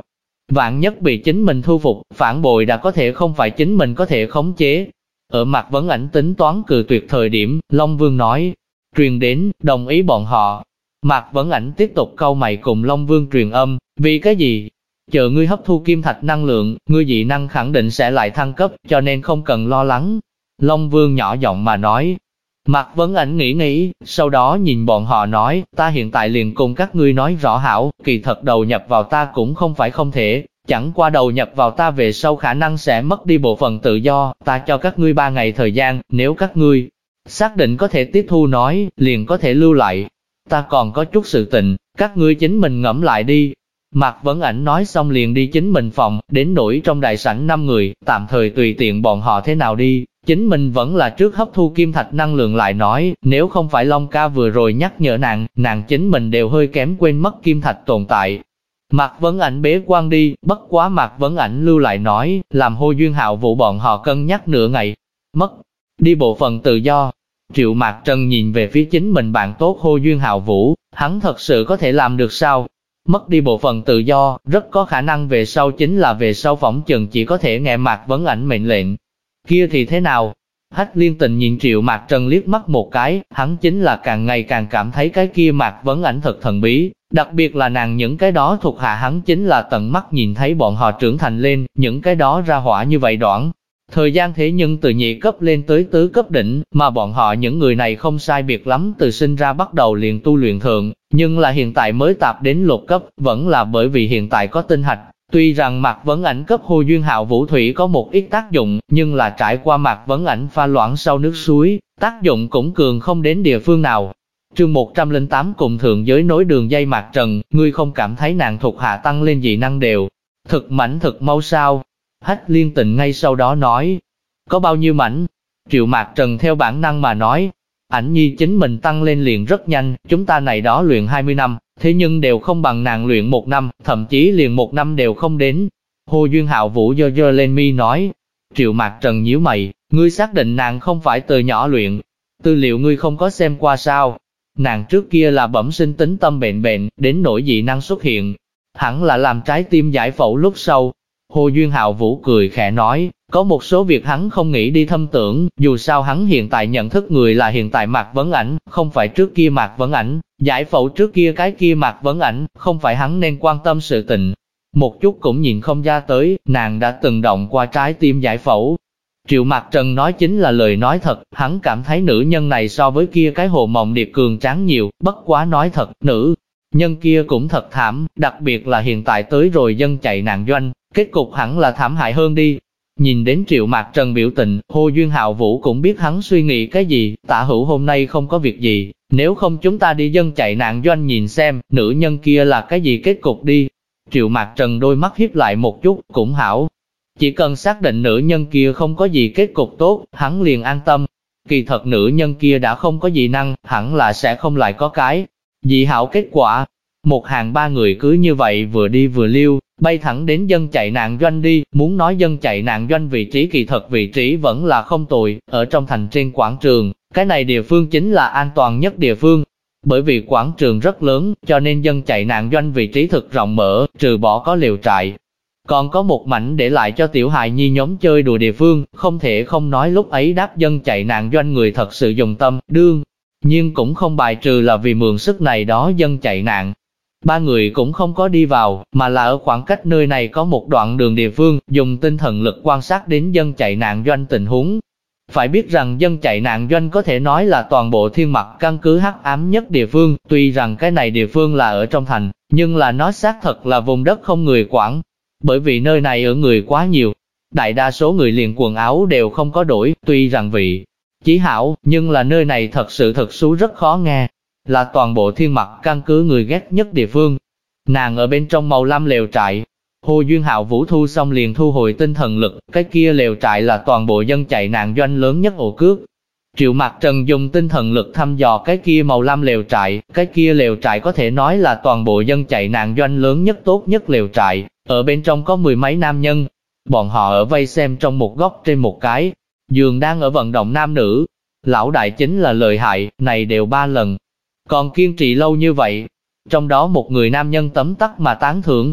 Vạn nhất bị chính mình thu phục, phản bội đã có thể không phải chính mình có thể khống chế. Ở Mạc Vấn Ảnh tính toán cự tuyệt thời điểm, Long Vương nói, truyền đến, đồng ý bọn họ. Mạc Vấn Ảnh tiếp tục cau mày cùng Long Vương truyền âm, vì cái gì? Chờ ngươi hấp thu kim thạch năng lượng, ngươi dị năng khẳng định sẽ lại thăng cấp, cho nên không cần lo lắng. Long Vương nhỏ giọng mà nói. Mạc Vấn Ảnh nghĩ, sau đó nhìn bọn họ nói, ta hiện tại liền cùng các ngươi nói rõ hảo, kỳ thật đầu nhập vào ta cũng không phải không thể, chẳng qua đầu nhập vào ta về sau khả năng sẽ mất đi bộ phận tự do, ta cho các ngươi 3 ngày thời gian, nếu các ngươi xác định có thể tiếp thu nói, liền có thể lưu lại. Ta còn có chút sự tình, các ngươi chính mình ngẫm lại đi. Mạc Vấn Ảnh nói xong liền đi chính mình phòng, đến nỗi trong đại sảnh 5 người, tạm thời tùy tiện bọn họ thế nào đi, chính mình vẫn là trước hấp thu kim thạch năng lượng lại nói, nếu không phải Long ca vừa rồi nhắc nhở nàng chính mình đều hơi kém quên mất kim thạch tồn tại. Mạc Vấn Ảnh bế quan đi, bất quá Mạc Vấn Ảnh lưu lại nói, làm Hồ Duyên Hạo Vũ bọn họ cân nhắc nửa ngày, mất đi bộ phận tự do. Triệu Mạc Trần nhìn về phía chính mình bạn tốt Hồ Duyên Hạo Vũ, hắn thật sự có thể làm được sao? Mất đi bộ phận tự do, rất có khả năng về sau phỏng chừng chỉ có thể nghe Mạc Vấn Ảnh mệnh lệnh. Kia thì thế nào? Hách Liên Tình nhìn Triệu Mạc Trần liếc mắt một cái, hắn chính là càng ngày càng cảm thấy cái kia Mạc Vấn Ảnh thật thần bí, đặc biệt là nàng những cái đó thuộc hạ hắn chính là tận mắt nhìn thấy bọn họ trưởng thành lên, những cái đó ra hỏa như vậy đoạn. Thời gian thế nhưng từ nhị cấp lên tới tứ cấp đỉnh, mà bọn họ những người này không sai biệt lắm từ sinh ra bắt đầu liền tu luyện thượng, nhưng là hiện tại mới tạp đến lục cấp, vẫn là bởi vì hiện tại có tinh hạch. Tuy rằng Mạc Vấn Ảnh cấp Hồ Duyên Hạo Vũ thủy có một ít tác dụng, nhưng là trải qua Mạc Vấn Ảnh pha loãng sau nước suối, tác dụng cũng cường không đến địa phương nào. Chương 108 cùng thượng giới nối đường dây Mạc Trần, ngươi không cảm thấy nàng thuộc hạ tăng lên dị năng đều thực mảnh thực mau sao? Hách Liên Tình ngay sau đó nói, có bao nhiêu mảnh? Triệu Mạc Trần theo bản năng mà nói, Ảnh Nhi chính mình tăng lên liền rất nhanh, chúng ta này đó luyện 20 năm, thế nhưng đều không bằng nàng luyện 1 năm, thậm chí liền 1 năm đều không đến. Hồ Duyên Hạo Vũ giơ lên mi nói, Triệu Mạc Trần nhíu mày, ngươi xác định nàng không phải từ nhỏ luyện, tư liệu ngươi không có xem qua sao? Nàng trước kia là bẩm sinh tính tâm bệnh, đến nỗi dị năng xuất hiện, hẳn là làm trái tim giải phẫu lúc sau. Hồ Duyên Hạo Vũ cười khẽ nói, có một số việc hắn không nghĩ đi thâm tưởng, dù sao hắn hiện tại nhận thức người là hiện tại Mạc Vấn Ảnh, không phải trước kia Mạc Vấn Ảnh, giải phẫu trước kia cái kia Mạc Vấn Ảnh, không phải hắn nên quan tâm sự tình. Một chút cũng nhìn không ra tới, nàng đã từng động qua trái tim giải phẫu. Triệu Mạc Trần nói chính là lời nói thật, hắn cảm thấy nữ nhân này so với kia cái Hồ Mộng Điệp cường tráng nhiều, bất quá nói thật, nữ nhân kia cũng thật thảm, đặc biệt là hiện tại tới rồi dân chạy nạn doanh, kết cục hẳn là thảm hại hơn đi. Nhìn đến Triệu Mạc Trần biểu tình, Hồ Duyên Hạo Vũ cũng biết hắn suy nghĩ cái gì, Tạ Hữu hôm nay không có việc gì, nếu không chúng ta đi dân chạy nạn doanh nhìn xem, nữ nhân kia là cái gì kết cục đi. Triệu Mạc Trần đôi mắt hiếp lại một chút, cũng hảo. Chỉ cần xác định nữ nhân kia không có gì kết cục tốt, hắn liền an tâm. Kỳ thật nữ nhân kia đã không có dị năng, hẳn là sẽ không lại có cái dị hảo kết quả. Một hàng 3 người cứ như vậy vừa đi vừa liêu, bay thẳng đến dân chạy nạn doanh đi, muốn nói dân chạy nạn doanh vị trí kỳ thật vị trí vẫn là không tồi, ở trong thành trên quảng trường, cái này địa phương chính là an toàn nhất địa phương. Bởi vì quảng trường rất lớn, cho nên dân chạy nạn doanh vị trí thực rộng mở, trừ bỏ có lều trại. Còn có một mảnh để lại cho tiểu hài nhi nhóm chơi đùa địa phương, không thể không nói lúc ấy đáp dân chạy nạn doanh người thật sự dùng tâm, đương nhưng cũng không bài trừ là vì mượn sức này đó dân chạy nạn. 3 người cũng không có đi vào, mà là ở khoảng cách nơi này có một đoạn đường địa phương, dùng tinh thần lực quan sát đến dân chạy nạn doanh tình huống. Phải biết rằng dân chạy nạn doanh có thể nói là toàn bộ thiên mặt căn cứ hắc ám nhất địa phương, tuy rằng cái này địa phương là ở trong thành, nhưng là nó xác thật là vùng đất không người quản. Bởi vì nơi này ở người quá nhiều, đại đa số người liền quần áo đều không có đổi, tuy rằng vị chí hảo, nhưng là nơi này thật sự thực xú rất khó nghe, là toàn bộ thiên mặt căn cứ người ghét nhất địa phương. Nàng ở bên trong màu lam lều trại, Hồ Duyên Hạo Vũ thu xong liền thu hồi tinh thần lực, cái kia lều trại là toàn bộ dân chạy nạn doanh lớn nhất ổ cướp. Triệu Mạc Trần dùng tinh thần lực thăm dò cái kia màu lam lều trại, cái kia lều trại có thể nói là toàn bộ dân chạy nạn doanh lớn nhất tốt nhất lều trại, ở bên trong có 10 mấy nam nhân. Bọn họ ở vây xem trong một góc trên một cái giường đang ở vận động nam nữ. Lão đại chính là lợi hại, này đều 3 lần. Còn kiên trì lâu như vậy. Trong đó một người nam nhân tấm tắc mà tán thưởng.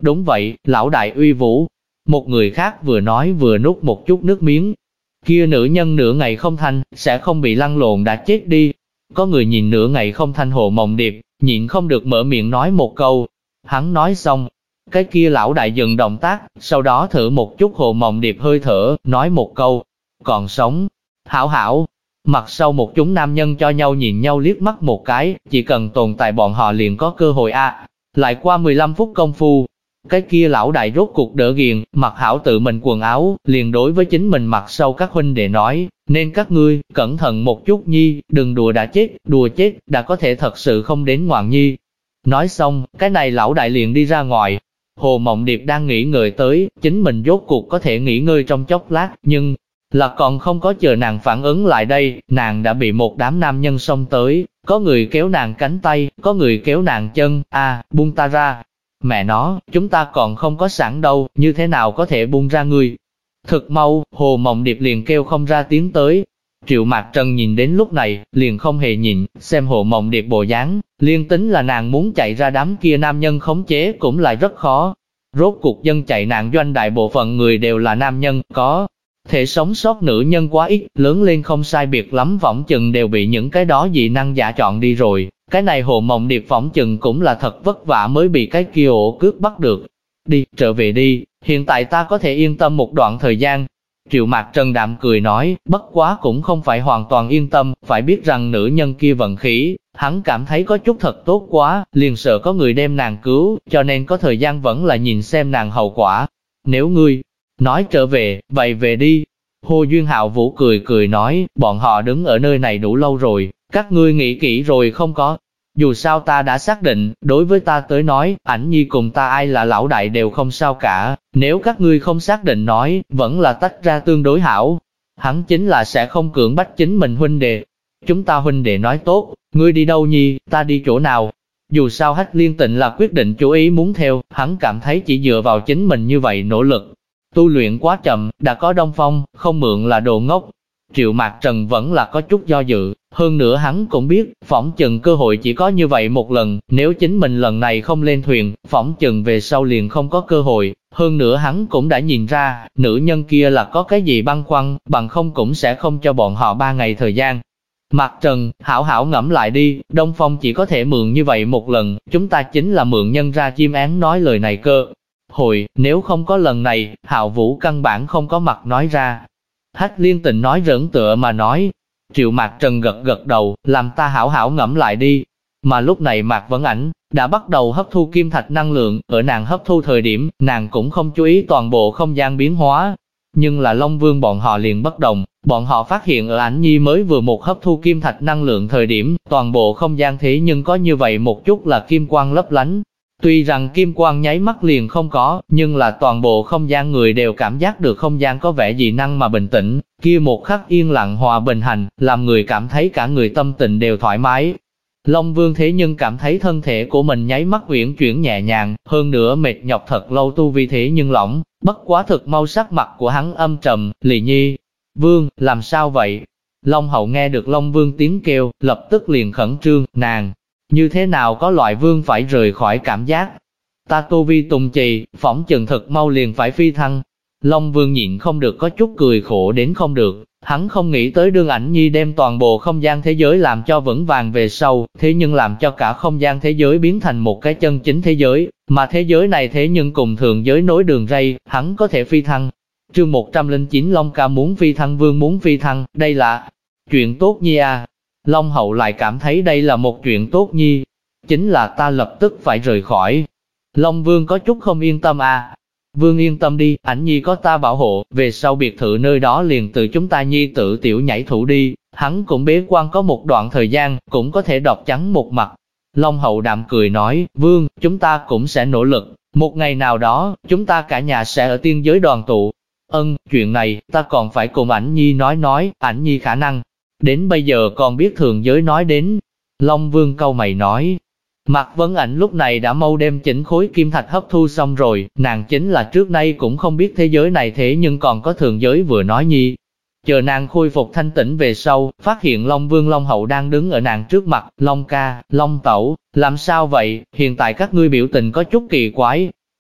Đúng vậy, lão đại uy vũ. Một người khác vừa nói vừa nuốt một chút nước miếng. Kia nữ nhân nửa ngày không thanh, sẽ không bị lăn lộn đã chết đi. Có người nhìn nửa ngày không thanh Hồ Mộng Điệp, nhịn không được mở miệng nói một câu. Hắn nói xong, cái kia lão đại dừng động tác, sau đó thử một chút Hồ Mộng Điệp hơi thở, nói một câu, còn sống. Hảo hảo. Mặt sau một chúng nam nhân cho nhau nhìn nhau liếc mắt một cái, chỉ cần tồn tại bọn họ liền có cơ hội a. Lại qua 15 phút công phu, cái kia lão đại rốt cuộc đỡ ghiền, mặc hảo tự mình quần áo, liền đối với chính mình mặt sau các huynh đệ nói, nên các ngươi, cẩn thận một chút nhi, đừng đùa đã chết, đùa chết, đã có thể thật sự không đến ngoạn nhi. Nói xong, cái này lão đại liền đi ra ngoài. Hồ Mộng Điệp đang nghỉ ngơi tới, chính mình rốt cuộc có thể nghỉ ngơi trong chốc lát, nhưng là còn không có chờ nàng phản ứng lại đây, nàng đã bị một đám nam nhân xông tới, có người kéo nàng cánh tay, có người kéo nàng chân, buông ta ra. Mẹ nó, chúng ta còn không có sẵn đâu, như thế nào có thể buông ra ngươi? Thực mau, Hồ Mộng Điệp liền kêu không ra tiếng tới. Triệu Mạc Trần nhìn đến lúc này, liền không hề nhìn, xem Hồ Mộng Điệp bộ dáng, liên tính là nàng muốn chạy ra đám kia nam nhân khống chế cũng lại rất khó. Rốt cuộc dân chạy nạn doanh đại bộ phận người đều là nam nhân, có thể sống sót nữ nhân quá ít, lớn lên không sai biệt lắm phỏng chừng đều bị những cái đó dị năng giả chọn đi rồi. Cái này Hồ Mộng Điệp phỏng chừng cũng là thật vất vả mới bị cái kia ổ cướp bắt được. Đi, trở về đi, hiện tại ta có thể yên tâm một đoạn thời gian. Triệu Mạc Trần đạm cười nói, bất quá cũng không phải hoàn toàn yên tâm, phải biết rằng nữ nhân kia vận khí, hắn cảm thấy có chút thật tốt quá, liền sợ có người đem nàng cứu, cho nên có thời gian vẫn là nhìn xem nàng hậu quả. Nếu ngươi nói trở về, vậy về đi. Hồ Duyên Hạo Vũ cười cười nói, bọn họ đứng ở nơi này đủ lâu rồi, các ngươi nghĩ kỹ rồi không có? Dù sao ta đã xác định, đối với ta tới nói, ảnh nhi cùng ta ai là lão đại đều không sao cả, nếu các ngươi không xác định nói, vẫn là tách ra tương đối hảo. Hắn chính là sẽ không cưỡng bách chính mình huynh đệ. Chúng ta huynh đệ nói tốt, ngươi đi đâu nhi, ta đi chỗ nào. Dù sao Hách Liên Tịnh là quyết định chú ý muốn theo, hắn cảm thấy chỉ dựa vào chính mình như vậy nỗ lực. Tu luyện quá chậm, đã có Đông Phong, không mượn là đồ ngốc. Triệu Mạc Trần vẫn là có chút do dự, hơn nữa hắn cũng biết, phỏng chừng cơ hội chỉ có như vậy một lần, nếu chính mình lần này không lên thuyền, phỏng chừng về sau liền không có cơ hội, hơn nữa hắn cũng đã nhìn ra, nữ nhân kia là có cái gì băn khoăn, bằng không cũng sẽ không cho bọn họ 3 ngày thời gian. Mạc Trần, hảo hảo ngẫm lại đi, Đông Phong chỉ có thể mượn như vậy một lần, chúng ta chính là mượn nhân ra chim én nói lời này cơ. Hồi, nếu không có lần này, Hạo Vũ căn bản không có mặt nói ra. Hách Liên Tịnh nói rỡn tựa mà nói. Triệu Mạc Trần gật gật đầu, làm ta hảo hảo ngẫm lại đi. Mà lúc này Mạc Vấn Ảnh đã bắt đầu hấp thu kim thạch năng lượng, ở nàng hấp thu thời điểm, nàng cũng không chú ý toàn bộ không gian biến hóa. Nhưng là Long Vương bọn họ liền bất đồng, bọn họ phát hiện ở Ảnh Nhi mới vừa một hấp thu kim thạch năng lượng thời điểm, toàn bộ không gian thế nhưng có như vậy một chút là kim quang lấp lánh. Tuy rằng kim quang nháy mắt liền không có, nhưng là toàn bộ không gian người đều cảm giác được không gian có vẻ dị năng mà bình tĩnh, kia một khắc yên lặng hòa bình hành, làm người cảm thấy cả người tâm tình đều thoải mái. Long Vương thế nhưng cảm thấy thân thể của mình nháy mắt uyển chuyển nhẹ nhàng, hơn nữa mệt nhọc thật lâu tu vi thế nhưng lỏng, bất quá thực mau sắc mặt của hắn âm trầm, Lì Nhi. Vương, làm sao vậy? Long Hậu nghe được Long Vương tiếng kêu, lập tức liền khẩn trương, nàng. Như thế nào có loại vương phải rời khỏi cảm giác? Ta tu vi tùng trì, phỏng chừng thật mau liền phải phi thăng. Long Vương nhịn không được có chút cười khổ đến không được, hắn không nghĩ tới đương Ảnh Nhi đem toàn bộ không gian thế giới làm cho vững vàng về sau, thế nhưng làm cho cả không gian thế giới biến thành một cái chân chính thế giới, mà thế giới này thế nhưng cùng thường giới nối đường ray, hắn có thể phi thăng. Chương 109 Long ca muốn phi thăng, Vương muốn phi thăng, đây là chuyện tốt nhi à. Long Hậu lại cảm thấy đây là một chuyện tốt nhi, chính là ta lập tức phải rời khỏi. Long Vương có chút không yên tâm à. Vương yên tâm đi, Ảnh Nhi có ta bảo hộ, về sau biệt thự nơi đó liền từ chúng ta nhi tự tiểu nhảy thủ đi, hắn cũng bế quan có một đoạn thời gian, cũng có thể đọc trắng một mặt. Long Hậu đạm cười nói, Vương, chúng ta cũng sẽ nỗ lực, một ngày nào đó, chúng ta cả nhà sẽ ở tiên giới đoàn tụ. Chuyện này, ta còn phải cùng Ảnh Nhi nói, Ảnh Nhi khả năng. Đến bây giờ còn biết thường giới nói đến. Long Vương câu mày nói. Mạc Vấn Ảnh lúc này đã mau đem chỉnh khối kim thạch hấp thu xong rồi, nàng chính là trước nay cũng không biết thế giới này thế nhưng còn có thường giới vừa nói nhi. Chờ nàng khôi phục thanh tĩnh về sau, phát hiện Long Vương Long Hậu đang đứng ở nàng trước mặt, Long ca, Long tẩu, làm sao vậy, hiện tại các ngươi biểu tình có chút kỳ quái.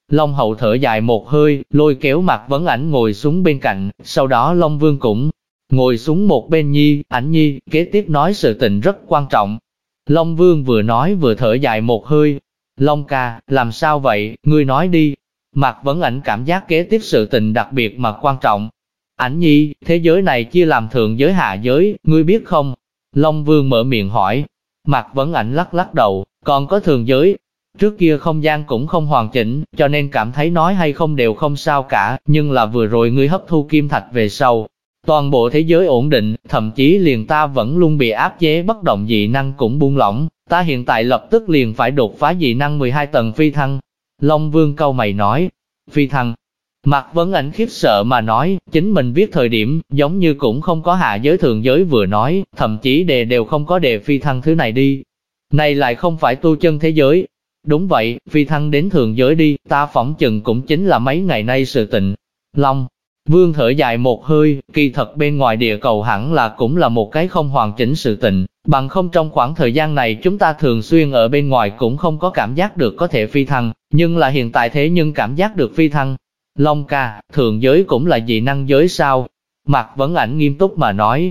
Long Hậu thở dài một hơi, lôi kéo Mạc Vấn Ảnh ngồi xuống bên cạnh, sau đó Long Vương cũng ngồi xuống một bên nhi, Ảnh nhi, kế tiếp nói sự tình rất quan trọng. Long Vương vừa nói vừa thở dài một hơi. Long ca, làm sao vậy, ngươi nói đi. Mạc Vấn Ảnh cảm giác kế tiếp sự tình đặc biệt mà quan trọng. Ảnh nhi, thế giới này chia làm thượng giới hạ giới, ngươi biết không? Long Vương mở miệng hỏi. Mạc Vấn Ảnh lắc lắc đầu, còn có thượng giới. Trước kia không gian cũng không hoàn chỉnh, cho nên cảm thấy nói hay không đều không sao cả, nhưng là vừa rồi ngươi hấp thu kim thạch về sau. Toàn bộ thế giới ổn định, thậm chí liền ta vẫn luôn bị áp chế bất động dị năng cũng buông lỏng, ta hiện tại lập tức liền phải đột phá dị năng 12 tầng phi thăng. Long Vương cau mày nói, phi thăng. Mạc Vấn Ảnh khiếp sợ mà nói, chính mình viết thời điểm, giống như cũng không có hạ giới thượng giới vừa nói, thậm chí đề đều không có đề phi thăng thứ này đi. Này lại không phải tu chân thế giới. Đúng vậy, phi thăng đến thượng giới đi, ta phỏng chừng cũng chính là mấy ngày nay sự tình. Long Vương thở dài một hơi, kỳ thật bên ngoài địa cầu hẳn là cũng là một cái không hoàn chỉnh sự tình, bằng không trong khoảng thời gian này chúng ta thường xuyên ở bên ngoài cũng không có cảm giác được có thể phi thăng, nhưng là hiện tại thế nhưng cảm giác được phi thăng. Long ca, thượng giới cũng là dị năng giới sao? Mạc Vấn Ảnh nghiêm túc mà nói.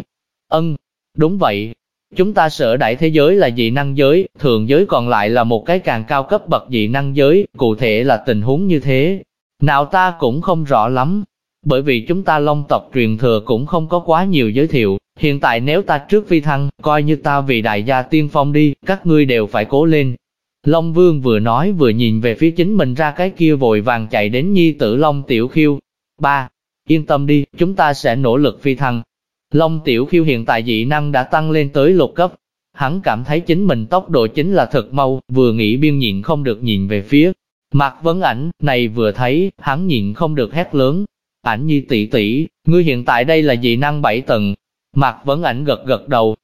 Đúng vậy. Chúng ta sở đại thế giới là dị năng giới, thượng giới còn lại là một cái càng cao cấp bậc dị năng giới, cụ thể là tình huống như thế. Nào ta cũng không rõ lắm, bởi vì chúng ta Long tộc truyền thừa cũng không có quá nhiều giới thiệu, hiện tại nếu ta trước phi thăng, coi như ta vì đại gia tiên phong đi, các ngươi đều phải cố lên. Long Vương vừa nói vừa nhìn về phía chính mình ra cái kia vội vàng chạy đến nhi tử Long Tiểu Khiêu. Ba, yên tâm đi, chúng ta sẽ nỗ lực phi thăng. Long Tiểu Khiêu hiện tại dị năng đã tăng lên tới lục cấp. Hắn cảm thấy chính mình tốc độ chính là thật mau, vừa nghĩ biên nhịn không được nhìn về phía Mạc Vấn Ảnh, này vừa thấy, hắn nhịn không được hét lớn. Ảnh nhi tỷ tỷ, ngươi hiện tại đây là dị năng 7 tầng. Mạc Vấn Ảnh gật gật đầu,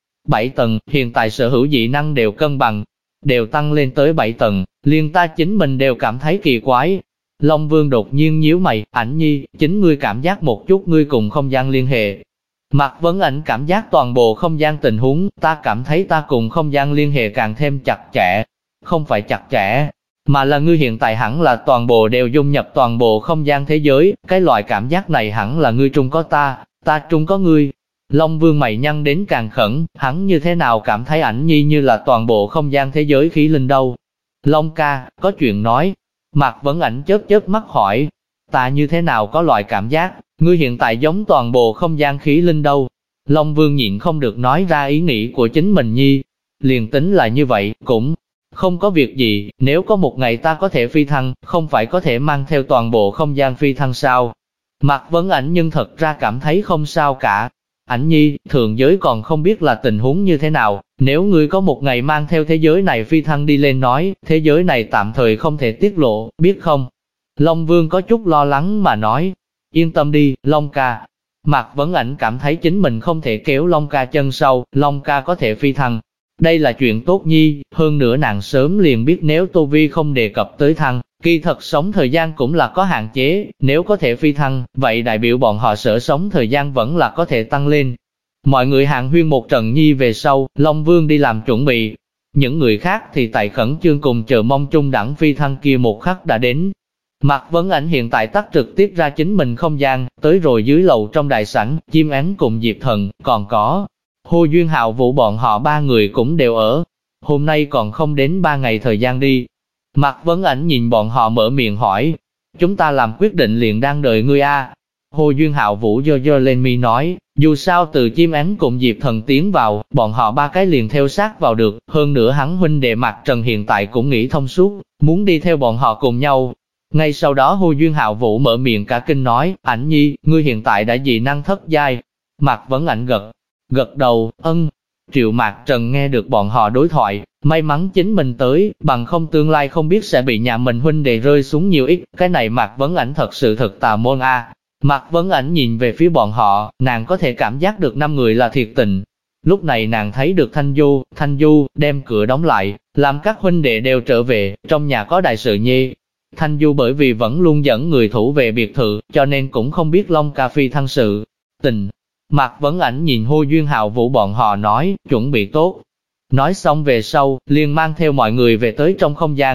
7 tầng, hiện tại sở hữu dị năng đều cân bằng, đều tăng lên tới 7 tầng, liền ta chính mình đều cảm thấy kỳ quái. Long Vương đột nhiên nhíu mày, Ảnh nhi, chính ngươi cảm giác một chút ngươi cùng không gian liên hệ. Mạc Vấn Ảnh cảm giác toàn bộ không gian tình huống, ta cảm thấy ta cùng không gian liên hệ càng thêm chặt chẽ. Không phải chặt chẽ, mà là ngươi hiện tại hẳn là toàn bộ đều dung nhập toàn bộ không gian thế giới, cái loại cảm giác này hẳn là ngươi trung có ta trung có ngươi. Long Vương mày nhăn đến càng khẩn, hắn như thế nào cảm thấy Ảnh nhi như là toàn bộ không gian thế giới khí linh đâu. Long ca, có chuyện nói. Mạc Vấn Ảnh chớp chớp mắt hỏi, ta như thế nào có loại cảm giác, ngươi hiện tại giống toàn bộ không gian khí linh đâu. Long Vương nhịn không được nói ra ý nghĩ của chính mình nhi. Liền tính là như vậy, cũng không có việc gì, nếu có một ngày ta có thể phi thăng, không phải có thể mang theo toàn bộ không gian phi thăng sao? Mạc Vấn Ảnh nhưng thật ra cảm thấy không sao cả. Ảnh nhi, thượng giới còn không biết là tình huống như thế nào, nếu ngươi có một ngày mang theo thế giới này phi thăng đi lên nói, thế giới này tạm thời không thể tiết lộ, biết không? Long Vương có chút lo lắng mà nói, yên tâm đi, Long ca. Mạc Vấn Ảnh cảm thấy chính mình không thể kéo Long ca chân sau, Long ca có thể phi thăng. Đây là chuyện tốt nhi, hơn nữa nàng sớm liền biết nếu Tô Vi không đề cập tới thăng, kỳ thật sống thời gian cũng là có hạn chế, nếu có thể phi thăng, vậy đại biểu bọn họ sở sống thời gian vẫn là có thể tăng lên. Mọi người hàn huyên một trận nhi về sau, Long Vương đi làm chuẩn bị. Những người khác thì tại khẩn trương cùng chờ mong trung đẳng phi thăng kia một khắc đã đến. Mạc Vấn Ảnh hiện tại tắt trực tiếp ra chính mình không gian, tới rồi dưới lầu trong đại sảnh, Chim Én cùng Diệp Thần, còn có Hồ Duyên Hạo Vũ bọn họ ba người cũng đều ở. Hôm nay còn không đến 3 ngày thời gian đi. Mạc Vấn Ảnh nhìn bọn họ mở miệng hỏi, chúng ta làm quyết định liền đang đợi ngươi a. Hồ Duyên Hạo Vũ giơ lên mi nói, dù sao từ Chim Én cùng Diệp Thần tiến vào, bọn họ ba cái liền theo sát vào được, hơn nữa hắn huynh đệ Mạc Trần hiện tại cũng nghĩ thông suốt, muốn đi theo bọn họ cùng nhau. Ngay sau đó Hồ Duyên Hạo Vũ mở miệng cả kinh nói, Ảnh nhi, ngươi hiện tại đã dị năng thất giai. Mạc Vấn Ảnh gật đầu, Triệu Mạc Trần nghe được bọn họ đối thoại, may mắn chính mình tới, bằng không tương lai không biết sẽ bị nhà mình huynh đệ rơi xuống nhiều ít, cái này Mạc Vấn Ảnh thật sự thật tà môn a. Mạc Vấn Ảnh nhìn về phía bọn họ, nàng có thể cảm giác được 5 người là thiệt tình. Lúc này nàng thấy được Thanh Du đem cửa đóng lại, làm các huynh đệ đều trở về, trong nhà có đại sự nhi. Thanh Du bởi vì vẫn luôn dẫn người thủ về biệt thự, cho nên cũng không biết Long ca phi thăng sự tình. Mạc Vấn Ảnh nhìn Hồ Duyên Hạo Vũ bọn họ nói, chuẩn bị tốt. Nói xong về sau, liền mang theo mọi người về tới trong không gian.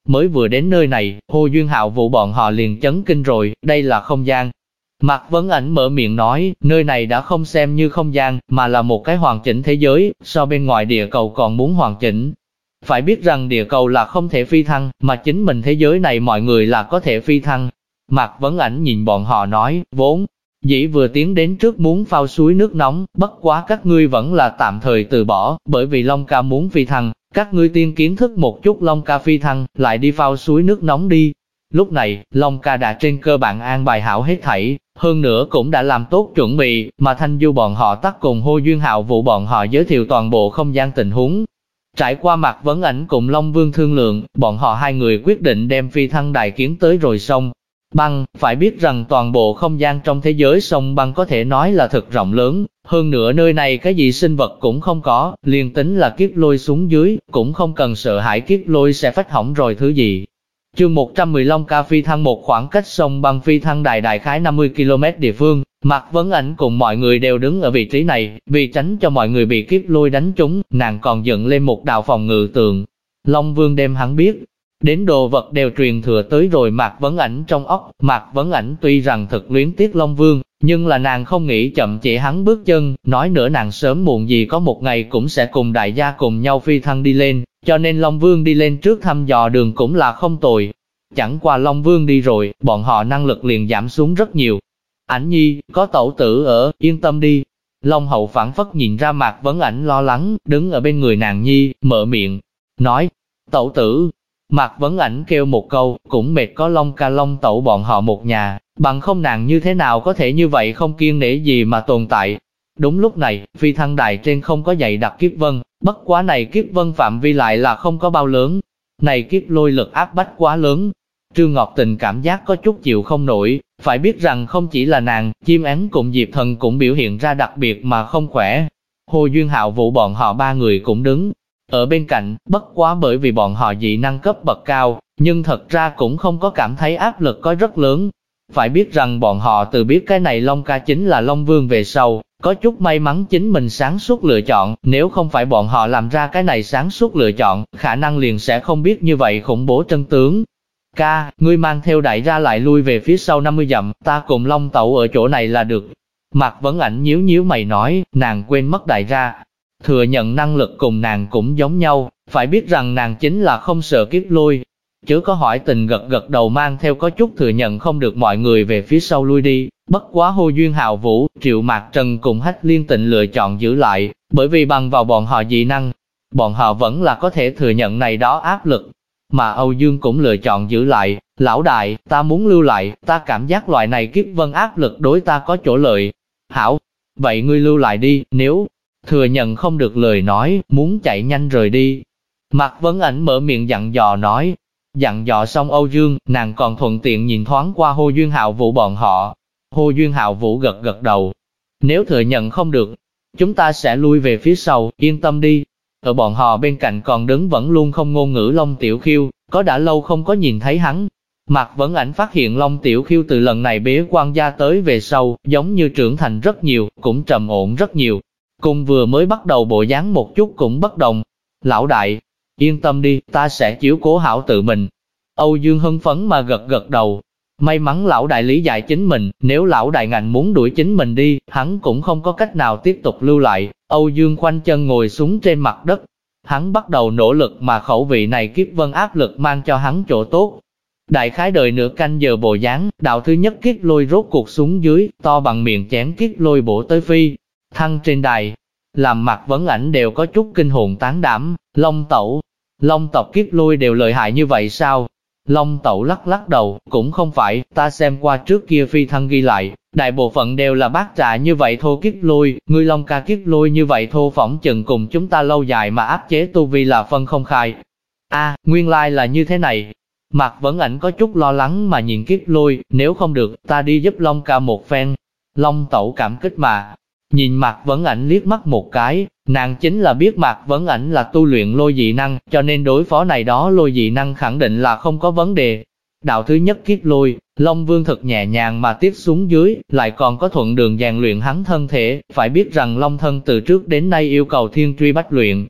Mới vừa đến nơi này, Hồ Duyên Hạo Vũ bọn họ liền chấn kinh rồi, đây là không gian. Mạc Vấn Ảnh mở miệng nói, nơi này đã không xem như không gian, mà là một cái hoàn chỉnh thế giới, so bên ngoài địa cầu còn muốn hoàn chỉnh. Phải biết rằng địa cầu là không thể phi thăng, mà chính mình thế giới này mọi người là có thể phi thăng. Mạc Vấn Ảnh nhìn bọn họ nói, vốn dĩ vừa tiến đến trước muốn phao suối nước nóng, bất quá các ngươi vẫn là tạm thời từ bỏ, bởi vì Long ca muốn phi thăng, các ngươi tiên kiến thức một chút Long ca phi thăng, lại đi phao suối nước nóng đi. Lúc này, Long ca đã trên cơ bản an bài hảo hết thảy, hơn nữa cũng đã làm tốt chuẩn bị, mà Thanh Du bọn họ tắt cùng Hồ Duyên Hạo Vũ bọn họ giới thiệu toàn bộ không gian tình huống. Trải qua Mạc Vấn Ảnh cùng Long Vương thương lượng, bọn họ hai người quyết định đem phi thăng đài kiến tới rồi sông băng. Phải biết rằng toàn bộ không gian trong thế giới sông băng có thể nói là thật rộng lớn, hơn nữa nơi này cái gì sinh vật cũng không có, liền tính là kiếp lôi xuống dưới, cũng không cần sợ hãi kiếp lôi sẽ phách hỏng rồi thứ gì. Chương 110 Long ca phi thăng. Một khoảng cách sông băng phi thăng đài đại khái 50 km địa phương, Mạc Vấn Ảnh cùng mọi người đều đứng ở vị trí này, vì tránh cho mọi người bị kiếp lôi đánh trúng, nàng còn dựng lên một đạo phòng ngự tường. Long Vương đem hắn biết đến đồ vật đều truyền thừa tới rồi Mạc Vấn Ảnh trong óc. Mạc Vấn Ảnh tuy rằng thật luyến tiếc Long Vương, nhưng là nàng không nghĩ chậm trễ hắn bước chân, nói nữa nàng sớm muộn gì có một ngày cũng sẽ cùng đại gia cùng nhau phi thăng đi lên, cho nên Long Vương đi lên trước thăm dò đường cũng là không tồi. Chẳng qua Long Vương đi rồi, bọn họ năng lực liền giảm xuống rất nhiều. Ảnh nhi, có tẩu tử ở, yên tâm đi. Long Hậu phản phất nhìn ra Mạc Vấn Ảnh lo lắng, đứng ở bên người nàng nhi, mở miệng, nói, tẩu tử. Mạc Vấn Ảnh kêu một câu, cũng mệt có Long ca Long tẩu bọn họ một nhà, bằng không nàng như thế nào có thể như vậy không kiêng nể gì mà tồn tại. Đúng lúc này, phi thăng đài trên không có dày đặc kiếp vân, bất quá này kiếp vân phạm vi lại là không có bao lớn. Này kiếp lôi lực áp bách quá lớn. Trương Ngọc Tình cảm giác có chút chịu không nổi, phải biết rằng không chỉ là nàng, chim én cùng Diệp Thần cũng biểu hiện ra đặc biệt mà không khỏe. Hồ Duyên Hạo Vũ bọn họ ba người cũng đứng ở bên cạnh, bất quá bởi vì bọn họ dị năng cấp bậc cao, nhưng thật ra cũng không có cảm thấy áp lực có rất lớn. Phải biết rằng bọn họ từ biết cái này Long ca chính là Long Vương về sau, có chút may mắn chính mình sáng suốt lựa chọn, nếu không phải bọn họ làm ra cái này sáng suốt lựa chọn, khả năng liền sẽ không biết như vậy khủng bố chân tướng. Ca, ngươi mang theo đại gia lại lui về phía sau 50 dặm, ta cùng Long tẩu ở chỗ này là được. Mạc Vấn Ảnh nhíu nhíu mày nói, nàng quên mất đại gia. Thừa nhận năng lực cùng nàng cũng giống nhau, phải biết rằng nàng chính là không sợ kiếp lôi. Chớ có hỏi tình gật gật đầu mang theo có chút thừa nhận không được mọi người về phía sau lui đi. Bất quá Hồ Duyên Hạo Vũ, Triệu Mạc Trần cùng Hách Liên Tịnh lựa chọn giữ lại, bởi vì bằng vào bọn họ dị năng, bọn họ vẫn là có thể thừa nhận này đó áp lực. Mà Âu Dương cũng lựa chọn giữ lại, lão đại, ta muốn lưu lại, ta cảm giác loại này kiếp vân áp lực đối ta có chỗ lợi. Hảo, vậy ngươi lưu lại đi, nếu thừa nhận không được lời nói, muốn chạy nhanh rời đi. Mạc Vấn Ảnh mở miệng dặn dò nói. Dặn dò xong Âu Dương, nàng còn thuận tiện nhìn thoáng qua Hồ Duyên Hạo Vũ bọn họ. Hồ Duyên Hạo Vũ gật gật đầu. Nếu thừa nhận không được, chúng ta sẽ lui về phía sau, yên tâm đi. Ở bọn họ bên cạnh còn đứng vẫn luôn không ngôn ngữ Long Tiểu Khiêu, có đã lâu không có nhìn thấy hắn. Mạc Vấn Ảnh phát hiện Long Tiểu Khiêu từ lần này bế quan gia tới về sau, giống như trưởng thành rất nhiều, cũng trầm ổn rất nhiều. Cùng vừa mới bắt đầu bộ dáng một chút cũng bất đồng. Lão đại, yên tâm đi, ta sẽ chiếu cố hảo tự mình. Âu Dương hưng phấn mà gật gật đầu. May mắn lão đại lý giải chính mình, nếu lão đại ngạnh muốn đuổi chính mình đi, hắn cũng không có cách nào tiếp tục lưu lại. Âu Dương khoanh chân ngồi xuống trên mặt đất. Hắn bắt đầu nỗ lực mà khẩu vị này kiếp vân áp lực mang cho hắn chỗ tốt. Đại khái đợi nửa canh giờ bộ dáng, đạo thứ nhất kiếp lôi rốt cuộc xuống dưới, to bằng miệng chén kiếp lôi bổ tới phi thăng trên đài. Làm Mạc Vấn Ảnh đều có chút kinh hồn tán đảm. Long tẩu, Long tộc kiếp lôi đều lợi hại như vậy sao? Long tẩu lắc lắc đầu, cũng không phải, ta xem qua trước kia phi thăng ghi lại, đại bộ phận đều là bát trà như vậy thô kiếp lôi, ngươi Long ca kiếp lôi như vậy thô phỏng chừng cùng chúng ta lâu dài mà áp chế tu vi là phân không khai. Nguyên lai là như thế này. Mạc Vấn Ảnh có chút lo lắng mà nhìn kiếp lôi, nếu không được, ta đi giúp Long ca một phen. Long tẩu cảm kích mà nhìn Mạc Vấn Ảnh liếc mắt một cái, nàng chính là biết Mạc Vấn Ảnh là tu luyện lôi dị năng, cho nên đối phó này đó lôi dị năng khẳng định là không có vấn đề. Đạo thứ nhất kiếp lôi, Long Vương thật nhẹ nhàng mà tiếp xuống dưới, lại còn có thuận đường rèn luyện hắn thân thể, phải biết rằng Long thân từ trước đến nay yêu cầu thiên truy bách luyện.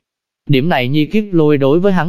Điểm này nhi kiếp lôi đối với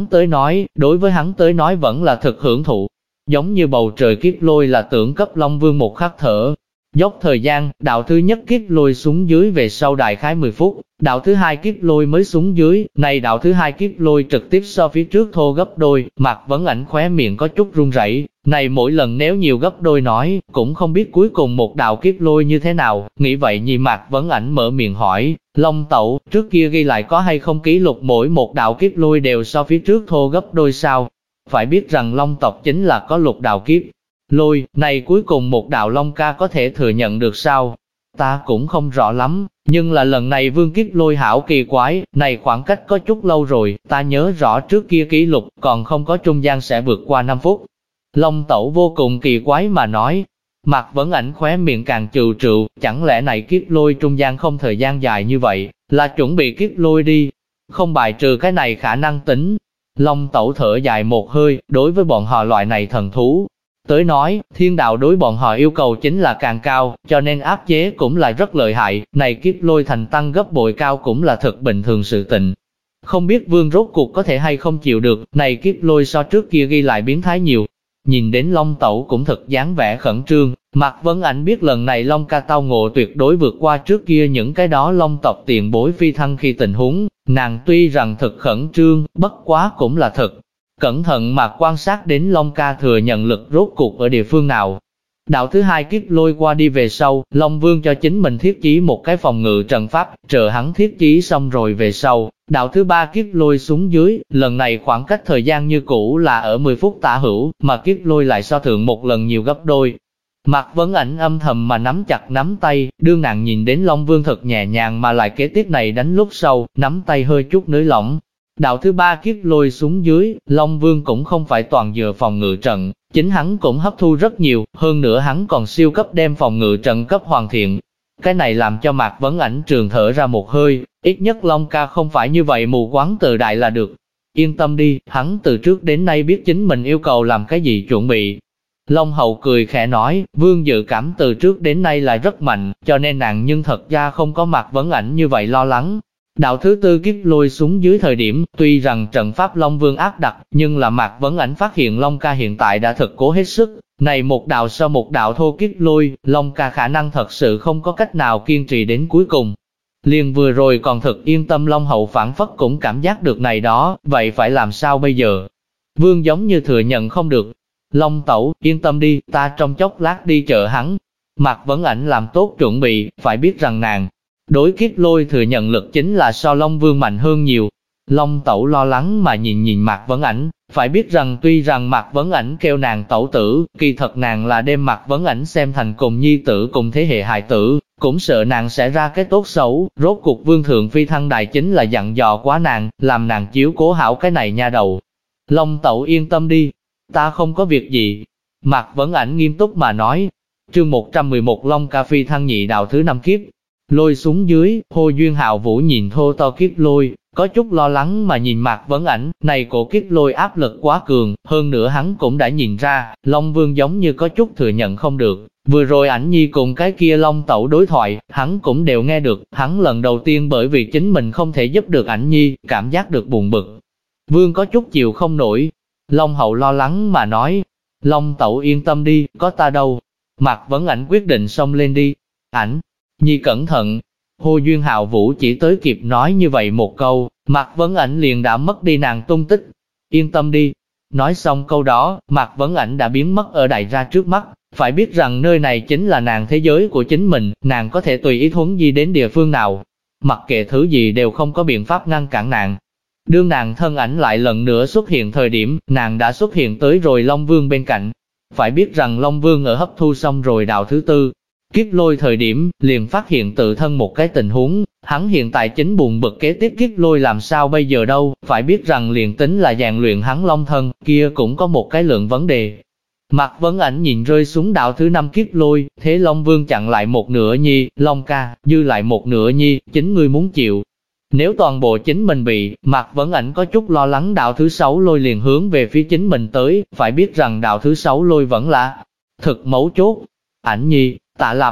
hắn tới nói vẫn là thực hưởng thụ. Giống như bầu trời kiếp lôi là tưởng cấp Long Vương một khắc thở dốc thời gian, đạo thứ nhất kiếp lôi xuống dưới về sau đại khái 10 phút, đạo thứ hai kiếp lôi mới xuống dưới, này đạo thứ hai kiếp lôi trực tiếp so phía trước thô gấp đôi, Mạc Vấn Ảnh khóe miệng có chút run rẩy, này mỗi lần nếu nhiều gấp đôi nói, cũng không biết cuối cùng một đạo kiếp lôi như thế nào, nghĩ vậy nhị Mạc Vấn Ảnh mở miệng hỏi, Long Tẩu, trước kia ghi lại có hay không kỷ lục mỗi một đạo kiếp lôi đều so phía trước thô gấp đôi sao? Phải biết rằng Long tộc chính là có lục đạo kiếp lôi, này cuối cùng một đạo Long ca có thể thừa nhận được sao? Ta cũng không rõ lắm, nhưng là lần này vương kiếp lôi hảo kỳ quái, này khoảng cách có chút lâu rồi, ta nhớ rõ trước kia kỷ lục còn không có trung gian sẽ vượt qua 5 phút. Long Tẩu vô cùng kỳ quái mà nói, Mạc Vấn Ảnh khóe miệng càng trừ trựu, chẳng lẽ này kiếp lôi trung gian không thời gian dài như vậy, là chuẩn bị kiếp lôi đi, không bài trừ cái này khả năng tính. Long Tẩu thở dài một hơi, đối với bọn họ loại này thần thú tới nói, thiên đạo đối bọn họ yêu cầu chính là càng cao, cho nên áp chế cũng là rất lợi hại, này kiếp lôi thành tăng gấp bội cao cũng là thật bình thường sự tình. Không biết vương rốt cuộc có thể hay không chịu được, này kiếp lôi so trước kia ghi lại biến thái nhiều. Nhìn đến Long Tẩu cũng thật dáng vẻ khẩn trương, Mạc Vấn Ảnh biết lần này Long ca tao ngộ tuyệt đối vượt qua trước kia những cái đó Long tộc tiền bối phi thăng khi tình huống, nàng tuy rằng thật khẩn trương, bất quá cũng là thật cẩn thận mà quan sát đến Long ca thừa nhận lực rốt cuộc ở địa phương nào. Đạo thứ hai kiếp lôi qua đi về sau, Long Vương cho chính mình thiết chí một cái phòng ngự trận pháp, chờ hắn thiết chí xong rồi về sau, đạo thứ ba kiếp lôi xuống dưới, lần này khoảng cách thời gian như cũ là ở 10 phút tả hữu, mà kiếp lôi lại so thượng một lần nhiều gấp đôi. Mạc Vấn Ảnh âm thầm mà nắm chặt nắm tay, đương nàng nhìn đến Long Vương thật nhẹ nhàng mà lại kế tiếp này đánh lúc sau, nắm tay hơi chút nới lỏng. Đạo thứ ba kiếp lôi xuống dưới, Long Vương cũng không phải toàn dựa phòng ngự trận, chính hắn cũng hấp thu rất nhiều, hơn nữa hắn còn siêu cấp đem phòng ngự trận cấp hoàn thiện. Cái này làm cho Mạc Vấn Ảnh trường thở ra một hơi, ít nhất Long ca không phải như vậy mù quáng tự đại là được. Yên tâm đi, hắn từ trước đến nay biết chính mình yêu cầu làm cái gì chuẩn bị. Long Hậu cười khẽ nói, Vương dự cảm từ trước đến nay là rất mạnh, cho nên nàng nhưng thật ra không có Mạc Vấn Ảnh như vậy lo lắng. Đạo thứ tư kiếp lôi xuống dưới thời điểm, tuy rằng trận pháp Long Vương áp đặt, nhưng là Mạc Vấn Ảnh phát hiện Long ca hiện tại đã thực cố hết sức. Này một đạo sau một đạo thô kiếp lôi, Long ca khả năng thật sự không có cách nào kiên trì đến cuối cùng. Liền vừa rồi còn thực yên tâm Long Hậu phản phất cũng cảm giác được này đó, vậy phải làm sao bây giờ? Vương giống như thừa nhận không được. Long Tẩu, yên tâm đi, ta trong chốc lát đi chợ hắn. Mạc Vấn Ảnh làm tốt chuẩn bị, phải biết rằng nàng đối kiếp lôi thừa nhận lực chính là so Long Vương mạnh hơn nhiều. Long Tẩu lo lắng mà nhìn Mạc Vấn Ảnh, phải biết rằng tuy rằng Mạc Vấn Ảnh kêu nàng tẩu tử, kỳ thật nàng là đem Mạc Vấn Ảnh xem thành cùng nhi tử cùng thế hệ hài tử, cũng sợ nàng sẽ ra cái tốt xấu, rốt cuộc Vương Thượng Phi thăng đài chính là dặn dò quá nàng, làm nàng chiếu cố hảo cái này nha đầu. Long Tẩu yên tâm đi, ta không có việc gì. Mạc Vấn Ảnh nghiêm túc mà nói. Chương 111 Long ca phi thăng nhị đạo thứ 5 kiếp lôi xuống dưới, Hồ Duyên Hạo Vũ nhìn thô to kiếp lôi, có chút lo lắng mà nhìn Mạc Vấn Ảnh, này cổ kiếp lôi áp lực quá cường, hơn nữa hắn cũng đã nhìn ra, Long Vương giống như có chút thừa nhận không được. Vừa rồi Ảnh Nhi cùng cái kia Long Tẩu đối thoại, hắn cũng đều nghe được, hắn lần đầu tiên bởi vì chính mình không thể giúp được Ảnh Nhi, cảm giác được buồn bực. Vương có chút chịu không nổi. Long Hậu lo lắng mà nói, Long Tẩu yên tâm đi, có ta đâu. Mạc Vấn Ảnh quyết định xông lên đi. Ảnh Nhi cẩn thận. Hồ Duyên Hạo Vũ chỉ tới kịp nói như vậy một câu, Mạc Vấn Ảnh liền đã mất đi nàng tung tích. Yên tâm đi. Nói xong câu đó, Mạc Vấn Ảnh đã biến mất ở đại ra trước mắt. Phải biết rằng nơi này chính là nàng thế giới của chính mình, nàng có thể tùy ý thuấn di đến địa phương nào. Mặc kệ thứ gì đều không có biện pháp ngăn cản nàng. Đương nàng thân ảnh lại lần nữa xuất hiện thời điểm, nàng đã xuất hiện tới rồi Long Vương bên cạnh. Phải biết rằng Long Vương ở hấp thu xong rồi đạo thứ tư kiếp lôi thời điểm, liền phát hiện tự thân một cái tình huống, hắn hiện tại chính buồn bực kế tiếp kiếp lôi làm sao bây giờ đâu, phải biết rằng liền tính là rèn luyện hắn Long thân, kia cũng có một cái lượng vấn đề. Mạc Vấn Ảnh nhìn rơi xuống đạo thứ 5 kiếp lôi, thế Long Vương chặn lại một nửa nhi, Long ca, dư lại một nửa nhi, chính ngươi muốn chịu. Nếu toàn bộ chính mình bị, Mạc Vấn Ảnh có chút lo lắng đạo thứ 6 lôi liền hướng về phía chính mình tới, phải biết rằng đạo thứ 6 lôi vẫn là thực mấu chốt. Ảnh Nhi, Tạ Lập,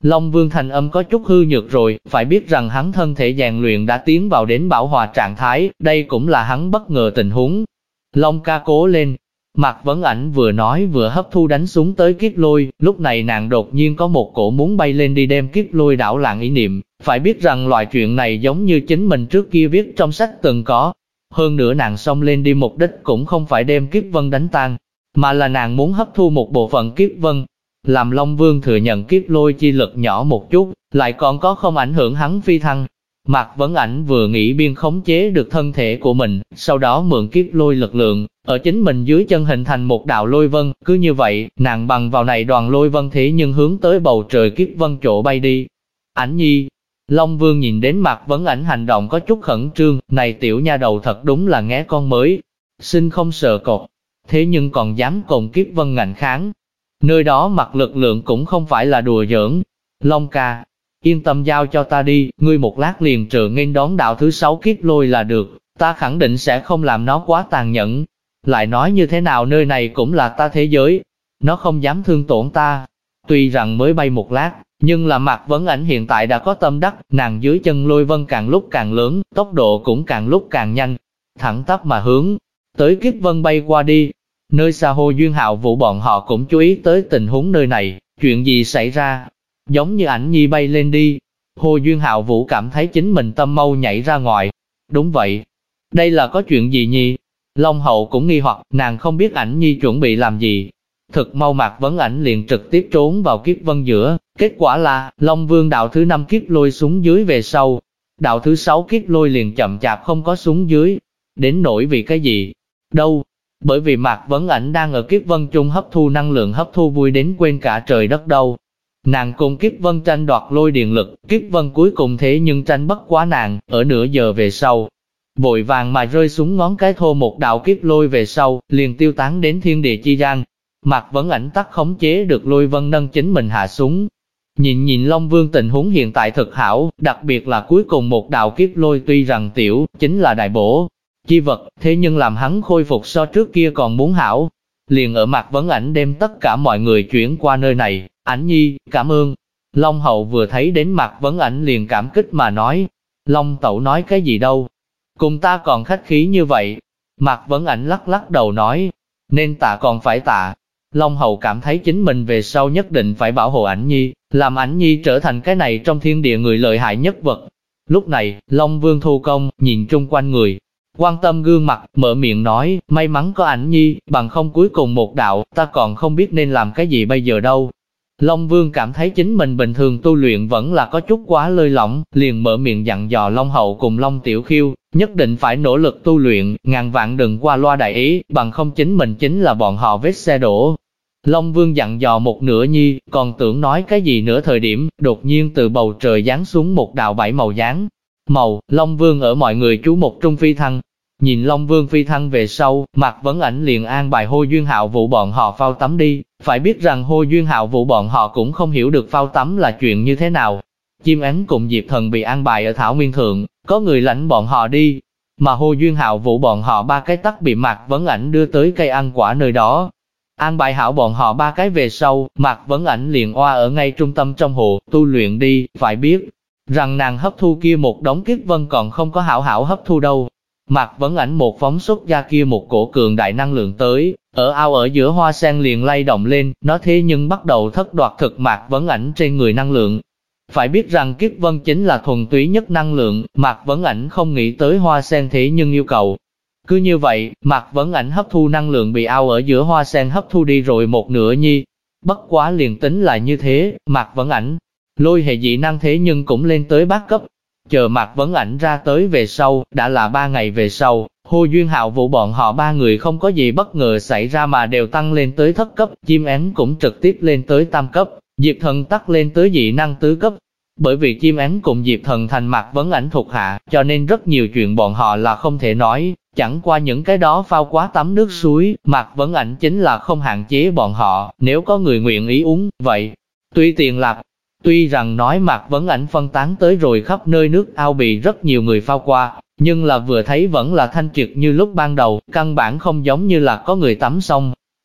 Long Vương thành âm có chút hư nhược rồi, phải biết rằng hắn thân thể rèn luyện đã tiến vào đến bảo hòa trạng thái, đây cũng là hắn bất ngờ tình huống. Long ca cố lên. Mạc Vấn Ảnh vừa nói vừa hấp thu đánh xuống tới kiếp lôi, lúc này nàng đột nhiên có một cổ muốn bay lên đi đem kiếp lôi đảo loạn ý niệm, phải biết rằng loại chuyện này giống như chính mình trước kia viết trong sách từng có. Hơn nữa nàng xông lên đi mục đích cũng không phải đem kiếp vân đánh tan, mà là nàng muốn hấp thu một bộ phận kiếp vân. Làm Long Vương thừa nhận kiếp lôi chi lực nhỏ một chút, lại còn có không ảnh hưởng hắn phi thăng. Mạc Vấn Ảnh vừa nghĩ biên khống chế được thân thể của mình, sau đó mượn kiếp lôi lực lượng, ở chính mình dưới chân hình thành một đạo lôi vân, cứ như vậy, nàng bằng vào này đoàn lôi vân thế nhưng hướng tới bầu trời kiếp vân chỗ bay đi. Ảnh nhi, Long Vương nhìn đến Mạc Vấn Ảnh hành động có chút khẩn trương, này tiểu nha đầu thật đúng là nghé con mới, sinh không sợ cột, thế nhưng còn dám cùng kiếp vân ngạnh kháng. Nơi đó mặt lực lượng cũng không phải là đùa giỡn. Long ca, yên tâm giao cho ta đi, ngươi một lát liền trợ nghênh đón đạo thứ 6 kiếp lôi là được, ta khẳng định sẽ không làm nó quá tàn nhẫn. Lại nói như thế nào nơi này cũng là ta thế giới, nó không dám thương tổn ta. Tuy rằng mới bay một lát, nhưng là Mạc Vấn Ảnh hiện tại đã có tâm đắc, nàng dưới chân lôi vân càng lúc càng lớn, tốc độ cũng càng lúc càng nhanh, thẳng tắp mà hướng tới kiếp vân bay qua đi. Nơi xa Hồ Duyên Hạo Vũ bọn họ cũng chú ý tới tình huống nơi này, chuyện gì xảy ra? Giống như Ảnh nhi bay lên đi. Hồ Duyên Hạo Vũ cảm thấy chính mình tâm mau nhảy ra ngoài. Đúng vậy. Đây là có chuyện gì nhi? Long Hậu cũng nghi hoặc, nàng không biết Ảnh nhi chuẩn bị làm gì. Thực mau Mạc Vấn Ảnh liền trực tiếp trốn vào kiếp vân giữa. Kết quả là, Long Vương đạo thứ 5 kiếp lôi xuống dưới về sau. Đạo thứ 6 kiếp lôi liền chậm chạp không có xuống dưới. Đến nỗi vì cái gì? Đâu? Bởi vì Mạc Vấn Ảnh đang ở kiếp vân trung hấp thu năng lượng hấp thu vui đến quên cả trời đất đâu. Nàng cùng kiếp vân tranh đoạt lôi điện lực, kiếp vân cuối cùng thế nhưng tranh bất quá nàng, ở nửa giờ về sau. Vội vàng mà rơi xuống ngón cái thô một đạo kiếp lôi về sau, liền tiêu tán đến thiên địa chi gian. Mạc Vấn Ảnh tắc khống chế được lôi vân nâng chính mình hạ xuống. Nhìn Long Vương tình huống hiện tại thực hảo, đặc biệt là cuối cùng một đạo kiếp lôi tuy rằng tiểu, chính là đại bổ chi vật, thế nhưng làm hắn khôi phục so trước kia còn muốn hảo. Liền ở Mạc Vấn Ảnh đem tất cả mọi người chuyển qua nơi này, Ảnh nhi, cảm ơn. Long Hậu vừa thấy đến Mạc Vấn Ảnh liền cảm kích mà nói, Long Tẩu nói cái gì đâu, cùng ta còn khách khí như vậy. Mạc Vấn Ảnh lắc lắc đầu nói, nên tạ còn phải tạ. Long Hậu cảm thấy chính mình về sau nhất định phải bảo hộ Ảnh nhi, làm Ảnh nhi trở thành cái này trong thiên địa người lợi hại nhất vật. Lúc này, Long Vương thu công, nhìn chung quanh người, quan tâm gương mặt, mở miệng nói, may mắn có Ảnh nhi, bằng không cuối cùng một đạo, ta còn không biết nên làm cái gì bây giờ đâu. Long Vương cảm thấy chính mình bình thường tu luyện vẫn là có chút quá lơi lỏng, liền mở miệng dặn dò Long Hậu cùng Long Tiểu Khiêu, nhất định phải nỗ lực tu luyện, ngàn vạn đừng qua loa đại ý, bằng không chính mình chính là bọn họ vết xe đổ. Long Vương dặn dò một nửa nhi, còn tưởng nói cái gì nữa thời điểm, đột nhiên từ bầu trời giáng xuống một đạo bảy màu dáng màu, Long Vương ở mọi người chú một trung phi thăng. Nhìn Long Vương phi thăng về sau, Mạc Vấn Ảnh liền an bài Hồ Duyên Hạo Vũ bọn họ phao tắm đi, phải biết rằng Hồ Duyên Hạo Vũ bọn họ cũng không hiểu được phao tắm là chuyện như thế nào. Chim én cùng Diệp Thần bị an bài ở Thảo Nguyên Thượng, có người lãnh bọn họ đi, mà Hồ Duyên Hạo Vũ bọn họ ba cái tắc bị Mạc Vấn Ảnh đưa tới cây ăn quả nơi đó. An bài hảo bọn họ ba cái về sau, Mạc Vấn Ảnh liền oa ở ngay trung tâm trong hồ, tu luyện đi, phải biết rằng nàng hấp thu kia một đống kiếp vân còn không có hảo hảo hấp thu đâu. Mạc Vấn Ảnh một phóng xuất ra kia một cổ cường đại năng lượng tới, ở ao ở giữa hoa sen liền lay động lên, nó thế nhưng bắt đầu thất đoạt thực Mạc Vấn Ảnh trên người năng lượng. Phải biết rằng kiếp vân chính là thuần túy nhất năng lượng, Mạc Vấn Ảnh không nghĩ tới hoa sen thế nhưng yêu cầu. Cứ như vậy, Mạc Vấn Ảnh hấp thu năng lượng bị ao ở giữa hoa sen hấp thu đi rồi một nửa nhi. Bất quá liền tính là như thế, Mạc Vấn Ảnh lôi hệ dị năng thế nhưng cũng lên tới bát cấp. Chờ Mạc Vấn Ảnh ra tới về sau, đã là 3 ngày về sau, Hồ Duyên Hạo Vũ bọn họ ba người không có gì bất ngờ xảy ra mà đều tăng lên tới thất cấp, chim én cũng trực tiếp lên tới tam cấp, Diệp Thần tắc lên tới dị năng tứ cấp. Bởi vì chim én cùng Diệp Thần thành Mạc Vấn Ảnh thuộc hạ, cho nên rất nhiều chuyện bọn họ là không thể nói, chẳng qua những cái đó phao quá tắm nước suối, Mạc Vấn Ảnh chính là không hạn chế bọn họ, nếu có người nguyện ý uống, vậy, tùy tiền lạp. Tuy rằng nói Mạc Vấn Ảnh phân tán tới rồi khắp nơi nước ao bị rất nhiều người phao qua, nhưng là vừa thấy vẫn là thanh triệt như lúc ban đầu, căn bản không giống như là có người tắm xong.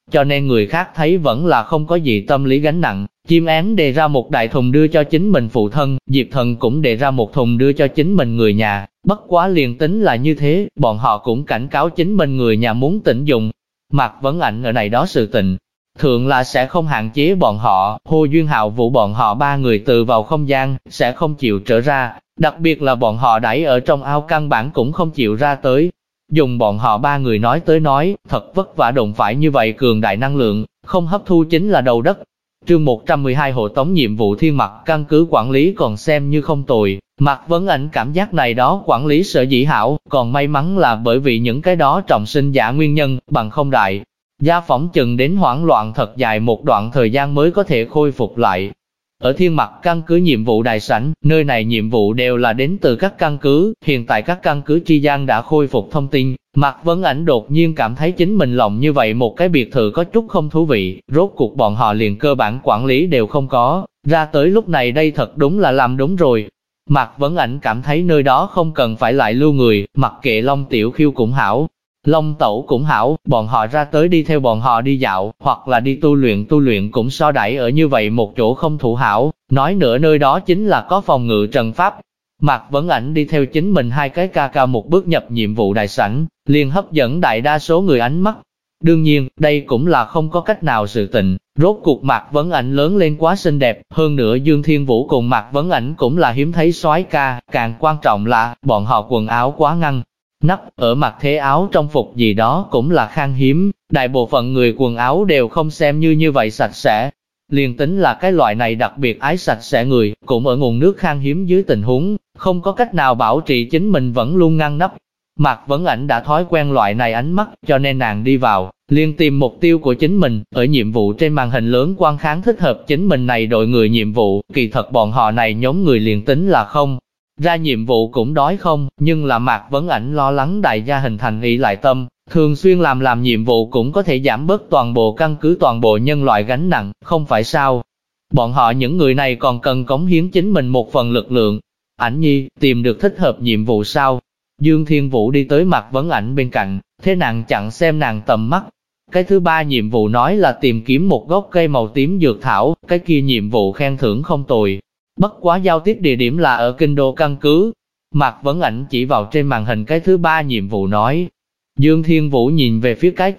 cho nên người khác thấy vẫn là không có gì tâm lý gánh nặng. Chim én đề ra một đại thùng đưa cho chính mình phụ thân, Diệp Thần cũng đề ra một thùng đưa cho chính mình người nhà, bất quá liền tính là như thế, bọn họ cũng cảnh cáo chính mình người nhà muốn tĩnh dụng. Mạc Vấn Ảnh ở này đó sự tình, thường là sẽ không hạn chế bọn họ, Hồ Duyên Hạo Vũ bọn họ ba người từ vào không gian, sẽ không chịu trở ra, đặc biệt là bọn họ đẩy ở trong ao căn bản cũng không chịu ra tới. Dùng bọn họ ba người nói tới nói, thật vất vả đụng phải như vậy cường đại năng lượng, không hấp thu chính là đầu đất. Chương 112 hộ tống nhiệm vụ thiên mặt căn cứ quản lý còn xem như không tồi. Mạc Vấn Ảnh cảm giác này đó quản lý sở dĩ hảo, còn may mắn là bởi vì những cái đó trọng sinh giả nguyên nhân, bằng không đại. Gia phỏng chừng đến hoảng loạn thật dài một đoạn thời gian mới có thể khôi phục lại. Ở thiên mặt căn cứ nhiệm vụ đại sảnh, nơi này nhiệm vụ đều là đến từ các căn cứ, hiện tại các căn cứ tri gian đã khôi phục thông tin. Mạc Vấn Ảnh đột nhiên cảm thấy chính mình lòng như vậy một cái biệt thự có chút không thú vị, rốt cuộc bọn họ liền cơ bản quản lý đều không có, ra tới lúc này đây thật đúng là làm đúng rồi. Mạc Vấn Ảnh cảm thấy nơi đó không cần phải lại lưu người, mặc kệ Long Tiểu Khiêu cũng hảo, Long Tẩu cũng hảo, bọn họ ra tới đi theo bọn họ đi dạo, hoặc là đi tu luyện cũng so đẩy ở như vậy một chỗ không thủ hảo, nói nữa nơi đó chính là có phòng ngự trận pháp. Mạc Vấn Ảnh đi theo chính mình hai cái ca ca một bước nhập nhiệm vụ đại sảnh, liền hấp dẫn đại đa số người ánh mắt. Đương nhiên, đây cũng là không có cách nào sự tình, rốt cuộc Mạc Vấn Ảnh lớn lên quá xinh đẹp, hơn nữa Dương Thiên Vũ cùng Mạc Vấn Ảnh cũng là hiếm thấy soái ca, càng quan trọng là, bọn họ quần áo quá ngăn nắp, ở mặc thế áo trong phục gì đó cũng là khan hiếm, đại bộ phận người quần áo đều không xem như vậy sạch sẽ. Liền tính là cái loại này đặc biệt ái sạch sẽ người, cũng ở nguồn nước khan hiếm dưới tình huống, không có cách nào bảo trì chính mình vẫn luôn ngăn nắp. Mạc Vấn Ảnh đã thói quen loại này ánh mắt, cho nên nàng đi vào, liền tìm mục tiêu của chính mình, ở nhiệm vụ trên màn hình lớn quan kháng thích hợp chính mình này đội người nhiệm vụ, kỳ thật bọn họ này nhóm người liền tính là không ra nhiệm vụ cũng đói không, nhưng là Mạc Vấn Ảnh lo lắng đại gia hình thành ỷ lại tâm, thường xuyên làm nhiệm vụ cũng có thể giảm bớt toàn bộ căn cứ toàn bộ nhân loại gánh nặng, không phải sao? Bọn họ những người này còn cần cống hiến chính mình một phần lực lượng. Ảnh nhi, tìm được thích hợp nhiệm vụ sao? Dương Thiên Vũ đi tới Mạc Vấn Ảnh bên cạnh, thế nàng chặn xem nàng tầm mắt. Cái thứ ba nhiệm vụ nói là tìm kiếm một gốc cây màu tím dược thảo, cái kia nhiệm vụ khen thưởng không tồi. Bất quá giao tiếp địa điểm là ở kinh đô căn cứ. Mạc Vấn Ảnh chỉ vào trên màn hình cái thứ ba nhiệm vụ nói. Dương Thiên Vũ nhìn về phía cái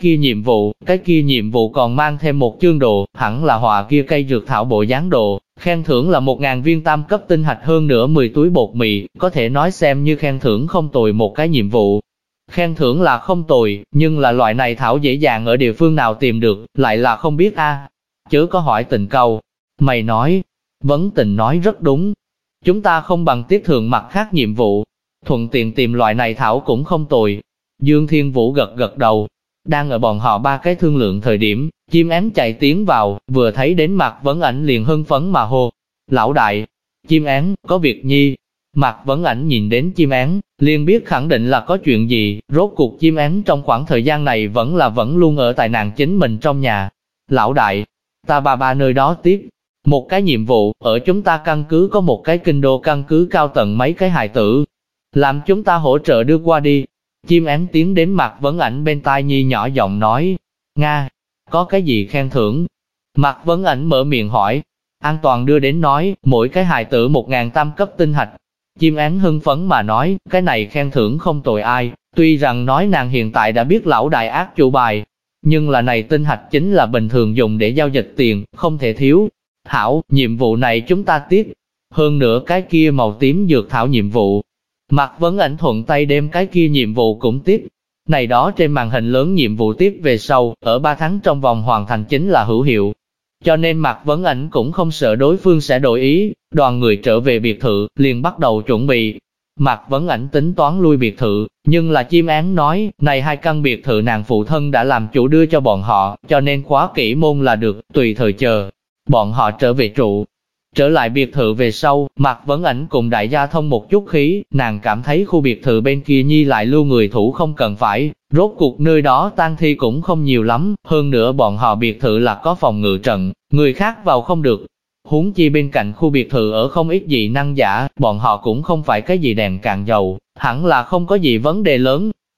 kia nhiệm vụ còn mang thêm một chương đồ, hẳn là họa kia cây dược thảo bộ dáng đồ, khen thưởng là 1000 viên tam cấp tinh hạch hơn nữa 10 túi bột mì, có thể nói xem như khen thưởng không tồi một cái nhiệm vụ. Khen thưởng là không tồi, nhưng là loại này thảo dễ dàng ở địa phương nào tìm được, lại là không biết a. Chớ có hỏi tình câu. Mày nói, Vấn Tình nói rất đúng. Chúng ta không bằng tiếp thượng mặt khác nhiệm vụ, thuận tiện tìm loại này thảo cũng không tồi. Dương Thiên Vũ gật đầu. Đang ở bọn họ ba cái thương lượng thời điểm, chim én chạy tiến vào, vừa thấy đến Mạc Vấn Ảnh liền hưng phấn mà hô. Lão đại, chim én, có việc nhi. Mạc Vấn Ảnh nhìn đến chim én, liền biết khẳng định là có chuyện gì, rốt cuộc chim én trong khoảng thời gian này vẫn luôn ở tại nàng chính mình trong nhà. Lão đại, ta ba nơi đó tiếp một cái nhiệm vụ, ở chúng ta căn cứ có một cái kinh đô căn cứ cao tầng mấy cái hài tử. Làm chúng ta hỗ trợ đưa qua đi. Chim én tiến đến Mạc Vấn Ảnh bên tai nhi nhỏ giọng nói. Nga, có cái gì khen thưởng? Mạc Vấn Ảnh mở miệng hỏi. An toàn đưa đến nói, mỗi cái hài tử 1000 tam cấp tinh hạch. Chim én hưng phấn mà nói, cái này khen thưởng không tồi ai. Tuy rằng nói nàng hiện tại đã biết lão đại ác chủ bài, nhưng là này tinh hạch chính là bình thường dùng để giao dịch tiền, không thể thiếu. Hảo, nhiệm vụ này chúng ta tiếp. Hơn nữa cái kia màu tím dược thảo nhiệm vụ. Mạc Vấn Ảnh thuận tay đem cái kia nhiệm vụ cũng tiếp. Này đó trên màn hình lớn nhiệm vụ tiếp về sau, ở 3 tháng trong vòng hoàn thành chính là hữu hiệu. Cho nên Mạc Vấn Ảnh cũng không sợ đối phương sẽ đổi ý, đoàn người trở về biệt thự, liền bắt đầu chuẩn bị. Mạc Vấn Ảnh tính toán lui biệt thự, nhưng là chim én nói, này 2 căn biệt thự nàng phụ thân đã làm chủ đưa cho bọn họ, cho nên khóa kỹ môn là được, tùy thời chờ. Bọn họ trở về trụ. Trở lại biệt thự về sau, Mạc Vấn Ảnh cùng đại gia thông một chút khí, nàng cảm thấy khu biệt thự bên kia nhi lại lưu người thủ không cần phải, rốt cuộc nơi đó tang thi cũng không nhiều lắm, hơn nữa bọn họ biệt thự là có phòng ngự trận, người khác vào không được. Huống chi bên cạnh khu biệt thự ở không ít dị năng giả, bọn họ cũng không phải cái gì đèn cạn dầu, hẳn là không có gì vấn đề lớn.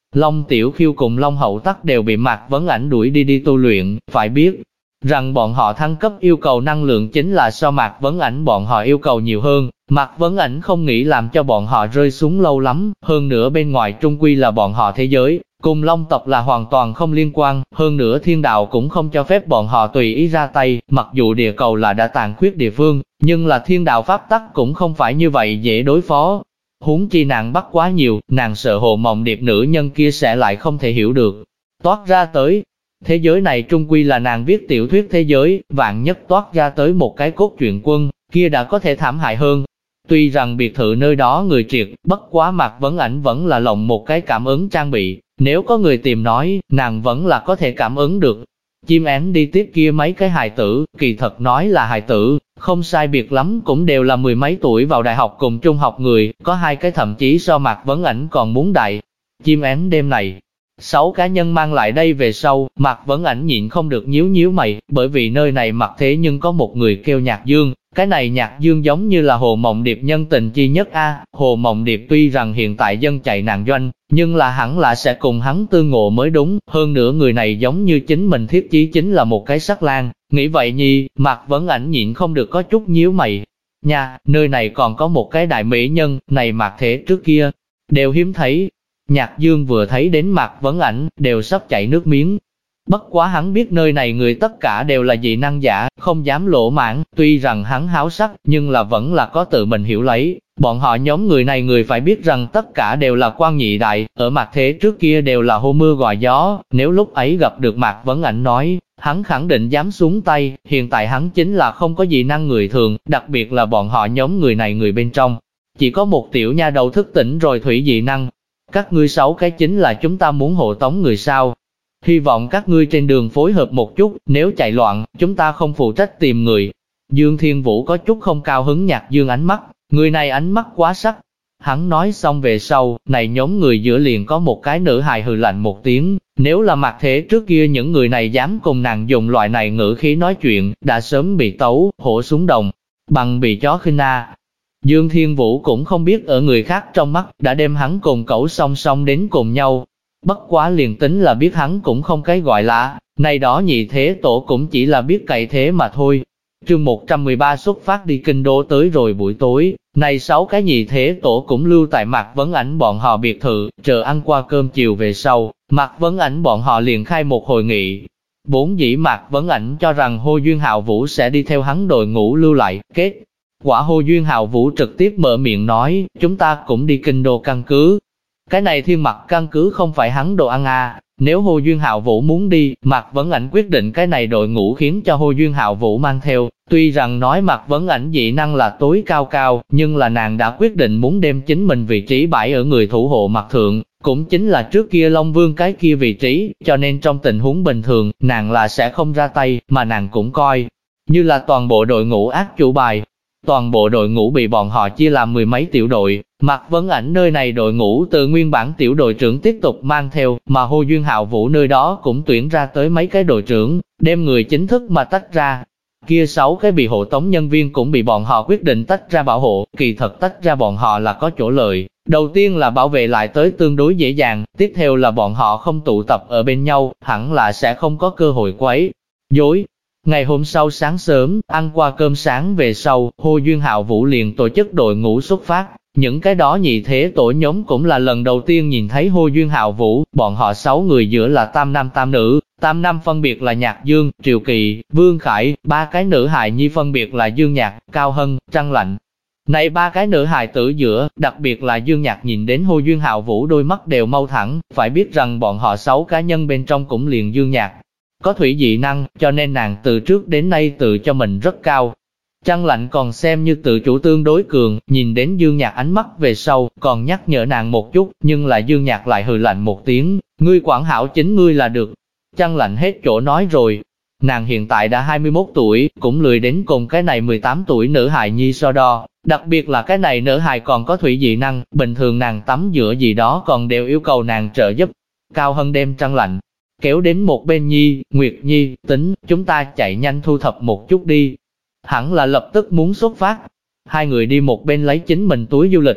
Long Tiểu Khiêu cùng Long Hậu Tắc đều bị Mạc Vấn Ảnh đuổi đi tu luyện, phải biết rằng bọn họ thăng cấp yêu cầu năng lượng chính là so Mạc Vấn Ảnh bọn họ yêu cầu nhiều hơn. Mạc Vấn Ảnh không nghĩ làm cho bọn họ rơi xuống lâu lắm, hơn nữa bên ngoài trung quy là bọn họ thế giới, cùng Long tộc là hoàn toàn không liên quan, hơn nữa thiên đạo cũng không cho phép bọn họ tùy ý ra tay, mặc dù địa cầu là đã tàn khuyết địa phương, nhưng là thiên đạo pháp tắc cũng không phải như vậy dễ đối phó. Huống chi nàng bắt quá nhiều, nàng sợ Hồ Mộng Điệp nữ nhân kia sẽ lại không thể hiểu được. Toát ra tới, thế giới này trung quy là nàng viết tiểu thuyết thế giới, vạn nhất toát ra tới một cái cốt truyện quân, kia đã có thể thảm hại hơn. Tuy rằng biệt thự nơi đó người triệt, bất quá Mạc Vấn Ảnh vẫn là lộng một cái cảm ứng trang bị, nếu có người tìm nói, nàng vẫn là có thể cảm ứng được. Chim én đi tiếp kia mấy cái hài tử, kỳ thật nói là hài tử, không sai biệt lắm cũng đều là mười mấy tuổi vào đại học cùng trung học người, có hai cái thậm chí so Mạc Vấn Ảnh còn muốn đại. Chim én đêm này, 6 cá nhân mang lại đây về sau, Mạc Vấn Ảnh nhịn không được nhíu mày, bởi vì nơi này mặc thế nhưng có một người kêu Nhạc Dương, cái này Nhạc Dương giống như là Hồ Mộng Điệp nhân tình chi nhất a. Hồ Mộng Điệp tuy rằng hiện tại dân chạy nạn doanh, nhưng là hẳn là sẽ cùng hắn tương ngộ mới đúng, hơn nữa người này giống như chính mình thiết chí chính là một cái sắc lang, nghĩ vậy nhi, Mạc Vấn Ảnh nhịn không được có chút nhíu mày. Nha, nơi này còn có một cái đại mỹ nhân, này Mạc thế trước kia, đều hiếm thấy. Nhạc Dương vừa thấy đến Mạc Vấn Ảnh, đều sắp chảy nước miếng. Bất quá hắn biết nơi này người tất cả đều là dị năng giả, không dám lỗ mãng, tuy rằng hắn háo sắc, nhưng là vẫn là có tự mình hiểu lấy. Bọn họ nhóm người này người phải biết rằng tất cả đều là quan nhị đại, ở mặt thế trước kia đều là hô mưa gọi gió, nếu lúc ấy gặp được Mạc Vấn Ảnh nói, hắn khẳng định dám xuống tay, hiện tại hắn chính là không có dị năng người thường, đặc biệt là bọn họ nhóm người này người bên trong. Chỉ có một tiểu nha đầu thức tỉnh rồi thủy dị năng. Các ngươi 6 cái chính là chúng ta muốn hộ tống người sao. Hy vọng các ngươi trên đường phối hợp một chút, nếu chạy loạn, chúng ta không phụ trách tìm người. Dương Thiên Vũ có chút không cao hứng Nhạc Dương ánh mắt, người này ánh mắt quá sắc. Hắn nói xong về sau, này nhóm người giữa liền có một cái nữ hài hừ lạnh một tiếng, nếu là mặt thế trước kia những người này dám cùng nàng dùng loại này ngữ khí nói chuyện, đã sớm bị tấu, hổ xuống đồng, bằng bị chó khinh a. Dương Thiên Vũ cũng không biết ở người khác trong mắt, đã đem hắn cùng cẩu song song đến cùng nhau. Bất quá liền tính là biết hắn cũng không cái gọi là, này đó nhị thế tổ cũng chỉ là biết cậy thế mà thôi. Chương 113 xuất phát đi kinh đô tới rồi buổi tối, này 6 cái nhị thế tổ cũng lưu tại Mạc Vấn Ảnh bọn họ biệt thự, chờ ăn qua cơm chiều về sau, Mạc Vấn Ảnh bọn họ liền khai một hội nghị. Vốn dĩ Mạc Vấn Ảnh cho rằng Hồ Duyên Hạo Vũ sẽ đi theo hắn đội ngũ lưu lại, kết quả Hồ Duyên Hạo Vũ trực tiếp mở miệng nói, chúng ta cũng đi kinh đô căn cứ. Cái này Thiên Mặc căn cứ không phải hắn đồ ăn à, nếu Hồ Duyên Hạo Vũ muốn đi, Mạc Vấn Ảnh quyết định cái này đội ngũ khiến cho Hồ Duyên Hạo Vũ mang theo. Tuy rằng nói Mạc Vấn Ảnh dị năng là tối cao, nhưng là nàng đã quyết định muốn đem chính mình vị trí bãi ở người thủ hộ mặt thượng, cũng chính là trước kia Long Vương cái kia vị trí, cho nên trong tình huống bình thường, nàng là sẽ không ra tay, mà nàng cũng coi như là toàn bộ đội ngũ ác chủ bài. Toàn bộ đội ngũ bị bọn họ chia làm mười mấy tiểu đội, Mạc Vấn Ảnh nơi này đội ngũ từ nguyên bản tiểu đội trưởng tiếp tục mang theo, mà Hồ Duyên Hạo Vũ nơi đó cũng tuyển ra tới mấy cái đội trưởng, đem người chính thức mà tách ra. Kia 6 cái bị hộ tống nhân viên cũng bị bọn họ quyết định tách ra bảo hộ, kỳ thật tách ra bọn họ là có chỗ lợi. Đầu tiên là bảo vệ lại tới tương đối dễ dàng, tiếp theo là bọn họ không tụ tập ở bên nhau, hẳn là sẽ không có cơ hội quấy rối. Ngày hôm sau sáng sớm, ăn qua cơm sáng về sau, Hồ Duyên Hạo Vũ liền tổ chức đội ngũ xuất phát. Những cái đó nhị thế tổ nhóm cũng là lần đầu tiên nhìn thấy Hồ Duyên Hạo Vũ, bọn họ 6 người giữa là tam nam tam nữ, tam nam phân biệt là Nhạc Dương, Triều Kỳ, Vương Khải, 3 cái nữ hài nhi phân biệt là Dương Nhạc, Cao Hân, Trăng Lạnh. Này 3 cái nữ hài tử giữa, đặc biệt là Dương Nhạc nhìn đến Hồ Duyên Hạo Vũ đôi mắt đều mau thẳng, phải biết rằng bọn họ 6 cá nhân bên trong cũng liền Dương Nhạc có thủy dị năng, cho nên nàng từ trước đến nay tự cho mình rất cao. Trăng Lạnh còn xem như tự chủ tương đối cường, nhìn đến Dương Nhạc ánh mắt về sau, còn nhắc nhở nàng một chút, nhưng là Dương Nhạc lại hừ lạnh một tiếng, ngươi quản hảo chính ngươi là được. Trăng Lạnh hết chỗ nói rồi, nàng hiện tại đã 21 tuổi, cũng lười đến cùng cái này 18 tuổi nữ hài nhi so đo, đặc biệt là cái này nữ hài còn có thủy dị năng, bình thường nàng tắm rửa gì đó còn đều yêu cầu nàng trợ giúp. Cao Hân đem Trăng Lạnh kéo đến một bên nhi, Nguyệt Nhi, tính, chúng ta chạy nhanh thu thập một chút đi. Hẳn là lập tức muốn xuất phát. Hai người đi một bên lấy chính mình túi du lịch.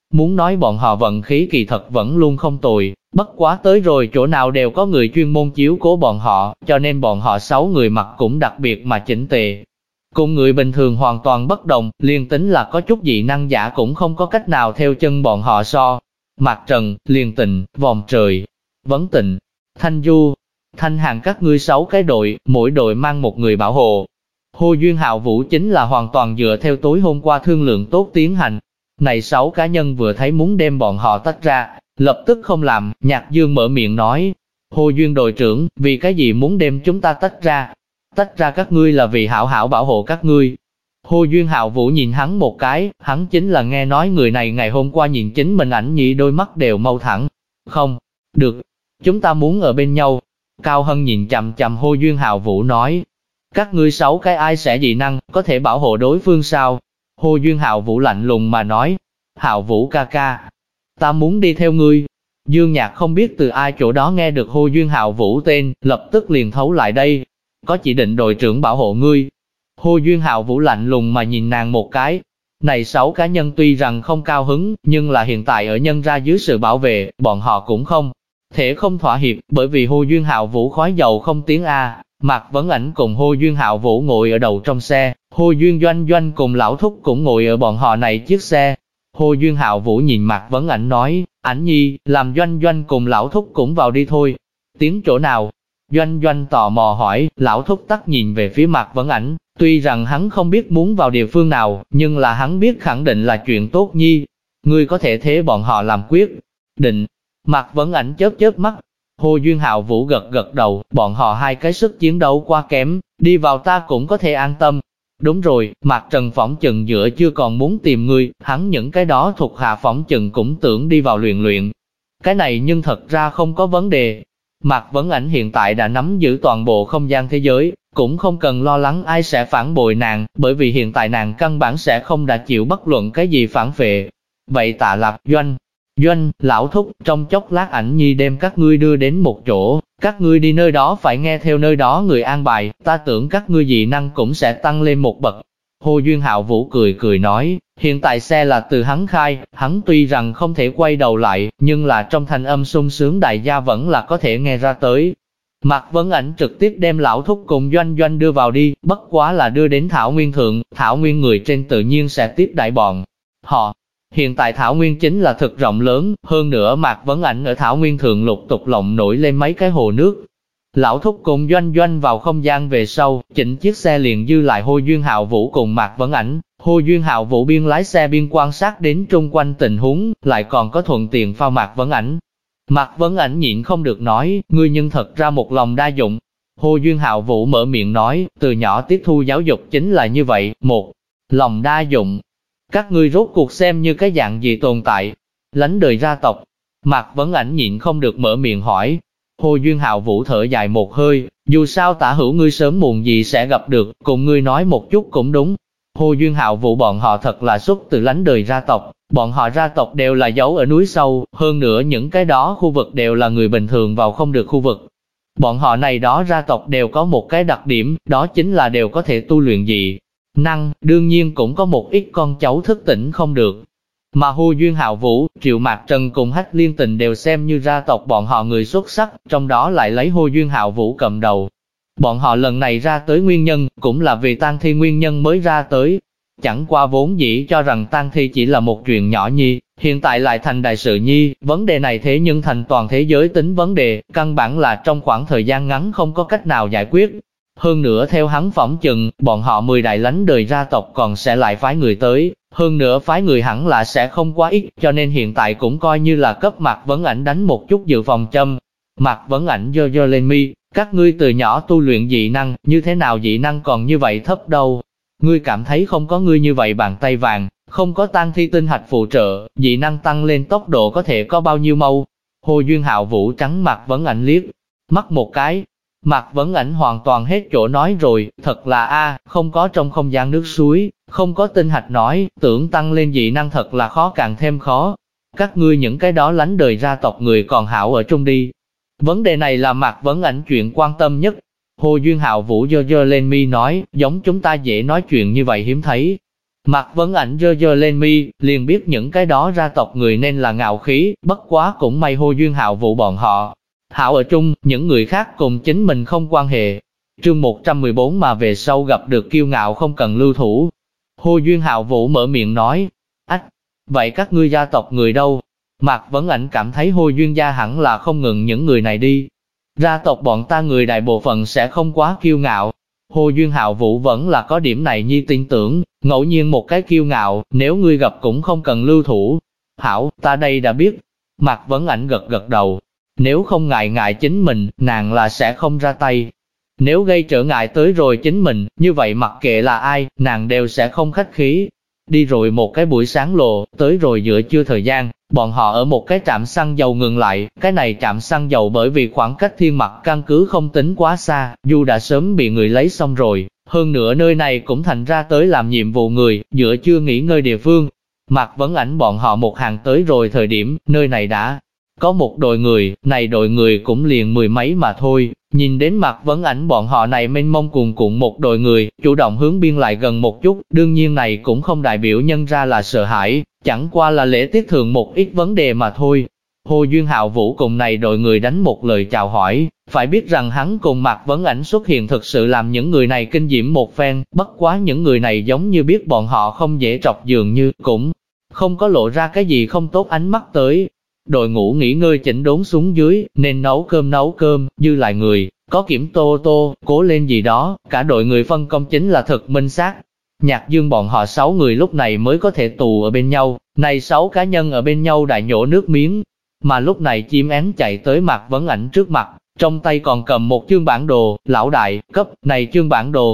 Muốn nói bọn họ vận khí kỳ thật vẫn luôn không tồi, bất quá tới rồi chỗ nào đều có người chuyên môn chiếu cố bọn họ, cho nên bọn họ 6 người mặc cũng đặc biệt mà chỉnh tề. Cùng người bình thường hoàn toàn bất đồng, liền tính là có chút dị năng giả cũng không có cách nào theo chân bọn họ so. Mạc Trần, Liên Tịnh, Vòng Trời, Vấn Tịnh, Thanh Du, Thanh Hàn các ngươi 6 cái đội, mỗi đội mang một người bảo hộ. Hồ Duyên Hạo Vũ chính là hoàn toàn dựa theo tối hôm qua thương lượng tốt tiến hành. Này 6 cá nhân vừa thấy muốn đem bọn họ tách ra, lập tức không làm, Nhạc Dương mở miệng nói. Hồ Duyên đội trưởng, vì cái gì muốn đem chúng ta tách ra? Tách ra các ngươi là vì hảo hảo bảo hộ các ngươi. Hồ Duyên Hạo Vũ nhìn hắn một cái, hắn chính là nghe nói người này ngày hôm qua nhìn chính mình ảnh nhị đôi mắt đều mau thẳng. Không, được, chúng ta muốn ở bên nhau. Cao Hân nhìn chằm chằm Hồ Duyên Hạo Vũ nói. Các ngươi 6 cái ai sẽ dị năng, có thể bảo hộ đối phương sao? Hồ Duyên Hạo Vũ lạnh lùng mà nói. Hạo Vũ ca ca, ta muốn đi theo ngươi. Dương Nhạc không biết từ ai chỗ đó nghe được Hồ Duyên Hạo Vũ tên, lập tức liền thấu lại đây. Có chỉ định đội trưởng bảo hộ ngươi. Hồ Duyên Hạo Vũ lạnh lùng mà nhìn nàng một cái. Này 6 cá nhân tuy rằng không cao hứng, nhưng là hiện tại ở nhân ra dưới sự bảo vệ, bọn họ cũng không thể không thỏa hiệp, bởi vì Hồ Duyên Hạo Vũ khói dầu không tiếng A. Mạc Vấn Ảnh cùng Hồ Duyên Hạo Vũ ngồi ở đầu trong xe, Hồ Duyên Doanh Doanh cùng Lão Thúc cũng ngồi ở bọn họ này chiếc xe. Hồ Duyên Hạo Vũ nhìn Mạc Vấn Ảnh nói, Ảnh nhi, làm Doanh Doanh cùng Lão Thúc cũng vào đi thôi. Tiến chỗ nào? Doanh Doanh tò mò hỏi, Lão Thúc tắc nhìn về phía Mạc Vấn Ảnh, tuy rằng hắn không biết muốn vào địa phương nào, nhưng là hắn biết khẳng định là chuyện tốt nhi. Ngươi có thể thế bọn họ làm quyết định. Mạc Vấn Ảnh chớp chớp mắt. Hồ Duyên Hạo Vũ gật gật đầu, bọn họ 2 cái sức chiến đấu quá kém, đi vào ta cũng có thể an tâm. Đúng rồi, Mạc Trần phỏng chừng giữa chưa còn muốn tìm ngươi, hắn những cái đó thuộc hạ phỏng chừng cũng tưởng đi vào luyện luyện. Cái này nhưng thật ra không có vấn đề. Mạc Vấn Ảnh hiện tại đã nắm giữ toàn bộ không gian thế giới, cũng không cần lo lắng ai sẽ phản bội nàng, bởi vì hiện tại nàng căn bản sẽ không đã chịu bất luận cái gì phản phệ. Vậy Tạ Lạp, Doanh, Lão Thúc, trong chốc lát Ảnh nhi đem các ngươi đưa đến một chỗ, các ngươi đi nơi đó phải nghe theo nơi đó người an bài, ta tưởng các ngươi dị năng cũng sẽ tăng lên một bậc. Hồ Duyên Hạo Vũ cười nói, hiện tại xe là từ hắn khai, hắn tuy rằng không thể quay đầu lại, nhưng là trong thanh âm sung sướng đại gia vẫn là có thể nghe ra tới. Mạc Vấn Ảnh trực tiếp đem Lão Thúc cùng Doanh đưa vào đi, bất quá là đưa đến Thảo Nguyên Thượng, Thảo Nguyên người trên tự nhiên sẽ tiếp đãi bọn họ. Hiện tại Thảo Nguyên chính là thực rộng lớn, hơn nữa Mạc Vấn Ảnh ở Thảo Nguyên Thượng lục tục lộng nổi lên mấy cái hồ nước. Lão Thúc cùng Doanh vào không gian về sau, chỉnh chiếc xe liền dư lại Hồ Duyên Hạo Vũ cùng Mạc Vấn Ảnh. Hồ Duyên Hạo Vũ biên lái xe biên quan sát đến chung quanh tình huống, lại còn có thuận tiện phao Mạc Vấn Ảnh. Mạc Vấn Ảnh nhịn không được nói, ngươi nhưng thật ra một lòng đa dụng. Hồ Duyên Hạo Vũ mở miệng nói, từ nhỏ tiếp thu giáo dục chính là như vậy, một lòng đa dụng. Các ngươi rốt cuộc xem như cái dạng gì tồn tại? Lánh đời gia tộc. Mạc Vấn Ảnh nhịn không được mở miệng hỏi. Hồ Duyên Hạo Vũ thở dài một hơi, dù sao Tả Hữu ngươi sớm muộn gì sẽ gặp được, cùng ngươi nói một chút cũng đúng. Hồ Duyên Hạo Vũ bọn họ thật là xuất từ lánh đời gia tộc, bọn họ gia tộc đều là giấu ở núi sâu, hơn nữa những cái đó khu vực đều là người bình thường vào không được khu vực. Bọn họ này đó gia tộc đều có một cái đặc điểm, đó chính là đều có thể tu luyện dị năng, đương nhiên cũng có một ít con cháu thức tỉnh không được. Mà Hồ Duyên Hạo Vũ, Triệu Mạc Trần cùng Hách Liên Tình đều xem như gia tộc bọn họ người xuất sắc, trong đó lại lấy Hồ Duyên Hạo Vũ cầm đầu. Bọn họ lần này ra tới nguyên nhân, cũng là vì tang thi nguyên nhân mới ra tới. Chẳng qua vốn dĩ cho rằng tang thi chỉ là một chuyện nhỏ nhi, hiện tại lại thành đại sự nhi, vấn đề này thế nhưng thành toàn thế giới tính vấn đề, căn bản là trong khoảng thời gian ngắn không có cách nào giải quyết. Hơn nữa theo hắn phỏng chừng, bọn họ 10 đại lánh đời gia tộc còn sẽ lại phái người tới, hơn nữa phái người hẳn là sẽ không quá ít, cho nên hiện tại cũng coi như là cấp Mạc Vấn Ảnh đánh một chút dự phòng châm. Mạc Vấn Ảnh giơ lên mi, các ngươi từ nhỏ tu luyện dị năng, như thế nào dị năng còn như vậy thấp đâu? Ngươi cảm thấy không có ngươi như vậy bàn tay vàng, không có tang thi tinh hạch phụ trợ, dị năng tăng lên tốc độ có thể có bao nhiêu mau? Hồ Duyên Hạo Vũ trắng Mạc Vấn Ảnh liếc mắt một cái. Mạc Vấn Ảnh hoàn toàn hết chỗ nói rồi, thật là không có trong không gian nước suối, không có tinh hạch nói, tưởng tăng lên dị năng thật là khó càng thêm khó. Các ngươi những cái đó lánh đời gia tộc người còn hảo ở chung đi. Vấn đề này là Mạc Vấn Ảnh chuyện quan tâm nhất. Hồ Duyên Hạo Vũ giơ lên mi nói, giống chúng ta dễ nói chuyện như vậy hiếm thấy. Mạc Vấn Ảnh giơ giơ lên mi, liền biết những cái đó ra tộc người nên là ngạo khí, bất quá cũng may Hồ Duyên Hạo Vũ bọn họ hảo ở chung, những người khác cùng chính mình không quan hệ. Chương 114 mà về sau gặp được kiêu ngạo không cần lưu thủ. Hồ Duyên Hạo Vũ mở miệng nói, ách, vậy các ngươi gia tộc người đâu? Mạc Vấn Ảnh cảm thấy Hồ Duyên gia hẳn là không ngừng những người này đi. Gia tộc bọn ta người đại bộ phận sẽ không quá kiêu ngạo. Hồ Duyên Hạo Vũ vẫn là có điểm này nhi tin tưởng, ngẫu nhiên một cái kiêu ngạo, nếu ngươi gặp cũng không cần lưu thủ. Hảo, ta đây đã biết. Mạc Vấn Ảnh gật gật đầu. Nếu không ngại chính mình, nàng là sẽ không ra tay. Nếu gây trở ngại tới rồi chính mình, như vậy mặc kệ là ai, nàng đều sẽ không khách khí. Đi rồi một cái buổi sáng lộ, tới rồi giữa trưa thời gian, bọn họ ở một cái trạm xăng dầu ngừng lại. Cái này trạm xăng dầu bởi vì khoảng cách Thiên Mặc căn cứ không tính quá xa, dù đã sớm bị người lấy xong rồi. Hơn nữa nơi này cũng thành ra tới làm nhiệm vụ người, giữa trưa nghỉ ngơi địa phương. Mạc Vấn Ảnh bọn họ một hàng tới rồi thời điểm, nơi này đã có một đội người, này đội người cũng liền mười mấy mà thôi. Nhìn đến Mạc Vấn Ảnh bọn họ này mênh mông cuồn cuộn một đội người, chủ động hướng biên lại gần một chút, đương nhiên này cũng không đại biểu nhân ra là sợ hãi, chẳng qua là lễ tiết thường một ít vấn đề mà thôi. Hồ Duyên Hạo Vũ cùng này đội người đánh một lời chào hỏi, phải biết rằng hắn cùng Mạc Vấn Ảnh xuất hiện thực sự làm những người này kinh diễm một phen, bất quá những người này giống như biết bọn họ không dễ trọc dường như, cũng không có lộ ra cái gì không tốt ánh mắt tới. Đội ngũ nghỉ ngơi chỉnh đốn xuống dưới, nên nấu cơm, dư lại người, có Kiểm Tô, Cố Lên gì đó, cả đội người phân công chính là thực minh xác. Nhạc Dương bọn họ 6 người lúc này mới có thể tù ở bên nhau, này 6 cá nhân ở bên nhau đại nhổ nước miếng. Mà lúc này chim én chạy tới Mạc Vấn Ảnh trước mặt, trong tay còn cầm một chương bản đồ, lão đại, cấp, này chương bản đồ.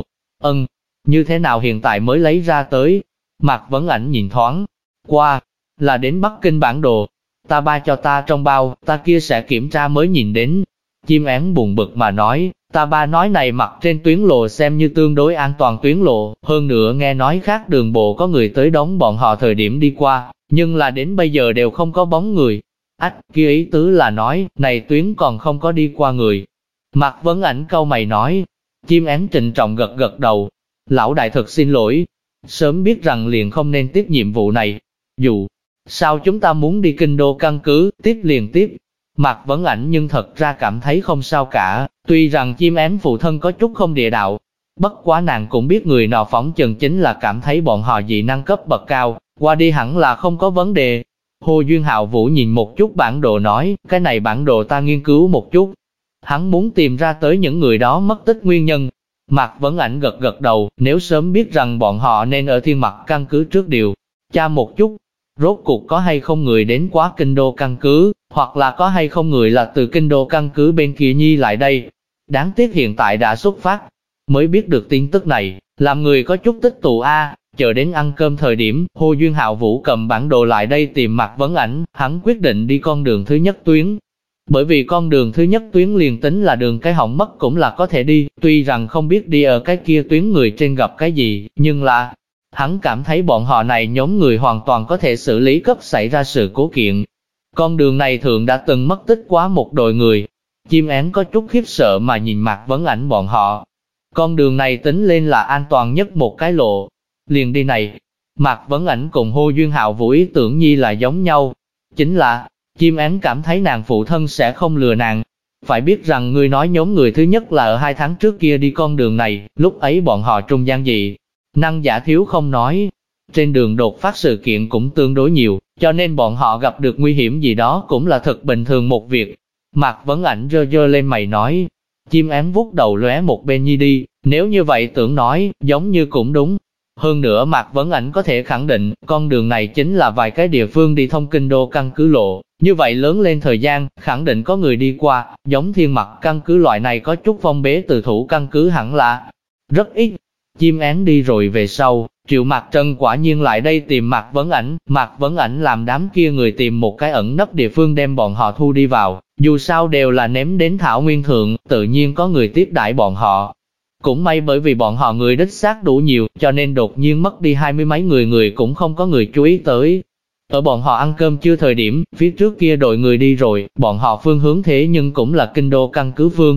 Như thế nào hiện tại mới lấy ra tới? Mạc Vấn Ảnh nhìn thoáng qua, là đến Bắc Kinh bản đồ. Ta ba cho ta trong bao, ta kia sẽ kiểm tra mới nhìn đến. Chim én buồn bực mà nói, ta ba nói này mặt trên tuyến lộ xem như tương đối an toàn tuyến lộ, hơn nữa nghe nói khác đường bộ có người tới đón bọn họ thời điểm đi qua, nhưng là đến bây giờ đều không có bóng người. Kia ý tứ là nói, này tuyến còn không có đi qua người. Mạc Vấn Ảnh cau mày nói, chim én trịnh trọng gật gật đầu. Lão đại thật xin lỗi, sớm biết rằng liền không nên tiếp nhiệm vụ này. Dù sao chúng ta muốn đi Kinh Đô căn cứ, tiếp liền tiếp. Mạc Vấn Ảnh nhưng thật ra cảm thấy không sao cả, tuy rằng chim én phụ thân có chút không địa đạo. Bất quá nàng cũng biết người nọ phỏng chừng chính là cảm thấy bọn họ dị năng cấp bậc cao, qua đi hẳn là không có vấn đề. Hồ Duyên Hạo Vũ nhìn một chút bản đồ nói, cái này bản đồ ta nghiên cứu một chút. Hắn muốn tìm ra tới những người đó mất tích nguyên nhân. Mạc Vấn Ảnh gật gật đầu, nếu sớm biết rằng bọn họ nên ở Thiên Mặc căn cứ trước điều tra một chút. Rốt cuộc có hay không người đến quá Kinh Đô căn cứ, hoặc là có hay không người là từ Kinh Đô căn cứ bên kia nhi lại đây. Đáng tiếc hiện tại đã xuất phát, mới biết được tin tức này, làm người có chút tích tụ a. Chờ đến ăn cơm thời điểm, Hồ Duyên Hạo Vũ cầm bản đồ lại đây tìm Mạc Vấn Ảnh, hắn quyết định đi con đường thứ nhất tuyến. Bởi vì con đường thứ nhất tuyến liền tính là đường cái hỏng mất cũng là có thể đi, tuy rằng không biết đi ở cái kia tuyến người trên gặp cái gì, nhưng là hắn cảm thấy bọn họ này nhóm người hoàn toàn có thể xử lý cấp xảy ra sự cố kiện. Con đường này thường đã từng mất tích quá một đội người. Chim én có chút khiếp sợ mà nhìn Mạc Vấn Ảnh bọn họ. Con đường này tính lên là an toàn nhất một cái lộ. Liền đi này, Mạc Vấn Ảnh cùng Hồ Duyên Hạo Vũ ý tưởng nhi là giống nhau. Chính là, chim én cảm thấy nàng phụ thân sẽ không lừa nàng. Phải biết rằng ngươi nói nhóm người thứ nhất là ở 2 tháng trước kia đi con đường này, lúc ấy bọn họ trung gian dị năng giả thiếu không nói. Trên đường đột phát sự kiện cũng tương đối nhiều, cho nên bọn họ gặp được nguy hiểm gì đó cũng là thật bình thường một việc. Mạc Vấn Ảnh giơ giơ lên mày nói, chim én vuốt đầu lóe một bên nhi đi, nếu như vậy tưởng nói, giống như cũng đúng. Hơn nữa Mạc Vấn Ảnh có thể khẳng định, con đường này chính là vài cái địa phương đi thông Kinh Đô căn cứ lộ, như vậy lớn lên thời gian, khẳng định có người đi qua, giống Thiên Mặc căn cứ loại này có chút phong bế từ thủ căn cứ hẳn là rất ít. Chim én đi rồi về sau, Triệu Mạc Trân quả nhiên lại đây tìm Mạc Vấn Ảnh. Mạc Vấn Ảnh làm đám kia người tìm một cái ẩn nấp địa phương đem bọn họ thu đi vào, dù sao đều là ném đến thảo nguyên thượng, tự nhiên có người tiếp đãi bọn họ. Cũng may bởi vì bọn họ người đích xác đủ nhiều, cho nên đột nhiên mất đi 20 mấy người cũng không có người chú ý tới. Ở bọn họ ăn cơm chưa thời điểm, phía trước kia đội người đi rồi, bọn họ phương hướng thế nhưng cũng là Kinh Đô căn cứ phương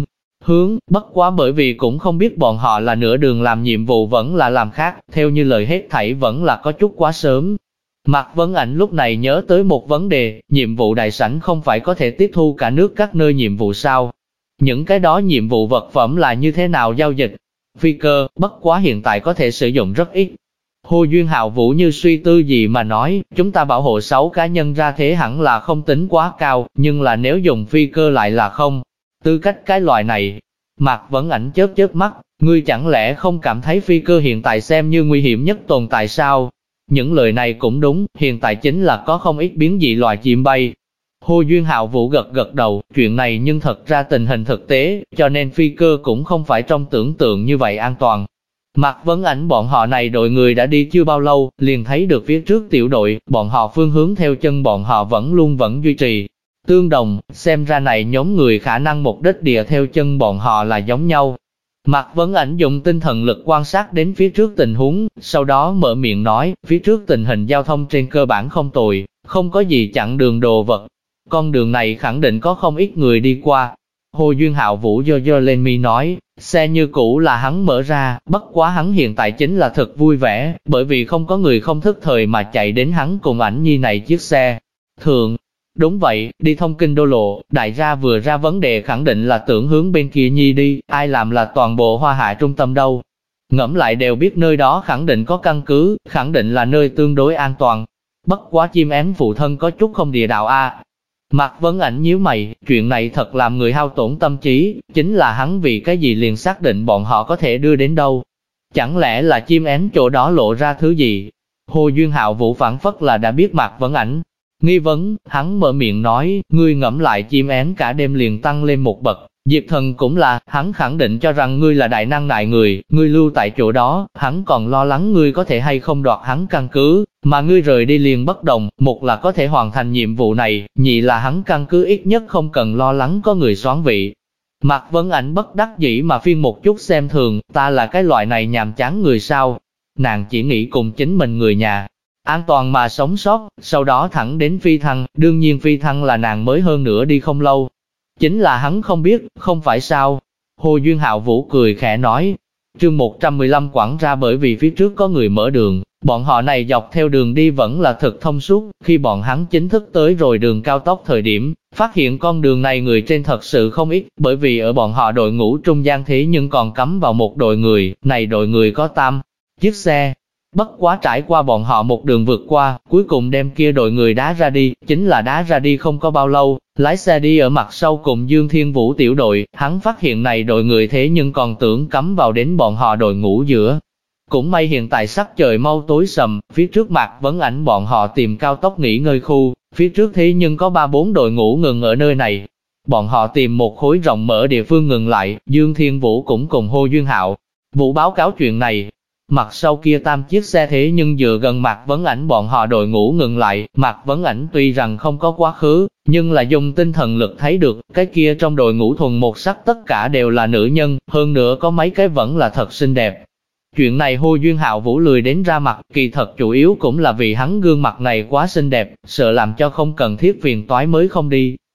hướng, bất quá bởi vì cũng không biết bọn họ là nửa đường làm nhiệm vụ vẫn là làm khác, theo như lời hết thảy vẫn là có chút quá sớm. Mạc Vấn Ảnh lúc này nhớ tới một vấn đề, nhiệm vụ đại sảnh không phải có thể tiếp thu cả nước các nơi nhiệm vụ sao? Những cái đó nhiệm vụ vật phẩm là như thế nào giao dịch? Phi cơ, bất quá hiện tại có thể sử dụng rất ít. Hồ Duyên Hạo Vũ như suy tư gì mà nói, chúng ta bảo hộ 6 cá nhân ra thế hẳn là không tính quá cao, nhưng là nếu dùng phi cơ lại là không. Tư cách cái loại này, Mạc Vấn Ảnh chớp chớp mắt, ngươi chẳng lẽ không cảm thấy phi cơ hiện tại xem như nguy hiểm nhất tồn tại sao? Những lời này cũng đúng, hiện tại chính là có không ít biến dị loài chim bay. Hồ Duyên Hạo Vũ gật gật đầu, chuyện này nhưng thật ra tình hình thực tế, cho nên phi cơ cũng không phải trong tưởng tượng như vậy an toàn. Mạc Vấn Ảnh bọn họ này đội người đã đi chưa bao lâu, liền thấy được phía trước tiểu đội, bọn họ phương hướng theo chân bọn họ vẫn duy trì. Tương đồng, xem ra này nhóm người khả năng mục đích địa theo chân bọn họ là giống nhau. Mạc Vấn Ảnh dùng tinh thần lực quan sát đến phía trước tình huống, sau đó mở miệng nói, phía trước tình hình giao thông trên cơ bản không tồi, không có gì chặn đường đồ vật. Con đường này khẳng định có không ít người đi qua. Hồ Duyên Hạo Vũ giơ lên mi nói, xe như cũ là hắn mở ra, bất quá hắn hiện tại chính là thật vui vẻ, bởi vì không có người không thức thời mà chạy đến hắn cùng Ảnh Nhi này chiếc xe. Thường, đúng vậy, đi thông kinh đô lộ, đại gia vừa ra vấn đề khẳng định là tưởng hướng bên kia Nhi đi, ai làm là toàn bộ Hoa Hạ trung tâm đâu. Ngẫm lại đều biết nơi đó khẳng định có căn cứ, khẳng định là nơi tương đối an toàn. Bất quá chim én phụ thân có chút không địa đạo a. Mạc Vấn Ảnh nhíu mày, chuyện này thật làm người hao tổn tâm trí, chính là hắn vì cái gì liền xác định bọn họ có thể đưa đến đâu. Chẳng lẽ là chim én chỗ đó lộ ra thứ gì? Hồ Duyên Hạo Vũ phản phất là đã biết Mạc Vấn Ảnh nghi vấn, hắn mở miệng nói, ngươi ngẫm lại chim én cả đêm liền tăng lên một bậc. Diệp Thần cũng là, hắn khẳng định cho rằng ngươi là đại năng đại người, ngươi lưu tại chỗ đó, hắn còn lo lắng ngươi có thể hay không đoạt hắn căn cứ, mà ngươi rời đi liền bất đồng, một là có thể hoàn thành nhiệm vụ này, nhị là hắn căn cứ ít nhất không cần lo lắng có người soán vị. Mạc Vấn Ảnh bất đắc dĩ mà phiên một chút xem thường, ta là cái loại này nhàm chán người sao? Nàng chỉ nghĩ cùng chính mình người nhà an toàn mà sống sót, sau đó thẳng đến phi thăng, đương nhiên phi thăng là nàng mới hơn nữa đi không lâu. Chính là hắn không biết, không phải sao? Hồ Duyên Hạo Vũ cười khẽ nói. Chương 115 quẳng ra bởi vì phía trước có người mở đường, bọn họ này dọc theo đường đi vẫn là thực thông suốt, khi bọn hắn chính thức tới rồi đường cao tốc thời điểm, phát hiện con đường này người trên thật sự không ít, bởi vì ở bọn họ đội ngũ trung gian thế nhưng còn cắm vào một đội người, này đội người có 8 chiếc xe. Bất quá trải qua bọn họ một đường vượt qua, cuối cùng đem kia đội người đá ra đi, chính là đá ra đi không có bao lâu, lái xe đi ở mặt sau cùng Dương Thiên Vũ tiểu đội, hắn phát hiện này đội người thế nhưng còn tưởng cắm vào đến bọn họ đội ngũ giữa. Cũng may hiện tại sắc trời mau tối sầm, phía trước Mạc Vấn Ảnh bọn họ tìm cao tốc nghỉ ngơi khu, phía trước thế nhưng có 3-4 đội ngũ ngừng ở nơi này. Bọn họ tìm một khối rộng mở địa phương ngừng lại, Dương Thiên Vũ cũng cùng Hồ Duyên Hạo Vũ báo cáo chuyện này. Mặt sau kia 8 chiếc xe thế nhưng dựa gần Mạc Vấn Ảnh bọn họ đội ngũ ngừng lại, Mạc Vấn Ảnh tuy rằng không có quá khứ, nhưng là dùng tinh thần lực thấy được, cái kia trong đội ngũ thuần một sắc tất cả đều là nữ nhân, hơn nữa có mấy cái vẫn là thật xinh đẹp. Chuyện này Hồ Duyên Hạo Vũ lười đến ra mặt, kỳ thật chủ yếu cũng là vì hắn gương mặt này quá xinh đẹp, sợ làm cho không cần thiết phiền toái mới không đi.